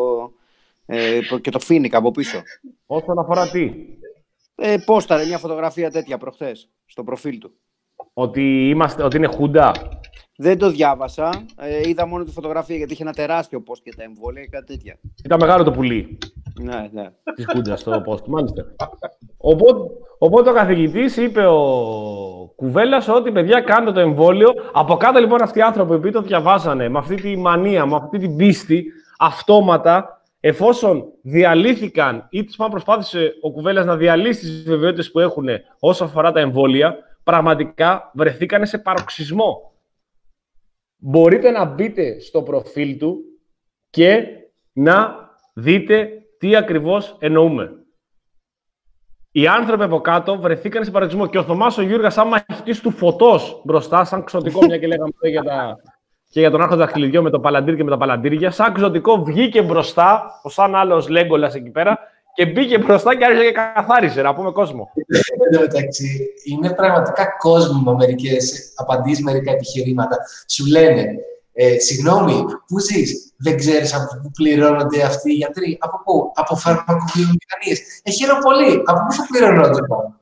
ε, και το Φίνικα από πίσω. Όσον αφορά τι. Ε, πόσταρε μια φωτογραφία τέτοια προχθές στο προφίλ του. Ότι, είμαστε, ότι είναι Χούντα. Δεν το διάβασα. Ε, είδα μόνο τη φωτογραφία γιατί είχε ένα τεράστιο post για τα εμβόλια και κάτι τέτοια. Ήταν μεγάλο το πουλί. Ναι, ναι. Της Χούντας στο post, μάλιστα. Οπότε, οπότε ο καθηγητής είπε ο Κουβέλας ότι παιδιά κάντε το εμβόλιο. Από κάτω λοιπόν αυτοί οι άνθρωποι που το διαβάσανε με αυτή τη μανία, με αυτή την πίστη, αυτόματα, εφόσον διαλύθηκαν ή τις πάνω προσπάθησε ο Κουβέλας να διαλύσει τις βεβαιότητες που έχουν όσο αφορά τα εμβόλια, πραγματικά βρεθήκανε σε παροξισμό. Μπορείτε να μπείτε στο προφίλ του και να δείτε τι ακριβώς εννοούμε. Οι άνθρωποι από κάτω βρεθήκαν σε παροξισμό και ο Θωμάς ο Γιούργας, άμα μαχητής του φωτός μπροστά, σαν ξωτικό, μια και λέγαμε για τα... και για τον Άρχοντα Δαχτυλιδιό με το Παλαντήρι και με τα Παλαντήρια, σαν ξωτικό βγήκε μπροστά, ο σαν άλλος Λέγκολας εκεί πέρα, και μπήκε μπροστά και άρχισε και καθάρισε, να πούμε κόσμο. Εν τω μεταξύ, είναι πραγματικά κόσμημα μερικές απαντήσεις, μερικά επιχειρήματα. Σου λένε, ε, συγγνώμη, πού ζεις, δεν ξέρεις από πού πληρώνονται αυτοί οι γιατροί, από πού, από φαρμακοβιομηχανίες. Ε, χαίρομαι πολύ, από πού θα πληρώνονται πάνω.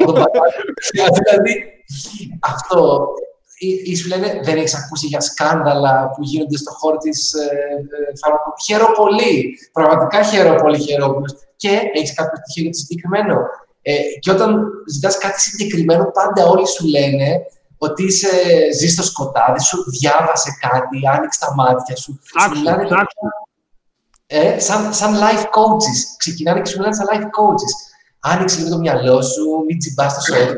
Δηλαδή, αυτό. Ή σου λένε, δεν έχεις ακούσει για σκάνδαλα που γίνονται στον χώρο της ε, ε, φαρμακο... Χαίρομαι πολύ. Πραγματικά χαίρομαι πολύ, χαίρομαι. Και έχεις κάποιο στοιχείο για το συγκεκριμένο. Ε, και όταν ζητάς κάτι συγκεκριμένο, πάντα όλοι σου λένε ότι είσαι, ζεις στο σκοτάδι σου, διάβασε κάτι, άνοιξε τα μάτια σου. Άξου, μιλάνε, άξου. Ε, σαν, σαν life coaches. Ξεκινάνε και σου μιλάνε σαν life coaches. Άνοιξε λίγο το μυαλό σου, μην τσιμπάς το σώμα.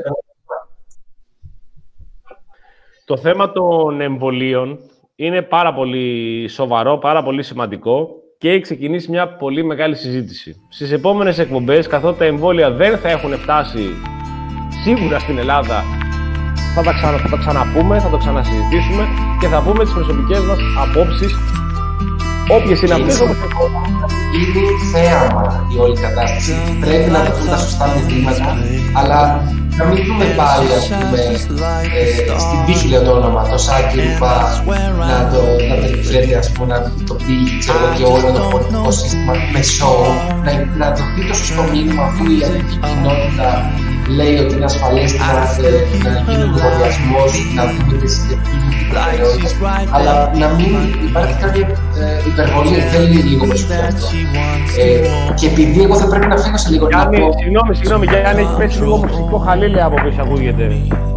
Το θέμα των εμβολίων είναι πάρα πολύ σοβαρό, πάρα πολύ σημαντικό και έχει ξεκινήσει μια πολύ μεγάλη συζήτηση. Στις επόμενες εκπομπές, καθότι τα εμβόλια δεν θα έχουν φτάσει σίγουρα στην Ελλάδα, θα τα, ξανα, θα τα ξαναπούμε, θα το ξανασυζητήσουμε και θα πούμε τις προσωπικές μας απόψεις, όποιες είναι αυτές. Είναι θέαμα η όλη κατάσταση. Πρέπει να δοθούν τα σωστά μηνύματα, αλλά να μην δούμε πάλι, ας πούμε, ε, στην τύχη λέω το όνομα, το Σάκη Ρουβά, να το, να το επιφέρει, ας πούμε, να το πει, ξέρω και όλο το πολιτικό σύστημα με σοου, να, να δοθεί το σωστό μήνυμα αφού η ελληνική κοινότητα λέει ότι είναι ασφαλές να, να γίνει ο εμβολιασμός, να δούμε τις προτεραιότητες, αλλά να μην υπάρχει κάποια ε, υπερβολή, θέλει λίγο προσοχή αυτό. Ε, και επειδή εγώ θα πρέπει να φύγω σε λίγο. Γιάννη, πω... συγγνώμη, συγγνώμη, Γιάννη, έχει πέσει λίγο μουσικό χαλίλε από πίσω, ακούγεται.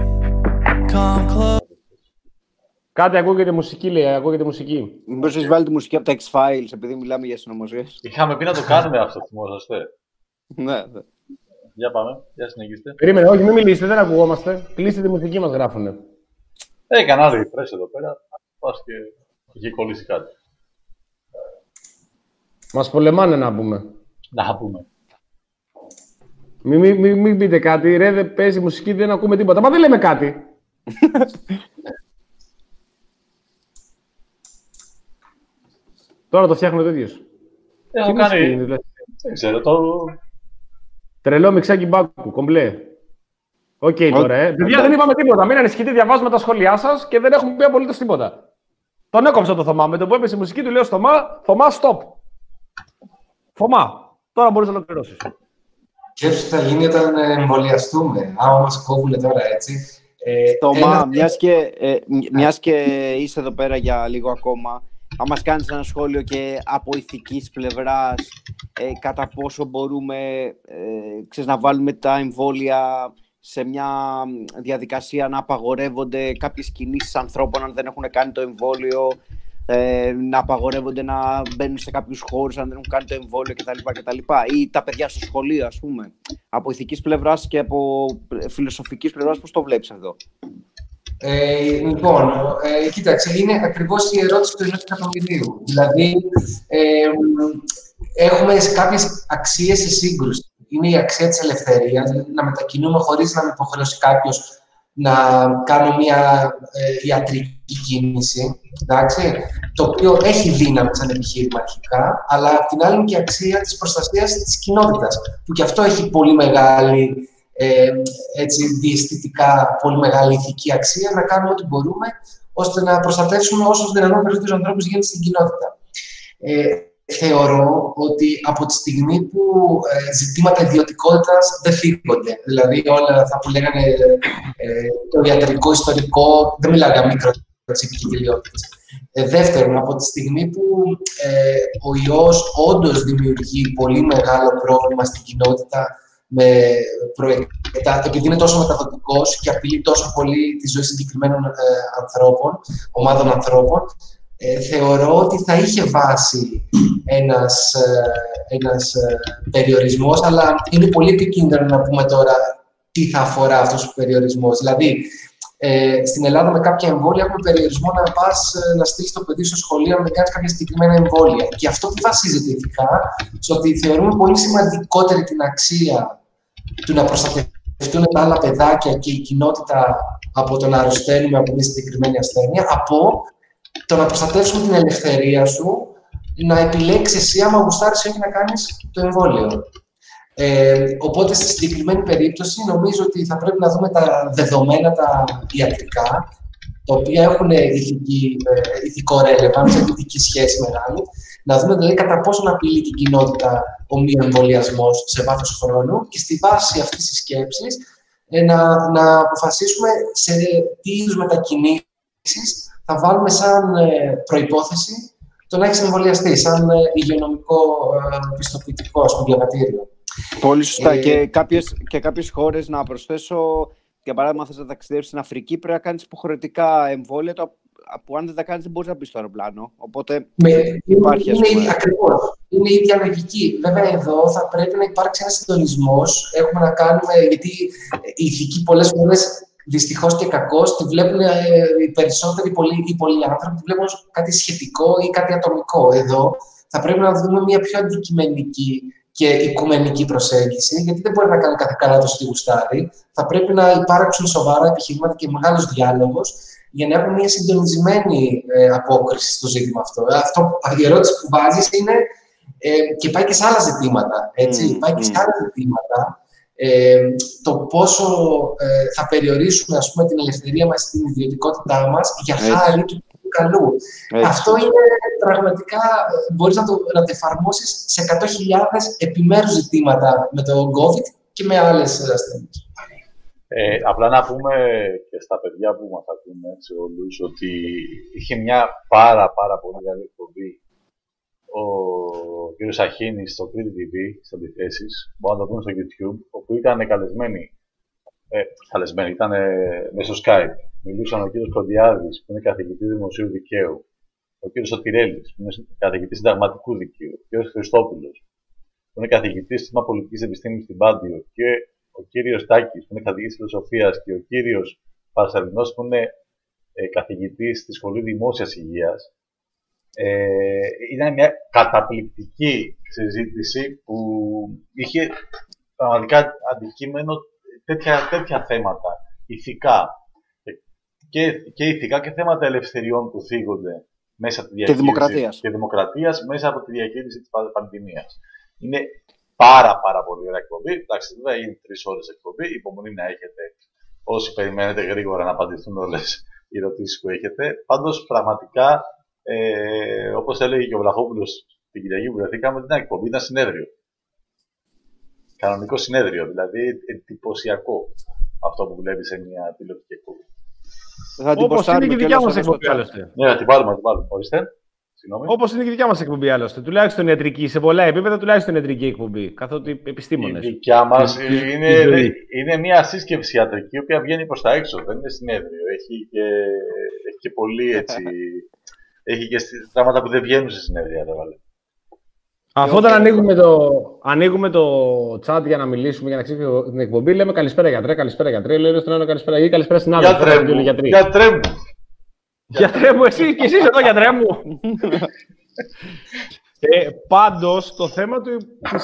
Κάτι ακούγεται μουσική, λέει, ακούγεται μουσική. Μήπως έχεις βάλει τη μουσική από τα X-Files, επειδή μιλάμε για συνωμοσίες. Είχαμε πει να το κάνουμε αυτό, θυμόσαστε. Ναι, ναι. Για πάμε, για συνεχίστε. Περίμενε, όχι, μην μιλήσετε, δεν ακουγόμαστε. Κλείστε τη μουσική μας, γράφουνε. Έκανα άλλο refresh εδώ πέρα, πας και είχε κολλήσει κάτι. Μας πολεμάνε να πούμε. Να πούμε. Μην μη, μη, μη πείτε κάτι, ρε, δεν παίζει μουσική, δεν ακούμε τίποτα. Μα δεν λέμε κάτι. Τώρα το φτιάχνω το ίδιος. Έχω κάνει, δηλαδή. Δεν ξέρω, το... Τρελό μιξάκι μπάκου, κομπλέ. Οκ okay, τώρα, ε. Παιδιά, δεν είπαμε τίποτα. Μην ανησυχείτε, διαβάζουμε τα σχόλιά σας και δεν έχουμε πει απολύτως τίποτα. Τον έκοψα το Θωμά. Με το που έπεσε η μουσική του λέω στο Θωμά, Θωμά, stop. Θωμά, τώρα μπορείς να ολοκληρώσεις. Σκέψου τι θα γίνει όταν εμβολιαστούμε. Άμα μας κόβουν τώρα έτσι. Ε, Θωμά, ένα... μιας, και, ε, μιας και είσαι εδώ πέρα για λίγο ακόμα, αν μας κάνεις ένα σχόλιο και από ηθικής πλευράς, ε, κατά πόσο μπορούμε ε, ξέρεις, να βάλουμε τα εμβόλια σε μια διαδικασία να απαγορεύονται κάποιες κινήσεις ανθρώπων αν δεν έχουν κάνει το εμβόλιο, ε, να απαγορεύονται να μπαίνουν σε κάποιους χώρους αν δεν έχουν κάνει το εμβόλιο κτλ. κτλ. Ή τα παιδιά στο σχολείο, ας πούμε. Από ηθικής πλευράς και από φιλοσοφικής πλευράς, πώς το βλέπεις εδώ? Ε, λοιπόν, ε, κοίταξε, είναι ακριβώς η ερώτηση του ενός εκατομμυρίου. Δηλαδή, ε, έχουμε κάποιες αξίες σε σύγκρουση. Είναι η αξία της ελευθερίας, να μετακινούμε χωρίς να με υποχρεώσει κάποιος να κάνω μια ε, ιατρική κίνηση, εντάξει, το οποίο έχει δύναμη σαν επιχείρημα αρχικά, αλλά απ' την άλλη είναι και αξία της προστασίας της κοινότητας, που και αυτό έχει πολύ μεγάλη, ε, έτσι, διαισθητικά πολύ μεγάλη ηθική αξία, να κάνουμε ό,τι μπορούμε, ώστε να προστατεύσουμε όσους δυνατόν περισσότερους ανθρώπους γίνεται στην κοινότητα. Ε, θεωρώ ότι από τη στιγμή που ε, ζητήματα ιδιωτικότητας δεν φύγονται, δηλαδή όλα αυτά που λέγανε ε, το ιατρικό, ιστορικό, δεν μιλάω για μικροτσίπικη γελιότητες. Ε, δεύτερον, από τη στιγμή που ε, ο ιός όντως δημιουργεί πολύ μεγάλο πρόβλημα στην κοινότητα, με προεκτά, επειδή είναι τόσο μεταδοτικός και απειλεί τόσο πολύ τη ζωή συγκεκριμένων ε, ανθρώπων, ομάδων ανθρώπων, ε, θεωρώ ότι θα είχε βάση ένας, ε, ένας ε, περιορισμός, αλλά είναι πολύ επικίνδυνο να πούμε τώρα τι θα αφορά αυτός ο περιορισμός. Δηλαδή, ε, στην Ελλάδα με κάποια εμβόλια έχουμε περιορισμό να πας ε, να στείλεις το παιδί στο σχολείο να κάνεις κάποια συγκεκριμένα εμβόλια. Και αυτό που βασίζεται ηθικά, στο ότι θεωρούμε πολύ σημαντικότερη την αξία του να προστατευτούν τα άλλα παιδάκια και η κοινότητα από το να αρρωσταίνουμε από μια συγκεκριμένη ασθένεια, από το να προστατεύσουμε την ελευθερία σου να επιλέξεις εσύ άμα γουστάρεις ή όχι να κάνεις το εμβόλιο. Ε, οπότε στη συγκεκριμένη περίπτωση νομίζω ότι θα πρέπει να δούμε τα δεδομένα τα ιατρικά, τα οποία έχουν ηθική, ε, ηθικό relevance, ηθική σχέση μεγάλη, να δούμε δηλαδή κατά πόσο να απειλεί την κοινότητα ο μη εμβολιασμός σε βάθος χρόνου και στη βάση αυτής της σκέψης ε, να, να αποφασίσουμε σε τι είδους μετακινήσεις θα βάλουμε σαν ε, προϋπόθεση το να έχεις εμβολιαστεί, σαν ε, υγειονομικό ε, πιστοποιητικό, ας πούμε, διαβατήριο. Πολύ σωστά. Ε, και, κάποιες, και κάποιες χώρες, να προσθέσω, για παράδειγμα, θες να ταξιδέψεις στην Αφρική, πρέπει να κάνεις υποχρεωτικά εμβόλια, το, που αν δεν τα κάνεις δεν μπορείς να μπεις στο αεροπλάνο. Οπότε με, υπάρχει, είναι, ας πούμε. είναι, ακριβώς. Είναι η ίδια λογική. Βέβαια, εδώ θα πρέπει να υπάρξει ένας συντονισμός. Έχουμε να κάνουμε, γιατί οι ηθικοί πολλές φορές, δυστυχώς και κακώς, τη βλέπουν ε, οι περισσότεροι πολλοί, οι πολλοί άνθρωποι, τη βλέπουν ως κάτι σχετικό ή κάτι ατομικό. Εδώ θα πρέπει να δούμε μια πιο αντικειμενική και οικουμενική προσέγγιση, γιατί δεν μπορεί να κάνει κάθε κράτος τι γουστάρει. Θα πρέπει να υπάρξουν σοβαρά επιχειρήματα και μεγάλος διάλογος για να έχουμε μια συντονισμένη ε, απόκριση στο ζήτημα αυτό. αυτό. Η ερώτηση που βάζεις είναι ε, και πάει και σε άλλα ζητήματα. Έτσι, mm, πάει και mm. σε άλλα ζητήματα. Ε, το πόσο ε, θα περιορίσουμε, ας πούμε, την ελευθερία μας, την ιδιωτικότητά μας για χάρη του καλού. Έτσι. Αυτό είναι πραγματικά, μπορείς να το, να το εφαρμόσεις σε εκατό χιλιάδες επιμέρους ζητήματα με το COVID και με άλλες ασθένειες. Ε, απλά να πούμε και στα παιδιά που μας ακούνε, σε όλους, ότι είχε μια πάρα πάρα πολύ καλή εκπομπή ο κ. Σαχίνης στο Κρήτη τι βι, στις αντιθέσεις, μπορούν να το δουν στο YouTube, όπου ήταν καλεσμένοι, ε, καλεσμένοι, ήταν ε, μέσω Skype. Μιλούσαν ο κ. Κοντιάδης, που είναι καθηγητής Δημοσίου Δικαίου, ο κ. Σωτηρέλης, που είναι καθηγητής Συνταγματικού Δικαίου, ο κ. Χριστόπουλος, που είναι καθηγητής Τμήμα Πολιτικής Επιστήμης στην Πάντιο, και ο κύριος Τάκης, που είναι καθηγητής Φιλοσοφίας, και ο κύριος Παρσαλινός, που είναι ε, καθηγητής στη Σχολή Δημόσιας Υγείας. Ε, ήταν μια καταπληκτική συζήτηση που είχε πραγματικά αντικείμενο τέτοια, τέτοια θέματα, ηθικά και, και ηθικά και θέματα ελευθεριών που θίγονται μέσα από τη διαχείριση και δημοκρατίας. και δημοκρατίας μέσα από τη διαχείριση της πανδημίας. Είναι πάρα πάρα πολύ ωραία εκπομπή. Εντάξει, δεν είναι τρεις ώρες εκπομπή. Υπομονή να έχετε όσοι περιμένετε γρήγορα να απαντηθούν όλες οι ερωτήσεις που έχετε. Πάντως, πραγματικά, ε, όπως έλεγε και ο Βλαχόπουλος την Κυριακή που βρεθήκαμε, δεν ήταν εκπομπή, ήταν συνέδριο. Κανονικό συνέδριο, δηλαδή εντυπωσιακό αυτό που βλέπει σε μια τηλεοπτική εκπομπή. Όπως είναι και η δικιά μας εκπομπή, άλλωστε. Ναι, να την πάρουμε, να την πάρουμε. Ορίστε. Όπως είναι και η δικιά μας εκπομπή, άλλωστε. Τουλάχιστον ιατρική, σε πολλά επίπεδα, τουλάχιστον ιατρική εκπομπή. Καθότι επιστήμονες. Η δικιά μας είναι, είναι μια σύσκεψη ιατρική, η οποία βγαίνει προς τα έξω. Δεν είναι συνέδριο. Έχει και, έχει και πολύ έτσι. Έχει και πράγματα που δεν βγαίνουν σε συνέδρια, δεν βάλε. Αφού όταν ανοίγουμε το, ανοίγουμε το chat για να μιλήσουμε, για να ξεκινήσουμε την εκπομπή, λέμε καλησπέρα γιατρέ, καλησπέρα γιατρέ. Λέει στον ένα καλησπέρα ή καλησπέρα στην άλλη. Γιατρέ μου, γιατρέ μου. Γιατρέ μου, εσύ και εσύ εδώ, γιατρέ μου. ε, πάντως, το θέμα του, της,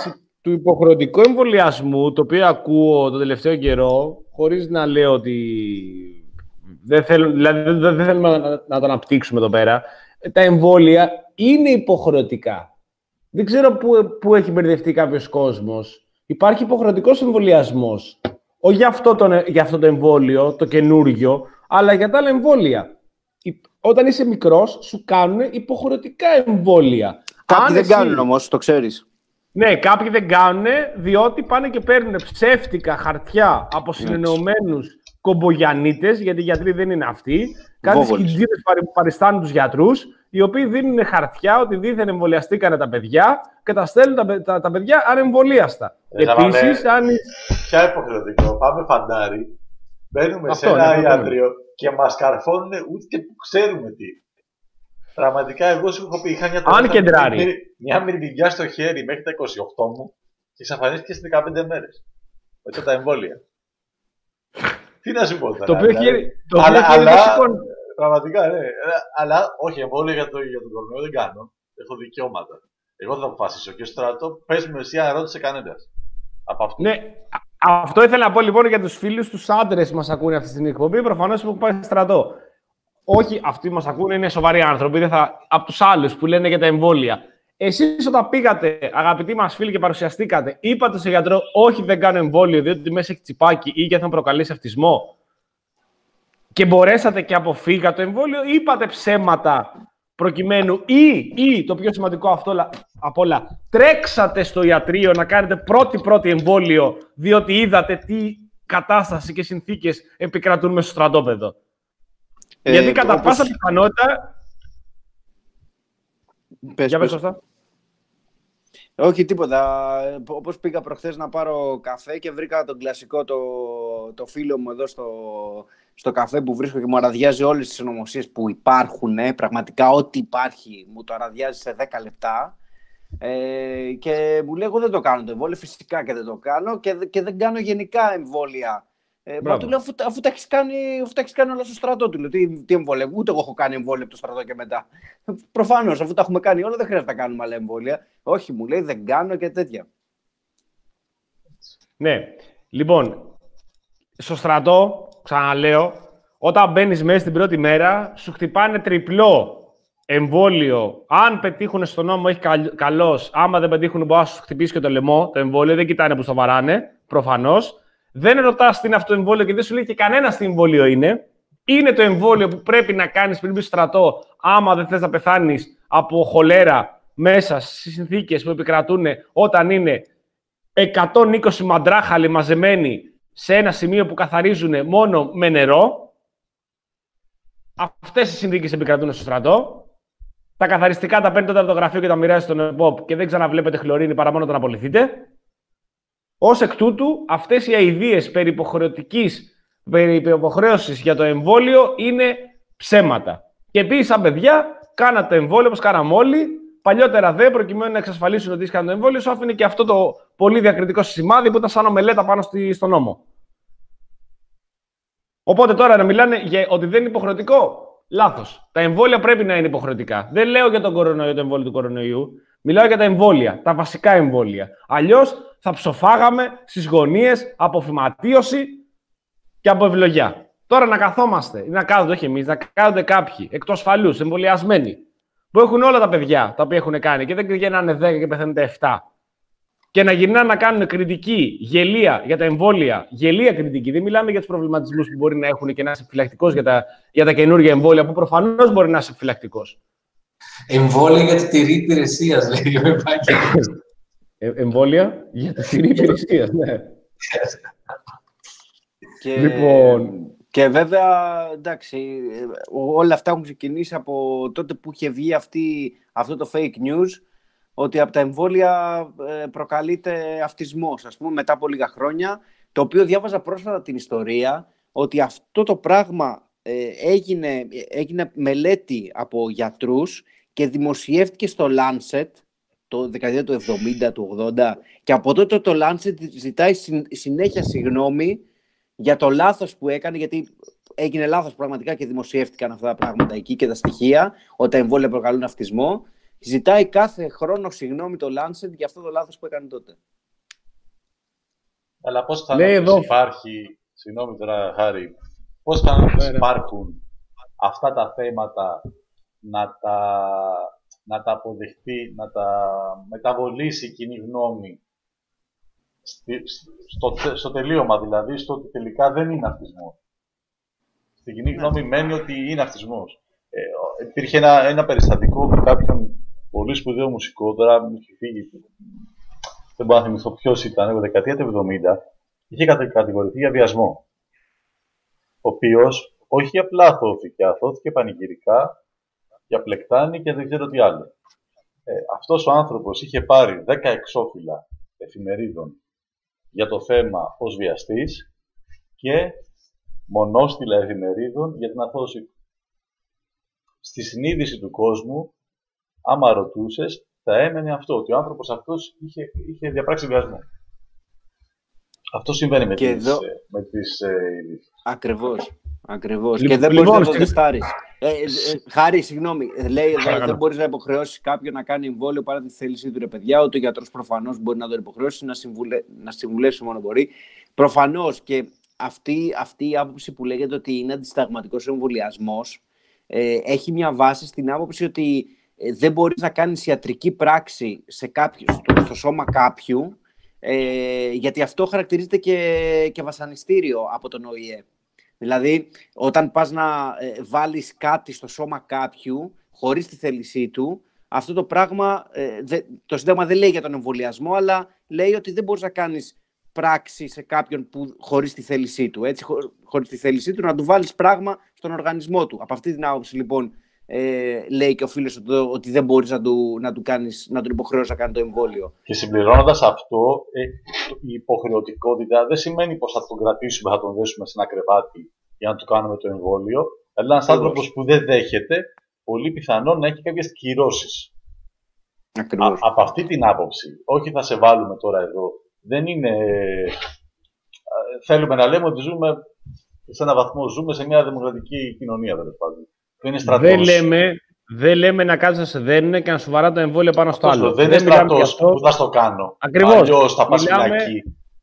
του υποχρεωτικού εμβολιασμού, το οποίο ακούω τον τελευταίο καιρό, χωρίς να λέω ότι δεν θέλω, δηλαδή δεν θέλουμε να, να το αναπτύξουμε εδώ πέρα, τα εμβόλια είναι υποχρεωτικά. Δεν ξέρω πού, πού έχει μπερδευτεί κάποιος κόσμος. Υπάρχει υποχρεωτικός εμβολιασμός. Όχι για αυτό, το, για αυτό το εμβόλιο, το καινούργιο, αλλά για τα άλλα εμβόλια. Όταν είσαι μικρός, σου κάνουν υποχρεωτικά εμβόλια. Κάποιοι Αν δεν εσύ... κάνουν όμως, το ξέρεις. Ναι, κάποιοι δεν κάνουν, διότι πάνε και παίρνουν ψεύτικα χαρτιά από συνεννοημένους κομπογιαννίτες, γιατί οι γιατροί δεν είναι αυτοί. Κάτι σκιτζίδες που παριστάνουν τους γιατρούς, οι οποίοι δίνουν χαρτιά ότι δίθεν εμβολιαστήκανε τα παιδιά και τα στέλνουν τα, τα, τα παιδιά ανεμβολίαστα. Επίσης, αν. Ποια υποχρεωτικό, πάμε φαντάρι, μπαίνουμε αυτό, σε ένα ναι, ιατρείο και μας καρφώνουν ούτε που ξέρουμε τι. Πραγματικά, εγώ σου έχω πει, είχα μια, αν κεντράρει. μια μυρμηγκιά στο χέρι μέχρι τα είκοσι οκτώ μου και εξαφανίστηκε στις δεκαπέντε μέρες. Μετά τα εμβόλια. Τι να σου πω τώρα. Το οποίο δηλαδή. χέρι, το αλλά, χέρι αλλά, σηκών... πραγματικά, ναι. Αλλά όχι, εμβόλια για, το, για τον κορονοϊό δεν κάνω. Έχω δικαιώματα. Εγώ θα αποφασίσω. Και στο στρατό, πες μου εσύ αν ρώτησε κανένας. Από αυτό. Ναι, αυτό ήθελα να πω λοιπόν για τους φίλους, τους άντρες που μας ακούνε αυτή τη στιγμή εκπομπή. Προφανώς που έχουν πάει στο στρατό. Όχι, αυτοί που μας ακούνε είναι σοβαροί άνθρωποι. Δεν θα... Από τους άλλους που λένε για τα εμβόλια. Εσείς όταν πήγατε, αγαπητοί μας φίλοι, και παρουσιαστήκατε, είπατε σε γιατρό, όχι δεν κάνω εμβόλιο, διότι μέσα έχει τσιπάκι ή γιατί θα προκαλέσει αυτισμό. Και μπορέσατε και αποφύγατε το εμβόλιο, ή είπατε ψέματα προκειμένου, ή, ή το πιο σημαντικό αυτό απ' όλα, τρέξατε στο ιατρείο να κάνετε πρώτη-πρώτη εμβόλιο, διότι είδατε τι κατάσταση και συνθήκες επικρατούν μέσα στο στρατόπεδο. Ε, γιατί κατά όπως... πάσα πιθανότητα. Πες, Για πες πες. σωστά. Όχι, τίποτα. Όπως πήγα προχθές να πάρω καφέ και βρήκα τον κλασικό το, το φίλο μου εδώ στο, στο καφέ που βρίσκω και μου αραδιάζει όλες τις συνωμοσίες που υπάρχουν. Ε, πραγματικά ό,τι υπάρχει μου το αραδιάζει σε δέκα λεπτά. Ε, και μου λέει, εγώ δεν το κάνω το εμβόλιο, φυσικά και δεν το κάνω και, και δεν κάνω γενικά εμβόλια. Ε, μα του λέω, αφού, αφού τα έχεις κάνει, κάνει όλα στο στρατό, του λέω, τι, τι εμβόλια, ούτε εγώ έχω κάνει εμβόλια από το στρατό και μετά. Προφανώς, αφού τα έχουμε κάνει όλα, δεν χρειάζεται να κάνουμε άλλα εμβόλια. Όχι, μου λέει, δεν κάνω και τέτοια. Ναι, λοιπόν, στο στρατό, ξαναλέω, όταν μπαίνεις μέσα την πρώτη μέρα, σου χτυπάνε τριπλό εμβόλιο. Αν πετύχουν στον νόμο, έχει καλώς. Άμα δεν πετύχουν, μπορεί να σου χτυπήσει και το λαιμό, το εμβόλιο, δεν κοιτάνε που στο βαράνε, προφανώς. Δεν ρωτάς τι είναι αυτό το εμβόλιο και δεν σου λέει και κανένα τι εμβόλιο είναι. Είναι το εμβόλιο που πρέπει να κάνεις πριν μπει στο στρατό, άμα δεν θες να πεθάνεις από χολέρα μέσα στις συνθήκες που επικρατούν όταν είναι εκατόν είκοσι μαντράχαλοι μαζεμένοι σε ένα σημείο που καθαρίζουν μόνο με νερό. Αυτές οι συνθήκες επικρατούν στο στρατό. Τα καθαριστικά τα παίρνετε από το γραφείο και τα μοιράζετε στον ΕΠΟΠ και δεν ξαναβλέπετε χλωρίνη παρά μόνο όταν απολυθείτε. Ως εκ τούτου, αυτές οι αηδίες περί υποχρεωτικής, περί υποχρέωσης για το εμβόλιο είναι ψέματα. Και επίσης, σαν παιδιά, κάνατε εμβόλιο όπως κάναμε όλοι. Παλιότερα δε, προκειμένου να εξασφαλίσουν ότι είχαν το εμβόλιο, σου άφηνε και αυτό το πολύ διακριτικό σημάδι που ήταν σαν ομελέτα πάνω στη, στον νόμο. Οπότε τώρα να μιλάνε για ότι δεν είναι υποχρεωτικό, λάθος. Τα εμβόλια πρέπει να είναι υποχρεωτικά. Δεν λέω για τον κορονοϊό, το εμβόλιο του κορονοϊού. Μιλάω για τα εμβόλια, τα βασικά εμβόλια. Αλλιώς θα ψοφάγαμε στις γωνίες από φυματίωση και από ευλογιά. Τώρα να καθόμαστε, ή να κάθονται, όχι εμείς, να κάθονται κάποιοι εκτός ασφαλούς, εμβολιασμένοι, που έχουν όλα τα παιδιά τα οποία έχουν κάνει και δεν γίνανε δέκα και πεθαίνουν τα επτά. Και να γυρνάνε να κάνουν κριτική, γελία για τα εμβόλια, γελία κριτική. Δεν μιλάμε για τους προβληματισμούς που μπορεί να έχουν και να είσαι επιφυλακτικός για τα, για τα καινούργια εμβόλια, που προφανώς μπορεί να είσαι επιφυλακτικός. Εμβόλια για τη τηρή υπηρεσία, λέει ο Ευάγγελος. Ε, εμβόλια για τη τηρή υπηρεσία, ναι. Και, λοιπόν... και βέβαια, εντάξει, όλα αυτά έχουν ξεκινήσει από τότε που είχε βγει αυτή, αυτό το fake news, ότι από τα εμβόλια προκαλείται αυτισμός, ας πούμε, μετά από λίγα χρόνια, το οποίο διάβαζα πρόσφατα την ιστορία, ότι αυτό το πράγμα ε, έγινε, έγινε μελέτη από γιατρούς και δημοσιεύτηκε στο Lancet το δεκαετία του εβδομήντα, του ογδόντα, και από τότε το Lancet ζητάει συνέχεια συγγνώμη για το λάθος που έκανε, γιατί έγινε λάθος πραγματικά και δημοσιεύτηκαν αυτά τα πράγματα εκεί και τα στοιχεία, ότι τα εμβόλια προκαλούν αυτισμό. Ζητάει κάθε χρόνο συγγνώμη το Lancet για αυτό το λάθος που έκανε τότε. Αλλά πώς κανόνες υπάρχει, συγγνώμη τώρα Χάρη, πώς κανόνες υπάρχουν αυτά τα θέματα να τα, να τα αποδεχτεί, να τα μεταβολήσει η κοινή γνώμη στο, στο τελείωμα, δηλαδή στο ότι τελικά δεν είναι αυτισμός. Στην κοινή γνώμη μένει ότι είναι αυτισμός. Ε, υπήρχε ένα, ένα περιστατικό με κάποιον πολύ σπουδαίο μουσικό, τώρα μου έχει φύγει, δεν μπορώ να θυμηθώ ποιος ήταν, εγώ δεκαετία του εβδομήντα, είχε κατηγορηθεί για βιασμό. Ο οποίος όχι απλά αθώθηκε, αθώθηκε πανηγυρικά για πλεκτάνη και δεν ξέρω τι άλλο. Ε, αυτός ο άνθρωπος είχε πάρει δέκα εξώφυλλα εφημερίδων για το θέμα ως βιαστής και μονόστιλα εφημερίδων για την αθώωση του. Στη συνείδηση του κόσμου, άμα ρωτούσες, θα έμενε αυτό, ότι ο άνθρωπος αυτός είχε, είχε διαπράξει βιασμό. Αυτό συμβαίνει με και τις, εδώ... με τις ε, ειδήσεις. Ακριβώς. Ακριβώς. Λοιπόν, και δεν λοιπόν, μπορείς να το στη... τεστάρεις. Ε, ε, ε, Χάρη, συγγνώμη, λέει εδώ δεν μπορείς να υποχρεώσεις κάποιον να κάνει εμβόλιο παρά τη θέλησή του, ρε παιδιά. Ούτε ο γιατρός προφανώς μπορεί να τον υποχρεώσει, να, συμβουλε... να συμβουλεύσει μόνο μπορεί. Προφανώς και αυτή, αυτή η άποψη που λέγεται ότι είναι αντισυνταγματικός ο εμβολιασμός ε, έχει μια βάση στην άποψη ότι ε, δεν μπορείς να κάνεις ιατρική πράξη σε κάποιο, στο, στο σώμα κάποιου, ε, γιατί αυτό χαρακτηρίζεται και, και βασανιστήριο από τον Ο Η Ε. Δηλαδή, όταν πας να ε, βάλεις κάτι στο σώμα κάποιου, χωρίς τη θέλησή του, αυτό το πράγμα, ε, δε, το Σύνταγμα δεν λέει για τον εμβολιασμό, αλλά λέει ότι δεν μπορείς να κάνεις πράξη σε κάποιον που, χωρίς τη θέλησή του, έτσι, χω, χωρίς τη θέλησή του, να του βάλεις πράγμα στον οργανισμό του. Από αυτή την άποψη, λοιπόν, ε, λέει και ο φίλος ότι, ότι δεν μπορείς να του, να του κάνεις, να τον υποχρεώσεις να κάνει το εμβόλιο. Και συμπληρώνοντας αυτό, ε, η υποχρεωτικότητα δεν σημαίνει πως θα τον κρατήσουμε, θα τον δέσουμε σε ένα κρεβάτι για να του κάνουμε το εμβόλιο. Αλλά ένας άνθρωπος που δεν δέχεται, πολύ πιθανόν να έχει κάποιες κυρώσεις. Ακριβώς. Από αυτή την άποψη, όχι θα σε βάλουμε τώρα εδώ. Δεν είναι... Θέλουμε να λέμε ότι ζούμε σε έναν βαθμό, ζούμε σε μια δημοκρατική κοινωνία, τέλος πάντων. Δεν λέμε, δεν λέμε να κάτσεις να σε δένουν και να σου βαρά το εμβόλιο πάνω στο άλλο. Δεν είναι στρατός που θα στο κάνω. Ακριβώς. Αλλιώς θα πας μιλάμε, φυλακή.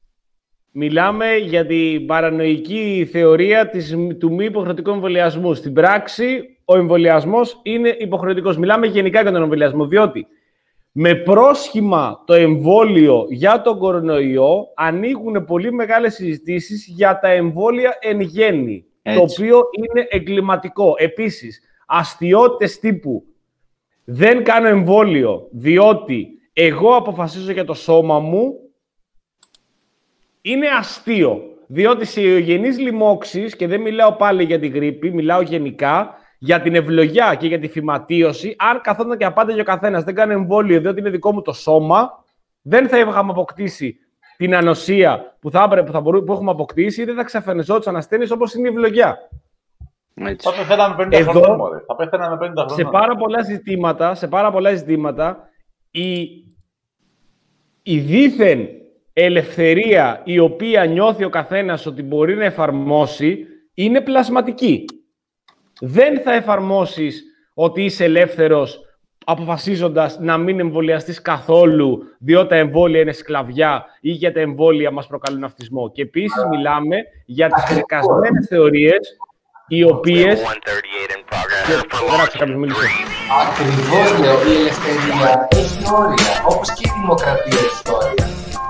Μιλάμε για την παρανοϊκή θεωρία της, του μη υποχρεωτικού εμβολιασμού. Στην πράξη, ο εμβολιασμός είναι υποχρεωτικός. Μιλάμε γενικά για τον εμβολιασμό, διότι με πρόσχημα το εμβόλιο για τον κορονοϊό ανοίγουν πολύ μεγάλες συζητήσεις για τα εμβόλια εν γέννη. Έτσι. Το οποίο είναι εγκληματικό. Επίσης, αστιότητες τύπου δεν κάνω εμβόλιο διότι εγώ αποφασίζω για το σώμα μου είναι αστείο. Διότι σε ιογενείς λοιμώξεις, και δεν μιλάω πάλι για την γρίπη, μιλάω γενικά για την ευλογιά και για τη φυματίωση, αν καθόταν και απάνταγε ο καθένας δεν κάνω εμβόλιο διότι είναι δικό μου το σώμα, δεν θα είχαμε αποκτήσει την ανοσία που, θα, που, θα μπορού, που έχουμε αποκτήσει ή δεν θα ξαφανιζόντουσαν ασθένειες όπως είναι η ευλογιά. Θα πεθαίναμε πενήντα χρόνια, μωρέ. Θα πεθαίναμε πενήντα χρόνια. Σε πάρα πολλά ζητήματα, σε πάρα πολλά ζητήματα η, η δίθεν ελευθερία η οποία νιώθει ο καθένας ότι μπορεί να εφαρμόσει είναι πλασματική. Δεν θα εφαρμόσεις ότι είσαι ελεύθερος αποφασίζοντας να μην εμβολιαστείς καθόλου διότι τα εμβόλια είναι σκλαβιά ή για τα εμβόλια μας προκαλούν αυτισμό. Και επίσης μιλάμε για τις φρικασμένες θεωρίες οι οποίες... Ακριβώς, λέω, η ελευθερία έχει όρια, όπως και η δημοκρατία έχει όρια.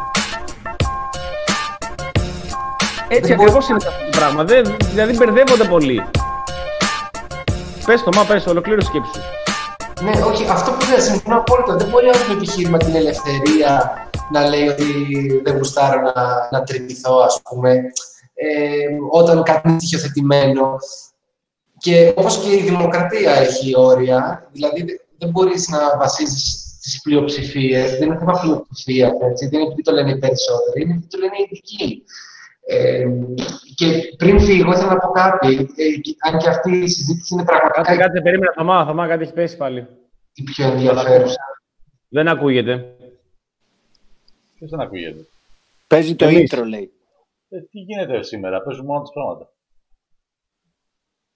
Έτσι ακριβώς είναι αυτό το πράγμα, δηλαδή μπερδεύονται πολύ. Πες το, μα πες το, ολοκλήρωση σκέψου. Ναι, όχι, αυτό που δεν συμφωνώ απόλυτα. Δεν μπορεί να επιχείρημα την ελευθερία να λέει ότι δεν γουστάρω να, να τρυπηθώ, ας πούμε, ε, όταν κάτι είναι στοιχειοθετημένο. Και όπως και η δημοκρατία έχει όρια, δηλαδή δεν μπορείς να βασίζεις στις πλειοψηφίες, δεν είναι θέμα πλειοψηφίας, έτσι, δεν είναι επειδή το λένε οι περισσότεροι, είναι επειδή το λένε οι ειδικοί. Ε, και πριν φύγω, ήθελα να πω κάτι, ε, αν και αυτή η συζήτηση είναι πραγματικά... Κάτσε, κάτσε, περίμενα, Θωμά, Θωμά, κάτι έχει πέσει πάλι. Η πιο ενδιαφέρουσα. Δεν ακούγεται. Ποιος δεν ακούγεται? Παίζει το Εμείς. intro, λέει. Ε, τι γίνεται σήμερα, παίζουν μόνο τις πράγματα.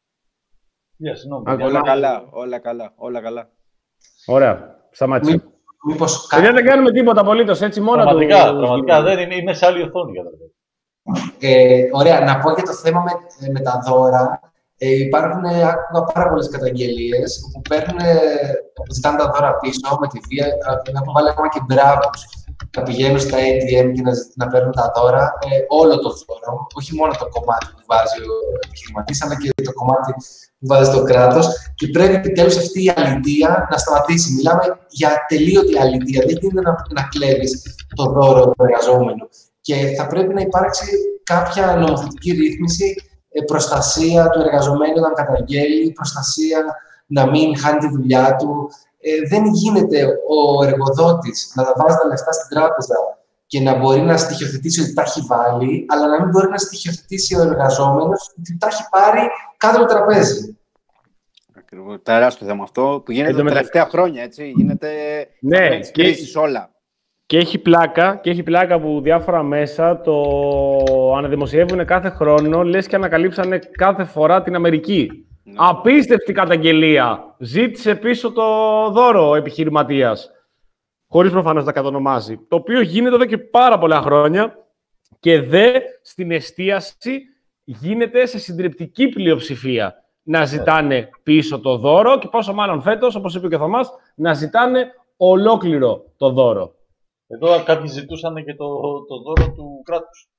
Yeah, συγγνώμη. Όλα καλά, όλα καλά, όλα καλά. Ωραία, σταμάτησε. Μην, μήπως Δεν δεν κάνουμε τίποτα απολύτως, έτσι μόνο του. Πραγματικά, πραγματικά δεν είναι, είναι σε άλλη οθόνη καταρχάς. Ε, ωραία, να πω για το θέμα με, με τα δώρα. Ε, υπάρχουν άκουγα πάρα πολλές καταγγελίες που παίρνουν, ζητάνε τα δώρα πίσω με τη βία. Έχουν βάλει ακόμα και μπράβους να πηγαίνουν στα έι τι εμ και να, να παίρνουν τα δώρα. Ε, όλο το δώρο, όχι μόνο το κομμάτι που βάζει ο επιχειρηματής, αλλά και το κομμάτι που βάζει το κράτος. Και πρέπει επιτέλους αυτή η αλητεία να σταματήσει. Μιλάμε για τελείωτη αλητεία. Δεν γίνεται να, να κλέβεις το δώρο του εργαζόμενου. Και θα πρέπει να υπάρξει κάποια νομοθετική ρύθμιση, προστασία του εργαζομένου όταν καταγγέλει, προστασία να μην χάνει τη δουλειά του. Ε, δεν γίνεται ο εργοδότης να τα βάζει τα λεφτά στην τράπεζα και να μπορεί να στοιχειοθετήσει ότι τα έχει βάλει, αλλά να μην μπορεί να στοιχειοθετήσει ο εργαζόμενος ότι τα έχει πάρει κάτω από το τραπέζι. Ακριβώς. Τεράστιο θέμα αυτό που γίνεται τα τελευταία χρόνια, έτσι. Γίνεται ναι, κρίσεις όλα. Και έχει πλάκα, και έχει πλάκα που διάφορα μέσα το αναδημοσιεύουν κάθε χρόνο, λες και ανακαλύψανε κάθε φορά την Αμερική. Ναι. Απίστευτη καταγγελία. Ζήτησε πίσω το δώρο ο επιχειρηματίας, χωρίς προφανώς να κατονομάζει. Το οποίο γίνεται εδώ και πάρα πολλά χρόνια και δε στην εστίαση γίνεται σε συντριπτική πλειοψηφία να ζητάνε πίσω το δώρο και πόσο μάλλον φέτος, όπως είπε και ο Θωμάς, να ζητάνε ολόκληρο το δώρο. Εδώ κάποιοι ζητούσαν και το, το δώρο του κράτους.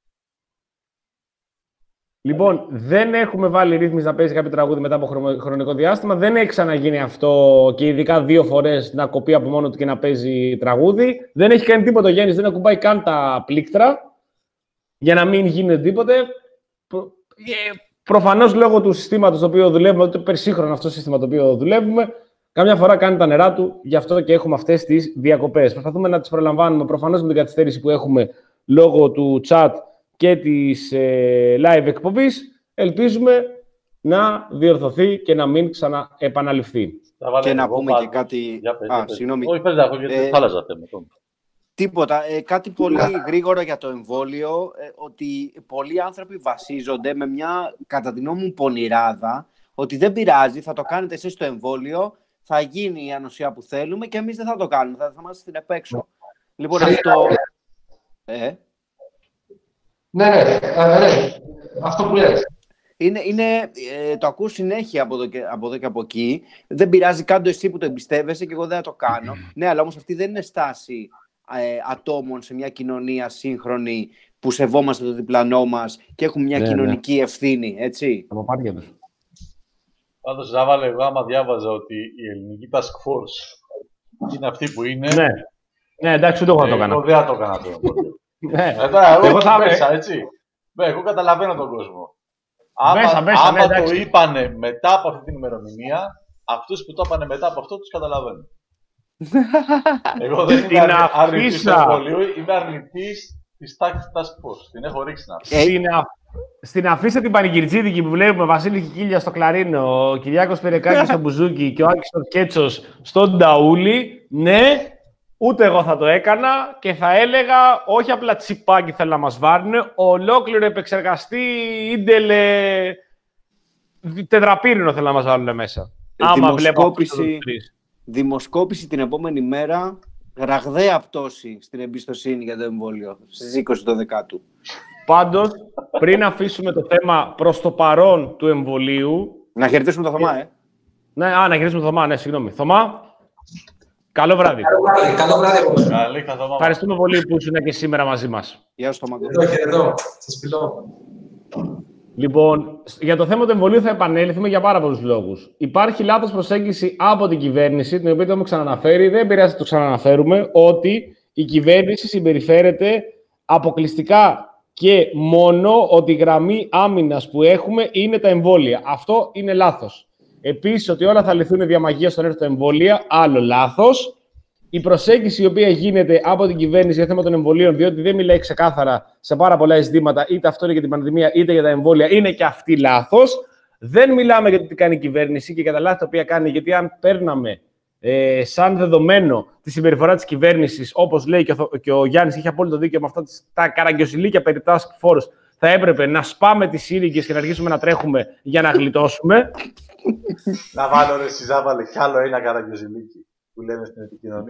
Λοιπόν, δεν έχουμε βάλει ρύθμιση να παίζει κάποιο τραγούδι μετά από χρονικό διάστημα. Δεν έχει ξαναγίνει αυτό και ειδικά δύο φορές να κοπεί από μόνο του και να παίζει τραγούδι. Δεν έχει κάνει τίποτα ο Γιάννης, δεν ακουμπάει καν τα πλήκτρα για να μην γίνει τίποτε. Προ... Προφανώς λόγω του συστήματος το οποίο δουλεύουμε, το υπερσύγχρονο αυτό σύστημα το οποίο δουλεύουμε, καμιά φορά κάνει τα νερά του, γι' αυτό και έχουμε αυτές τις διακοπές. Προσπαθούμε να τις προλαμβάνουμε προφανώς με την καθυστέρηση που έχουμε λόγω του chat και της ε, live εκπομπής. Ελπίζουμε να διορθωθεί και να μην ξαναεπαναληφθεί. Και να πούμε και κάτι... Α, συγγνώμη. Όχι, πες να πω, γιατί θα άλλαζα θέμα. Τίποτα. Ε, κάτι πολύ γρήγορα για το εμβόλιο, ε, ότι πολλοί άνθρωποι βασίζονται με μια, κατά την νόμου, πονηράδα, ότι δεν πειράζει, θα το κάνετε εσείς το εμβόλιο, θα γίνει η ανοσία που θέλουμε και εμείς δεν θα το κάνουμε, θα, θα είμαστε στην επέξω. Λοιπόν, αυτό... Ε? Ναι, ναι, ναι, αυτό που λες. Είναι, είναι, ε, το ακούω συνέχεια από εδώ, και, από εδώ και από εκεί. Δεν πειράζει, κάντο εσύ που το εμπιστεύεσαι και εγώ δεν θα το κάνω. Ναι, αλλά όμως αυτή δεν είναι στάση ε, ατόμων σε μια κοινωνία σύγχρονη που σεβόμαστε το διπλανό μας και έχουμε μια ναι, κοινωνική ναι. ευθύνη, έτσι. Πάντως, Ζάβαλε, εγώ άμα διάβαζα ότι η ελληνική Task Force είναι αυτή που είναι... Ναι, ναι εντάξει, ούτε εγώ θα το έκανα. Εγώ δεν θα το έκανα αυτό. Εδώ, εγώ θα μέσα, έτσι. Εγώ καταλαβαίνω τον κόσμο. Άμα, μέσα, μέσα, άμα ναι, το είπανε μετά από αυτή την ημερομηνία, αυτούς που το είπανε μετά από αυτό τους καταλαβαίνω. Εγώ δεν είμαι αρνητής του εμβολίου, είμαι αρνητής της Task Force. Την έχω ρίξει να πει. Στην αφίσα την πανηγυρτζίδικη που βλέπουμε Βασίλη Κικίλια στο κλαρίνο, ο Κυριάκος Περεκάκης στο μπουζούκι και ο Άκης ο Κέτσος στον νταούλι, ναι, ούτε εγώ θα το έκανα και θα έλεγα όχι απλά τσιπάκι θέλουν να μας βάρουν, ολόκληρο επεξεργαστή ίντελε τετραπύρινο θέλουν να μας βάλουν μέσα. Άμα βλέπω δημοσκόπηση την επόμενη μέρα, ραγδαία πτώση στην εμπιστοσύνη για το εμβόλιο στις είκοσι του δεκάτου. Πάντως, πριν αφήσουμε το θέμα προς το παρόν του εμβολίου... Να χαιρετήσουμε το Θωμά, ε. Ναι, α, να χαιρετήσουμε το Θωμά, ναι, συγγνώμη. Θωμά, καλό βράδυ. Καλό βράδυ, καλό βράδυ. Καλή, Θωμά. Ευχαριστούμε πολύ που ήσουν και σήμερα μαζί μας. Γεια σου, Θωμά. Εδώ, χαιρετώ. Σας φιλώ. Λοιπόν, για το θέμα του εμβολίου θα επανέλθουμε για πάρα πολλούς λόγους. Υπάρχει λάθος προσέγγιση από την κυβέρνηση, την οποία το έχουμε ξαναναφέρει, δεν πειράζει να το ξαναναφέρουμε, ότι η κυβέρνηση συμπεριφέρεται αποκλειστικά και μόνο ότι η γραμμή άμυνας που έχουμε είναι τα εμβόλια. Αυτό είναι λάθος. Επίσης, ότι όλα θα λυθούν διαμαγεία στον έρθει τα εμβόλια, άλλο λάθος. Η προσέγγιση η οποία γίνεται από την κυβέρνηση για θέμα των εμβολίων, διότι δεν μιλάει ξεκάθαρα σε πάρα πολλά ζητήματα, είτε αυτό είναι για την πανδημία, είτε για τα εμβόλια, είναι και αυτή λάθος. Δεν μιλάμε για το τι κάνει η κυβέρνηση και για τα λάθη τα οποία κάνει, γιατί αν παίρναμε ε, σαν δεδομένο τη συμπεριφορά της κυβέρνησης, όπως λέει και ο, και ο Γιάννης, είχε απόλυτο δίκιο με αυτά τα καραγκιοζηλίκια περί task force, θα έπρεπε να σπάμε τις σύριγγες και να αρχίσουμε να τρέχουμε για να γλιτώσουμε. Να βάλω ρε Σιζάβαλε κι άλλο ένα καραγκιοζηλίκι που λέμε στην επικοινωνία.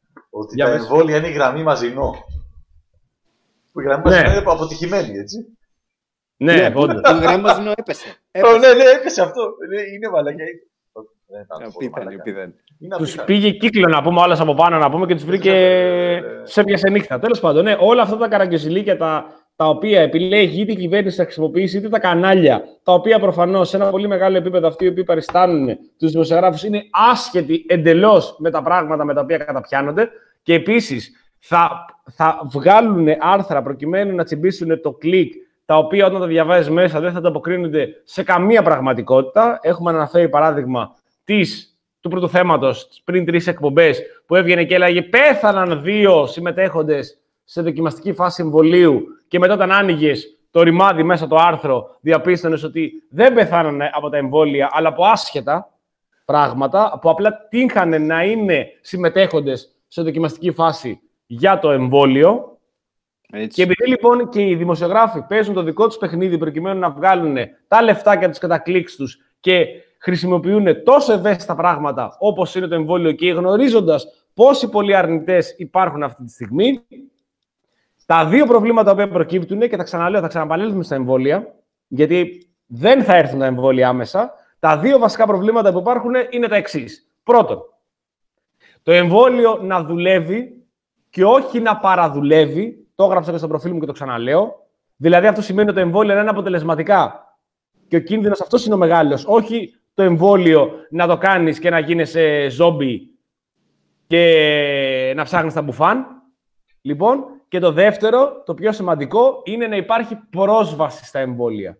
Ότι Για τα πες. εμβόλια είναι η γραμμή Μαζινό. Που η γραμμή Ναι. Μαζινό είναι αποτυχημένη, έτσι. Ναι, όντως. Η γραμμή μας είναι έπεσε. Ω, έπεσε. ναι, ναι, έπεσε αυτό. Είναι, είναι μαλακιά. Δεν θα το πω, Απίθανη, μαλακιά. απίθανη. Είναι Τους απίθανο. πήγε κύκλο να πούμε, όλες από πάνω να πούμε και τους βρήκε. Σε έπιασε νύχτα. Τέλος πάντων, ναι, όλα αυτά τα καραγκιοζηλίκια τα, τα οποία επιλέγει είτε η κυβέρνηση να χρησιμοποιήσει είτε τα κανάλια, τα οποία προφανώς σε ένα πολύ μεγάλο επίπεδο αυτοί οι οποίοι παριστάνουν τους δημοσιογράφους είναι άσχετοι εντελώς με τα πράγματα με τα οποία καταπιάνονται. Και επίσης θα, θα βγάλουν άρθρα προκειμένου να τσιμπήσουν το κλικ, τα οποία όταν τα διαβάζεις μέσα δεν θα ανταποκρίνονται σε καμία πραγματικότητα. Έχουμε αναφέρει παράδειγμα της, του πρώτου θέματος πριν τρεις εκπομπές που έβγαινε και έλεγε πέθαναν δύο συμμετέχοντες σε δοκιμαστική φάση εμβολίου και μετά όταν άνοιγες το ρημάδι μέσα το άρθρο διαπίστωνες ότι δεν πεθάνανε από τα εμβόλια αλλά από άσχετα πράγματα που απλά τύχανε να είναι συμμετέχοντες σε δοκιμαστική φάση για το εμβόλιο. Έτσι. Και επειδή λοιπόν και οι δημοσιογράφοι παίζουν το δικό τους παιχνίδι προκειμένου να βγάλουν τα λεφτάκια τους και τα κλικς τους και χρησιμοποιούν τόσο ευαίσθητα πράγματα όπως είναι το εμβόλιο και γνωρίζοντας πόσοι πολλοί αρνητές υπάρχουν αυτή τη στιγμή, τα δύο προβλήματα που προκύπτουν, και τα ξαναλέω, θα ξαναπαλέλθουμε στα εμβόλια, γιατί δεν θα έρθουν τα εμβόλια άμεσα, τα δύο βασικά προβλήματα που υπάρχουν είναι τα εξής. Πρώτον, το εμβόλιο να δουλεύει και όχι να παραδουλεύει. Το έγραψα και στο προφίλ μου και το ξαναλέω. Δηλαδή, αυτό σημαίνει ότι τα εμβόλια να είναι αποτελεσματικά. Και ο κίνδυνος αυτός είναι ο μεγάλος. Όχι το εμβόλιο να το κάνεις και να γίνεσαι ζόμπι και να ψάχνεις τα μπουφάν. Λοιπόν, και το δεύτερο, το πιο σημαντικό, είναι να υπάρχει πρόσβαση στα εμβόλια.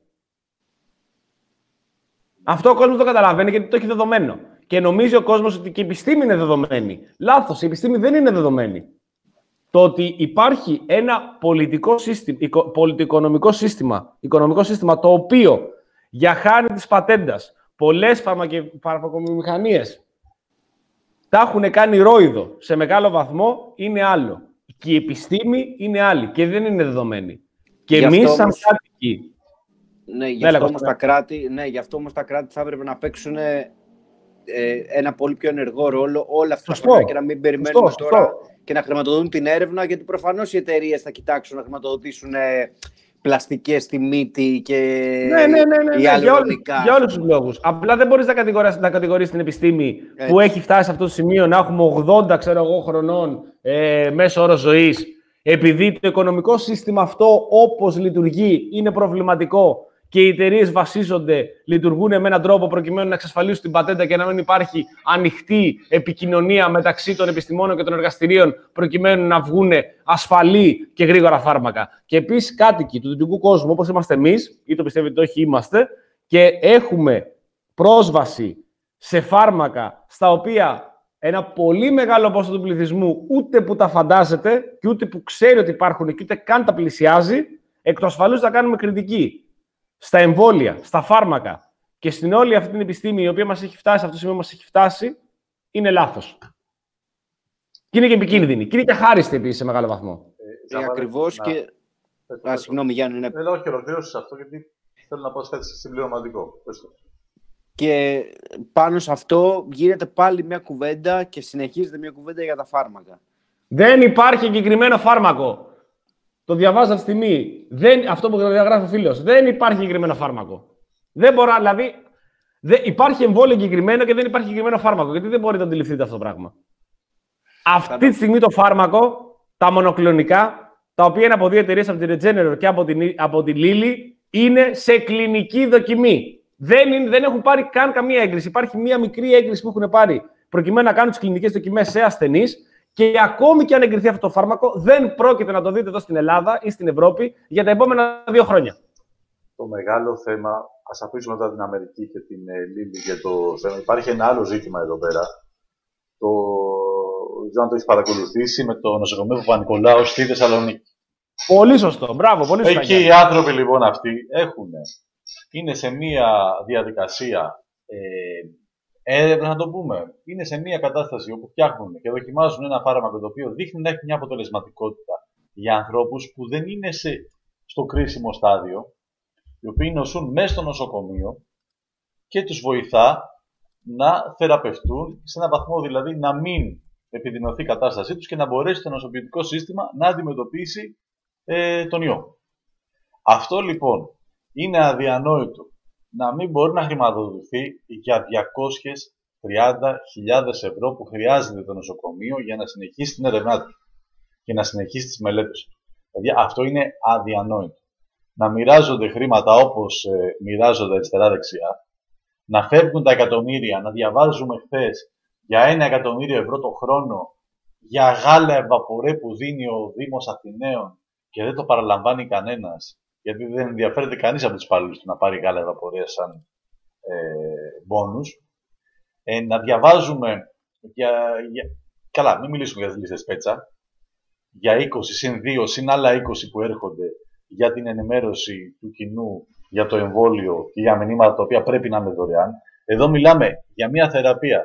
Αυτό ο κόσμος το καταλαβαίνει γιατί το έχει δεδομένο. Και νομίζει ο κόσμος ότι και η επιστήμη είναι δεδομένη. Λάθος, η επιστήμη δεν είναι δεδομένη. Το ότι υπάρχει ένα πολιτικό σύστημα, πολιτικονομικό σύστημα, οικονομικό σύστημα, το οποίο για χάρη της πατέντας πολλές φαρμακε... φαρμακομηχανίες τα έχουν κάνει ρόιδο σε μεγάλο βαθμό, είναι άλλο. Και η επιστήμη είναι άλλη και δεν είναι δεδομένη. Και Γι' εμείς αυτό σαν όμως- κάτοικοι... Ναι, γι' Ναι, αυτό λέγω, όμως ναι. τα κράτη, ναι, γι' αυτό όμως τα κράτη θα έπρεπε να παίξουν ε, ένα πολύ πιο ενεργό ρόλο όλα αυτά Σωστό. τα πράγματα και να μην περιμένουμε Σωστό, τώρα σωστό. και να χρηματοδοτούν την έρευνα, γιατί προφανώς οι εταιρείες θα κοιτάξουν να χρηματοδοτήσουν ε, πλαστικές στη μύτη και Ναι, ναι, ναι, ναι, ή ναι, άλλα για, όλους, υλικά. για όλους τους λόγους. Απλά δεν μπορείς να κατηγορήσεις, να κατηγορήσεις την επιστήμη Έτσι. που έχει φτάσει σε αυτό το σημείο να έχουμε ογδόντα ξέρω εγώ, χρονών ε, μέσο όρο ζωής, επειδή το οικονομικό σύστημα αυτό όπως λειτουργεί είναι προβληματικό και οι εταιρείες βασίζονται, λειτουργούν με έναν τρόπο προκειμένου να εξασφαλίσουν την πατέντα και να μην υπάρχει ανοιχτή επικοινωνία μεταξύ των επιστημόνων και των εργαστηρίων προκειμένου να βγουν ασφαλή και γρήγορα φάρμακα. Και επίσης κάτοικοι του δυτικού κόσμου, όπως είμαστε εμείς, ή το πιστεύετε το όχι είμαστε, και έχουμε πρόσβαση σε φάρμακα στα οποία ένα πολύ μεγάλο ποσοστό του πληθυσμού ούτε που τα φαντάζεται και ούτε που ξέρει ότι υπάρχουν και ούτε καν τα πλησιάζει, εκ του ασφαλούς θα κάνουμε κριτική στα εμβόλια, στα φάρμακα και στην όλη αυτή την επιστήμη η οποία μας έχει φτάσει, αυτό το σημείο μας έχει φτάσει, είναι λάθος. Και είναι και επικίνδυνη. Και είναι και αχάριστη επίσης σε μεγάλο βαθμό. Ε, ακριβώς να- και... Α, συγγνώμη Γιάννη, ναι. Ε, όχι, ολοκλήρωσε αυτό γιατί θέλω να πω κάτι συμπληρωματικό. Πες το. Και πάνω σε αυτό γίνεται πάλι μια κουβέντα και συνεχίζεται μια κουβέντα για τα φάρμακα. Δεν υπάρχει εγκεκριμένο φάρμακο. Το διαβάζω αυτή τη στιγμή. Δεν, αυτό που διαγράφει ο φίλος. Δεν υπάρχει εγκεκριμένο φάρμακο. Δεν μπορώ, δηλαδή. Δεν, υπάρχει εμβόλιο εγκεκριμένο και δεν υπάρχει εγκεκριμένο φάρμακο. Γιατί δεν μπορείτε να αντιληφθείτε αυτό το πράγμα. Αυτή τη στιγμή το φάρμακο, τα μονοκλονικά, τα οποία είναι από δύο εταιρείες, από την Regeneron και από την, από την Lilly, είναι σε κλινική δοκιμή. Δεν, είναι, δεν έχουν πάρει καν καμία έγκριση. Υπάρχει μία μικρή έγκριση που έχουν πάρει προκειμένου να κάνουν τις κλινικές δοκιμές σε ασθενείς. Και ακόμη και αν εγκριθεί αυτό το φάρμακο, δεν πρόκειται να το δείτε εδώ στην Ελλάδα ή στην Ευρώπη για τα επόμενα δύο χρόνια. Το μεγάλο θέμα, ας αφήσουμε μετά την Αμερική και την ε, Λίλη για το θέμα. Υπάρχει ένα άλλο ζήτημα εδώ πέρα. Το... Δεν ξέρω αν το έχει παρακολουθήσει με το νοσοκομείο Παπα-Νικολάου στη Θεσσαλονίκη. Πολύ σωστό. Μπράβο, πολύ σωστό. Εκεί οι άνθρωποι λοιπόν αυτοί έχουν, είναι σε μία διαδικασία ε, έρευνα, να το πούμε. Είναι σε μία κατάσταση όπου φτιάχνουν και δοκιμάζουν ένα φάρμακο το οποίο δείχνει να έχει μια αποτελεσματικότητα για ανθρώπους που δεν είναι σε, στο κρίσιμο στάδιο, οι οποίοι νοσούν μέσα στο νοσοκομείο και τους βοηθά να θεραπευτούν σε έναν βαθμό δηλαδή να μην επιδεινωθεί η κατάστασή τους και να μπορέσει το νοσοποιητικό σύστημα να αντιμετωπίσει ε, τον ιό. Αυτό λοιπόν είναι αδιανόητο να μην μπορεί να χρηματοδοτηθεί για διακόσιες τριάντα χιλιάδες ευρώ που χρειάζεται το νοσοκομείο για να συνεχίσει την έρευνά του και να συνεχίσει τις μελέτες του. Δηλαδή αυτό είναι αδιανόητο. Να μοιράζονται χρήματα όπως ε, μοιράζονται αριστερά-δεξιά, να φεύγουν τα εκατομμύρια, να διαβάζουμε χθες για ένα εκατομμύριο ευρώ το χρόνο για γάλα ευαπορέ που δίνει ο Δήμος Αθηναίων και δεν το παραλαμβάνει κανένας, γιατί δεν ενδιαφέρεται κανείς από τους υπαλλήλους του να πάρει γάλα ευαπορέ σαν ε, μπόνους. Ε, να διαβάζουμε για, για... Καλά, μην μιλήσουμε για τις λίστες πέτσα. Για είκοσι συν δύο συν άλλα είκοσι που έρχονται για την ενημέρωση του κοινού για το εμβόλιο και για μηνύματα τα οποία πρέπει να είναι δωρεάν. Εδώ μιλάμε για μια θεραπεία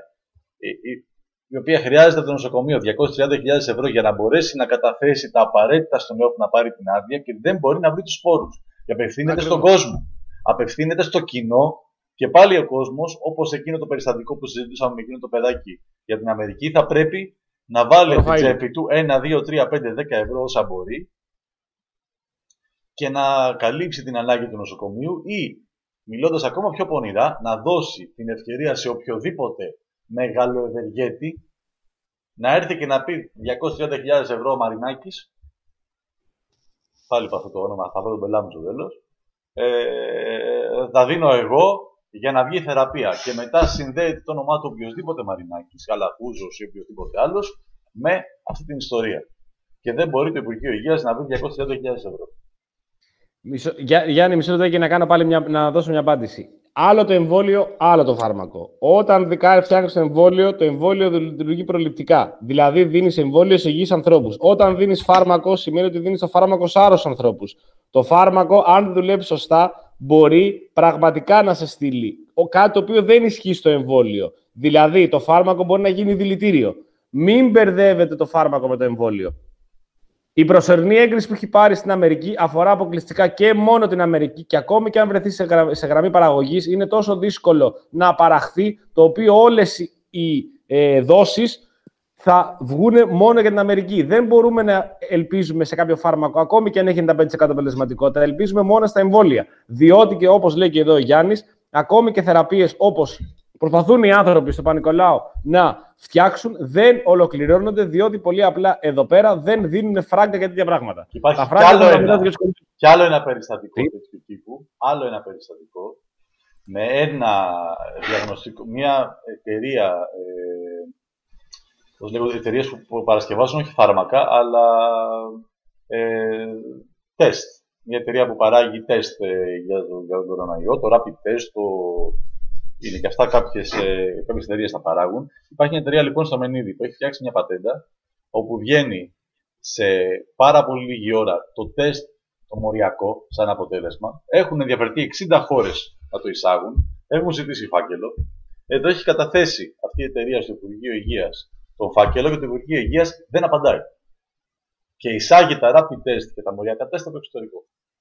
η οποία χρειάζεται το νοσοκομείο διακόσιες τριάντα χιλιάδες ευρώ για να μπορέσει να καταθέσει τα απαραίτητα στον νέο που να πάρει την άδεια και δεν μπορεί να βρει τους πόρους. Και απευθύνεται στον κόσμο. Απευθύνεται στο κοινό και πάλι ο κόσμος, όπως εκείνο το περιστατικό που συζητούσαμε με εκείνο το παιδάκι για την Αμερική, θα πρέπει να βάλει την τσέπη του ένα, δύο, τρία, πέντε, δέκα ευρώ όσα μπορεί και να καλύψει την ανάγκη του νοσοκομείου ή, μιλώντας ακόμα πιο πονηρά, να δώσει την ευκαιρία σε οποιοδήποτε μεγαλοευεργέτη να έρθει και να πει διακόσιες τριάντα χιλιάδες ευρώ ο Μαρινάκης, πάλι είπα αυτό το όνομα, θα βρω τον πελά μου στο τέλος, ε, θα δίνω εγώ για να βγει θεραπεία και μετά συνδέεται το όνομά του οποιοδήποτε Μαρινάκης, Καλαχούζος ή οποιοδήποτε άλλος με αυτή την ιστορία. Και δεν μπορεί το Υπουργείο Υγείας να βρει διακόσιες τριάντα χιλιάδες ευρώ. Μισό, Γιά, Γιάννη, μισό λεπτό και να κάνω πάλι μια, να δώσω μια απάντηση. Άλλο το εμβόλιο, άλλο το φάρμακο. Όταν φτιάχνει το εμβόλιο, το εμβόλιο λειτουργεί προληπτικά. Δηλαδή, δίνει εμβόλιο σε υγιείς ανθρώπους. Όταν δίνει φάρμακο, σημαίνει ότι δίνει το φάρμακο σε άρρωστους ανθρώπους. Το φάρμακο, αν δουλεύει σωστά, μπορεί πραγματικά να σε στείλει. Κάτι το οποίο δεν ισχύει στο εμβόλιο. Δηλαδή, το φάρμακο μπορεί να γίνει δηλητήριο. Μην μπερδεύετε το φάρμακο με το εμβόλιο. Η προσωρινή έγκριση που έχει πάρει στην Αμερική αφορά αποκλειστικά και μόνο την Αμερική και ακόμη και αν βρεθεί σε, γρα... σε γραμμή παραγωγής είναι τόσο δύσκολο να παραχθεί, το οποίο όλες οι ε, δόσεις θα βγουν μόνο για την Αμερική. Δεν μπορούμε να ελπίζουμε σε κάποιο φάρμακο, ακόμη και αν έχει ενενήντα πέντε τοις εκατό αποτελεσματικότητα, ελπίζουμε μόνο στα εμβόλια. Διότι και όπως λέει και εδώ ο Γιάννης, ακόμη και θεραπείες όπως προσπαθούν οι άνθρωποι στο Πανικολάου να φτιάξουν, δεν ολοκληρώνονται, διότι πολύ απλά εδώ πέρα δεν δίνουν φράγκα για τέτοια πράγματα. Υπάρχει Τα κι άλλο, ένα, κι άλλο ένα περιστατικό Τι? τέτοιου τύπου, άλλο ένα περιστατικό, με ένα διαγνωστικό, μια εταιρεία, ε, πώς λέγονται, εταιρείες που παρασκευάζουν όχι φάρμακα, αλλά ε, τεστ. Μια εταιρεία που παράγει τεστ ε, για, το, για τον κοροναϊό, το rapid test, το... είναι και αυτά κάποιες, ε, κάποιες εταιρείες τα παράγουν. Υπάρχει μια εταιρεία λοιπόν στο Μενίδη που έχει φτιάξει μια πατέντα όπου βγαίνει σε πάρα πολύ λίγη ώρα το τεστ το μοριακό σαν αποτέλεσμα. Έχουν ενδιαφερθεί εξήντα χώρες να το εισάγουν. Έχουν ζητήσει φάκελο. Εδώ έχει καταθέσει αυτή η εταιρεία στο Υπουργείο Υγείας τον φάκελο και το Υπουργείο Υγείας δεν απαντάει. Και εισάγει τα rapid test και τα μοριακά τεστ από το εξωτερικό.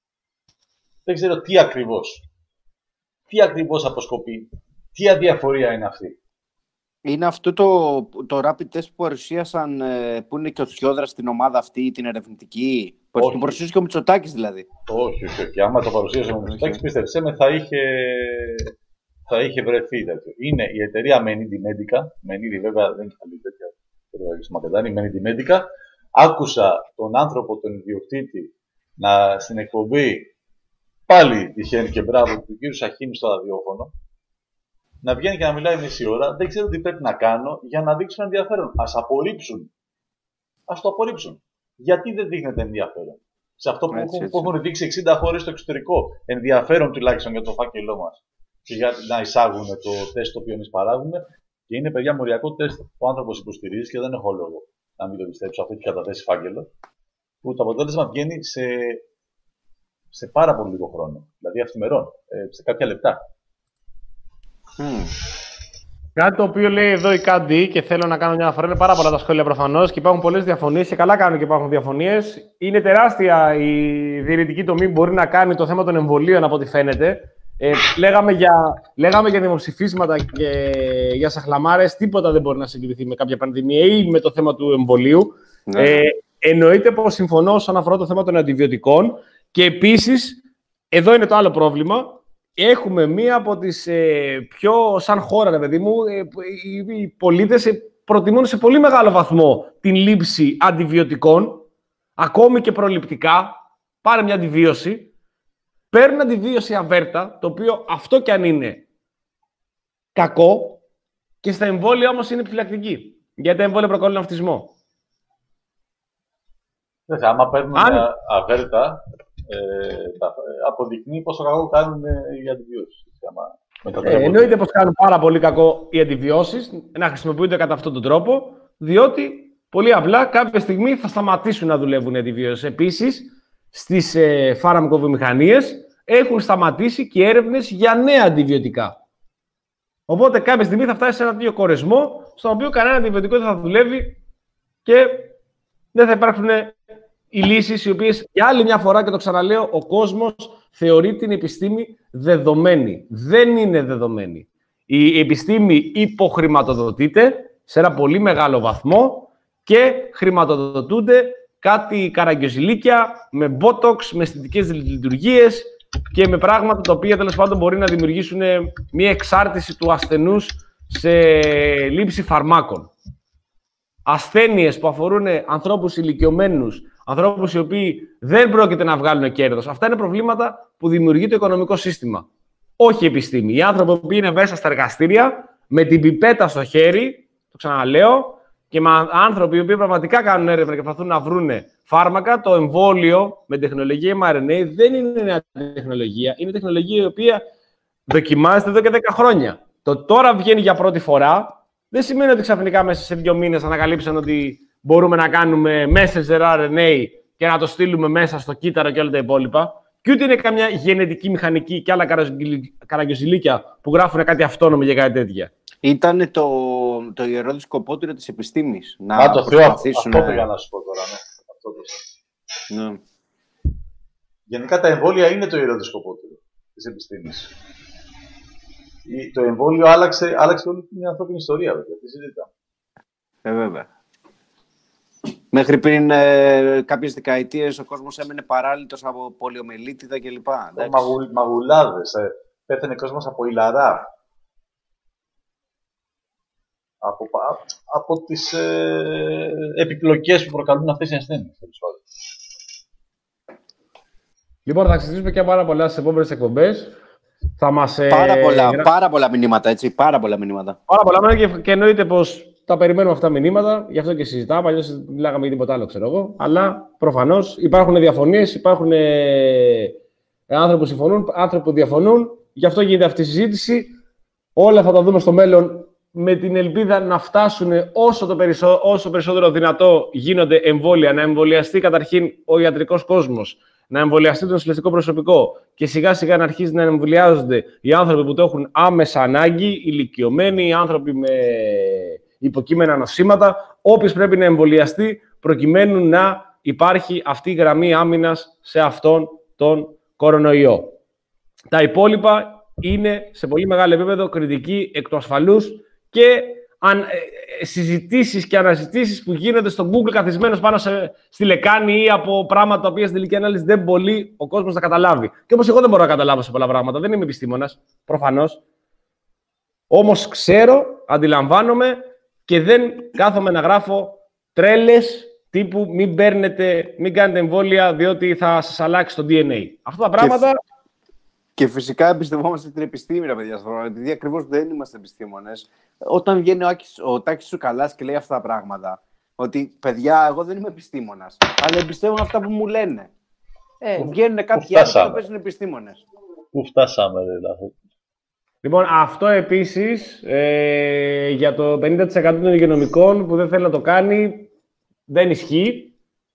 Δεν ξέρω τι ακριβώς. Τι ακριβώς αποσκοπεί, τι αδιαφορία είναι αυτή. Είναι αυτό το, το rapid test που παρουσίασαν, που είναι και ο Τσιόδρας στην ομάδα αυτή, την ερευνητική. Που το παρουσίασε και ο Μητσοτάκης δηλαδή. Όχι, όχι, όχι. Άμα το παρουσίασε ο Μητσοτάκης, πίστεψέ με, θα είχε, θα είχε βρεθεί. Δηλαδή. Είναι η εταιρεία Menidi Medica. Menidi βέβαια δεν είναι καλή τέτοια. Στο Μακεδάνι, Menidi Medica. Άκουσα τον άνθρωπο, τον ιδιοκτήτη, να, στην εκπομπή. Πάλι τυχαίνει και μπράβο του κύριου Σαχίνη στο ραδιόφωνο, να βγαίνει και να μιλάει μισή ώρα. Δεν ξέρω τι πρέπει να κάνω για να δείξουν ενδιαφέρον. Ας απορρίψουν. Ας το απορρίψουν. Γιατί δεν δείχνεται ενδιαφέρον. Σε αυτό που, έτσι, που έχουν δείξει εξήντα χώρες στο εξωτερικό. Ενδιαφέρον τουλάχιστον για το φάκελό μας. Και για να εισάγουν το τεστ το οποίο εμείς παράγουμε. Και είναι παιδιά μοριακό τεστ που ο άνθρωπος υποστηρίζει και δεν έχω λόγο να μην το πιστέψω. Αυτό έχει καταθέσει φάκελο. Που το αποτέλεσμα βγαίνει σε. σε πάρα πολύ λίγο χρόνο, δηλαδή αυθημερών, σε κάποια λεπτά. Mm. Κάτι το οποίο λέει εδώ η Κάντι και θέλω να κάνω μια αναφορά, είναι πάρα πολλά τα σχόλια προφανώς και υπάρχουν πολλές διαφωνίες και καλά κάνουν και υπάρχουν διαφωνίες. Είναι τεράστια η διαιρετική τομή που μπορεί να κάνει το θέμα των εμβολίων από ό,τι φαίνεται. Ε, λέγαμε, για, λέγαμε για δημοψηφίσματα και για σαχλαμάρες, τίποτα δεν μπορεί να συγκριθεί με κάποια πανδημία ή με το θέμα του εμβολίου. Ναι. Ε, εννοείται πως συμφωνώ όσον αφορά το θέμα των αντιβιωτικών και επίσης, εδώ είναι το άλλο πρόβλημα, έχουμε μία από τις ε, πιο, σαν χώρα, ρε παιδί μου, ε, οι, οι πολίτες ε, προτιμούν σε πολύ μεγάλο βαθμό την λήψη αντιβιωτικών, ακόμη και προληπτικά, πάρε μια αντιβίωση, παίρνουν αντιβίωση αβέρτα, το οποίο αυτό κι αν είναι κακό, και στα εμβόλια όμως είναι επιφυλακτική. Γιατί τα εμβόλια προκαλούν αυτισμό. Ναι, άμα παίρνουν αν... αβέρτα, ε, αποδεικνύει πόσο κακό κάνουν οι αντιβιώσεις. Ε, εννοείται πως κάνουν πάρα πολύ κακό οι αντιβιώσεις, να χρησιμοποιούνται κατά αυτόν τον τρόπο, διότι πολύ απλά κάποια στιγμή θα σταματήσουν να δουλεύουν οι αντιβιώσεις. Επίσης, στις ε, φάρμακοβιομηχανίες έχουν σταματήσει και έρευνες για νέα αντιβιωτικά. Οπότε κάποια στιγμή θα φτάσει σε ένα τέτοιο κορεσμό, στον οποίο κανένα αντιβιωτικό δεν θα δουλεύει και δεν θα υπάρχουν οι λύσεις οι οποίες, για άλλη μια φορά και το ξαναλέω, ο κόσμος θεωρεί την επιστήμη δεδομένη. Δεν είναι δεδομένη. Η επιστήμη υποχρηματοδοτείται σε ένα πολύ μεγάλο βαθμό και χρηματοδοτούνται κάτι καραγκιοζηλίκια με μπότοξ, με αισθητικές λειτουργίες και με πράγματα τα οποία τέλος πάντων μπορεί να δημιουργήσουν μια εξάρτηση του ασθενούς σε λήψη φαρμάκων. Ασθένειες που αφορούν ανθρώπους ηλικιωμένους, ανθρώπους οι οποίοι δεν πρόκειται να βγάλουν κέρδος. Αυτά είναι προβλήματα που δημιουργεί το οικονομικό σύστημα. Όχι η επιστήμη. Οι άνθρωποι που είναι μέσα στα εργαστήρια, με την πιπέτα στο χέρι, το ξαναλέω, και με άνθρωποι οι οποίοι πραγματικά κάνουν έρευνα και προσπαθούν να βρουν φάρμακα, το εμβόλιο με τεχνολογία εμ αρ εν έι δεν είναι νέα τεχνολογία. Είναι τεχνολογία η οποία δοκιμάζεται εδώ και δέκα χρόνια. Το τώρα βγαίνει για πρώτη φορά δεν σημαίνει ότι ξαφνικά μέσα σε δύο μήνες ανακαλύψαν ότι μπορούμε να κάνουμε messenger αρ εν έι και να το στείλουμε μέσα στο κύτταρο και όλα τα υπόλοιπα. Και ούτε είναι καμιά γενετική μηχανική και άλλα καραγκιοζηλίκια που γράφουν κάτι αυτόνομο για κάτι τέτοια. Ήταν το, το ιερό δισκοπότηρο της επιστήμης. Να Α, το προσπαθήσουν. Αυτό πήγα να σου πω τώρα, ναι. Αυτό το... ναι. Γενικά τα εμβόλια είναι το ιερό δισκοπότηρο της επιστήμης. Το εμβόλιο άλλαξε, άλλαξε όλη την ανθρώπινη ιστορία, βέβαια. Τι συζητάμε. Ε, βέβαια. Μέχρι πριν ε, κάποιες δεκαετίες ο κόσμος έμενε παράλυτος από πολιομελίτιδα κλπ. Μαγου, μαγουλάδες. Ε, πέθανε κόσμος από ηλαρά. Από, από τις ε, επιπλοκές που προκαλούν αυτές οι ασθένειες. Λοιπόν, θα συζητήσουμε και πάρα πολλά στις επόμενες εκπομπές. Θα μας, πάρα, ε, πολλά, γρα... πάρα πολλά μηνύματα, έτσι. Πάρα πολλά μηνύματα. Πάρα πολλά μηνύματα και, και εννοείται πως τα περιμένουμε αυτά τα μηνύματα, γι' αυτό και συζητάμε. Αλλιώς μιλάγαμε για τίποτα άλλο, ξέρω εγώ. Αλλά προφανώς υπάρχουν διαφωνίες, υπάρχουν ε, άνθρωποι που συμφωνούν, άνθρωποι που διαφωνούν. Γι' αυτό γίνεται αυτή η συζήτηση. Όλα θα τα δούμε στο μέλλον με την ελπίδα να φτάσουν όσο, το περισσό, όσο περισσότερο δυνατό γίνονται εμβόλια, να εμβολιαστεί καταρχήν ο ιατρικός κόσμος, να εμβολιαστεί το νοσηλευτικό προσωπικό και σιγά σιγά να αρχίσει να εμβολιάζονται οι άνθρωποι που το έχουν άμεσα ανάγκη, ηλικιωμένοι, οι άνθρωποι με υποκείμενα νοσήματα, όποιος πρέπει να εμβολιαστεί προκειμένου να υπάρχει αυτή η γραμμή άμυνας σε αυτόν τον κορονοϊό. Τα υπόλοιπα είναι σε πολύ μεγάλο επίπεδο κριτική εκ του ασφαλούς και αν, ε, συζητήσεις και αναζητήσεις που γίνονται στο Google καθισμένος πάνω σε, στη λεκάνη ή από πράγματα τα οποία στην τελική ανάλυση δεν μπορεί ο κόσμος να καταλάβει. Και όπως εγώ δεν μπορώ να καταλάβω σε πολλά πράγματα, δεν είμαι επιστήμονας, προφανώς. Όμως ξέρω, αντιλαμβάνομαι και δεν κάθομαι να γράφω τρέλες τύπου μην παίρνετε, μην κάνετε εμβόλια διότι θα σας αλλάξει το ντι εν έι. Αυτά τα πράγματα... Και, και φυσικά εμπιστευόμαστε την επιστήμη, ρε παιδιά, επειδή ακριβώς δεν είμαστε επιστήμονες. Όταν βγαίνει ο, Άκης, ο Τάκης Τσουκαλάς και λέει αυτά τα πράγματα, ότι παιδιά, εγώ δεν είμαι επιστήμονας, αλλά εμπιστεύομαι αυτά που μου λένε. Ε, βγαίνουν κάποιοι άλλοι που παίζουν επιστήμονες. Πού φτάσαμε, δηλαδή. Λοιπόν, αυτό επίσης ε, για το πενήντα τοις εκατό των υγειονομικών που δεν θέλει να το κάνει, δεν ισχύει.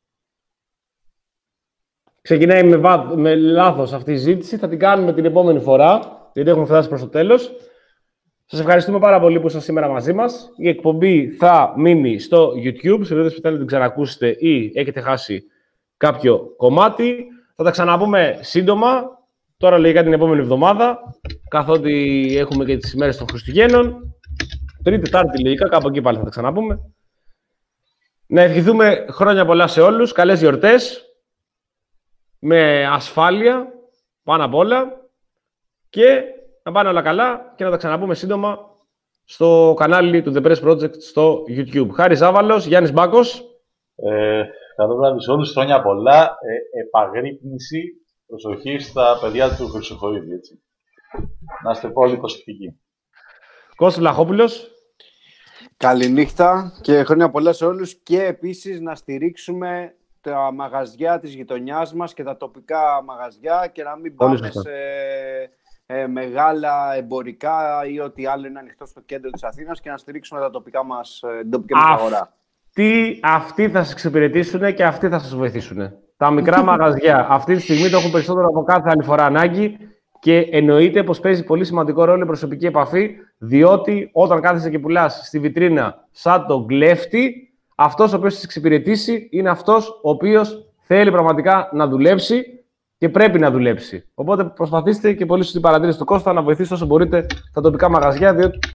Ξεκινάει με, βά... με λάθος αυτή η ζήτηση. Θα την κάνουμε την επόμενη φορά, γιατί έχουμε φτάσει προς το τέλος. Σας ευχαριστούμε πάρα πολύ που ήσασταν σήμερα μαζί μας. Η εκπομπή θα μείνει στο YouTube, σε περίπτωση που θέλετε να την ξανακούσετε ή έχετε χάσει κάποιο κομμάτι. Θα τα ξαναπούμε σύντομα. τώρα λογικά την επόμενη εβδομάδα, καθότι έχουμε και τις ημέρες των Χριστουγέννων. Τρίτη, Τετάρτη, λογικά, κάπου εκεί πάλι θα τα ξαναπούμε. Να ευχηθούμε χρόνια πολλά σε όλους, καλές γιορτές, με ασφάλεια, πάνω απ' όλα, και να πάνε όλα καλά και να τα ξαναπούμε σύντομα στο κανάλι του The Press Project στο YouTube. Χάρης Ζάβαλος, Γιάννης Μπάκος. Ε, καλό βράδυ σε όλους, χρόνια πολλά, ε, επαγρύπνηση, προσοχή στα παιδιά του Χρυσοχοΐδη, έτσι. Να είστε πολύ προσεκτικοί. Κώστας Βλαχόπουλος. Καληνύχτα και χρόνια πολλά σε όλους, και επίσης να στηρίξουμε τα μαγαζιά της γειτονιάς μας και τα τοπικά μαγαζιά και να μην πάμε σε ε, μεγάλα εμπορικά ή ό,τι άλλο είναι ανοιχτό στο κέντρο της Αθήνας, και να στηρίξουμε τα τοπικά μας, την τοπική μας αγορά. Αυτοί, αυτοί θα σας εξυπηρετήσουν και αυτοί θα σας βοηθήσουν. Τα μικρά μαγαζιά αυτή τη στιγμή το έχουν περισσότερο από κάθε άλλη φορά ανάγκη, και εννοείται πως παίζει πολύ σημαντικό ρόλο η προσωπική επαφή, διότι όταν κάθεσαι και πουλάς στη βιτρίνα σαν τον κλέφτη, αυτός ο οποίος σας εξυπηρετήσει είναι αυτός ο οποίος θέλει πραγματικά να δουλέψει και πρέπει να δουλέψει. Οπότε προσπαθήστε, και πολύ σωστή παρατήρηση του Κώστα, να βοηθήσετε όσο μπορείτε τα τοπικά μαγαζιά, διότι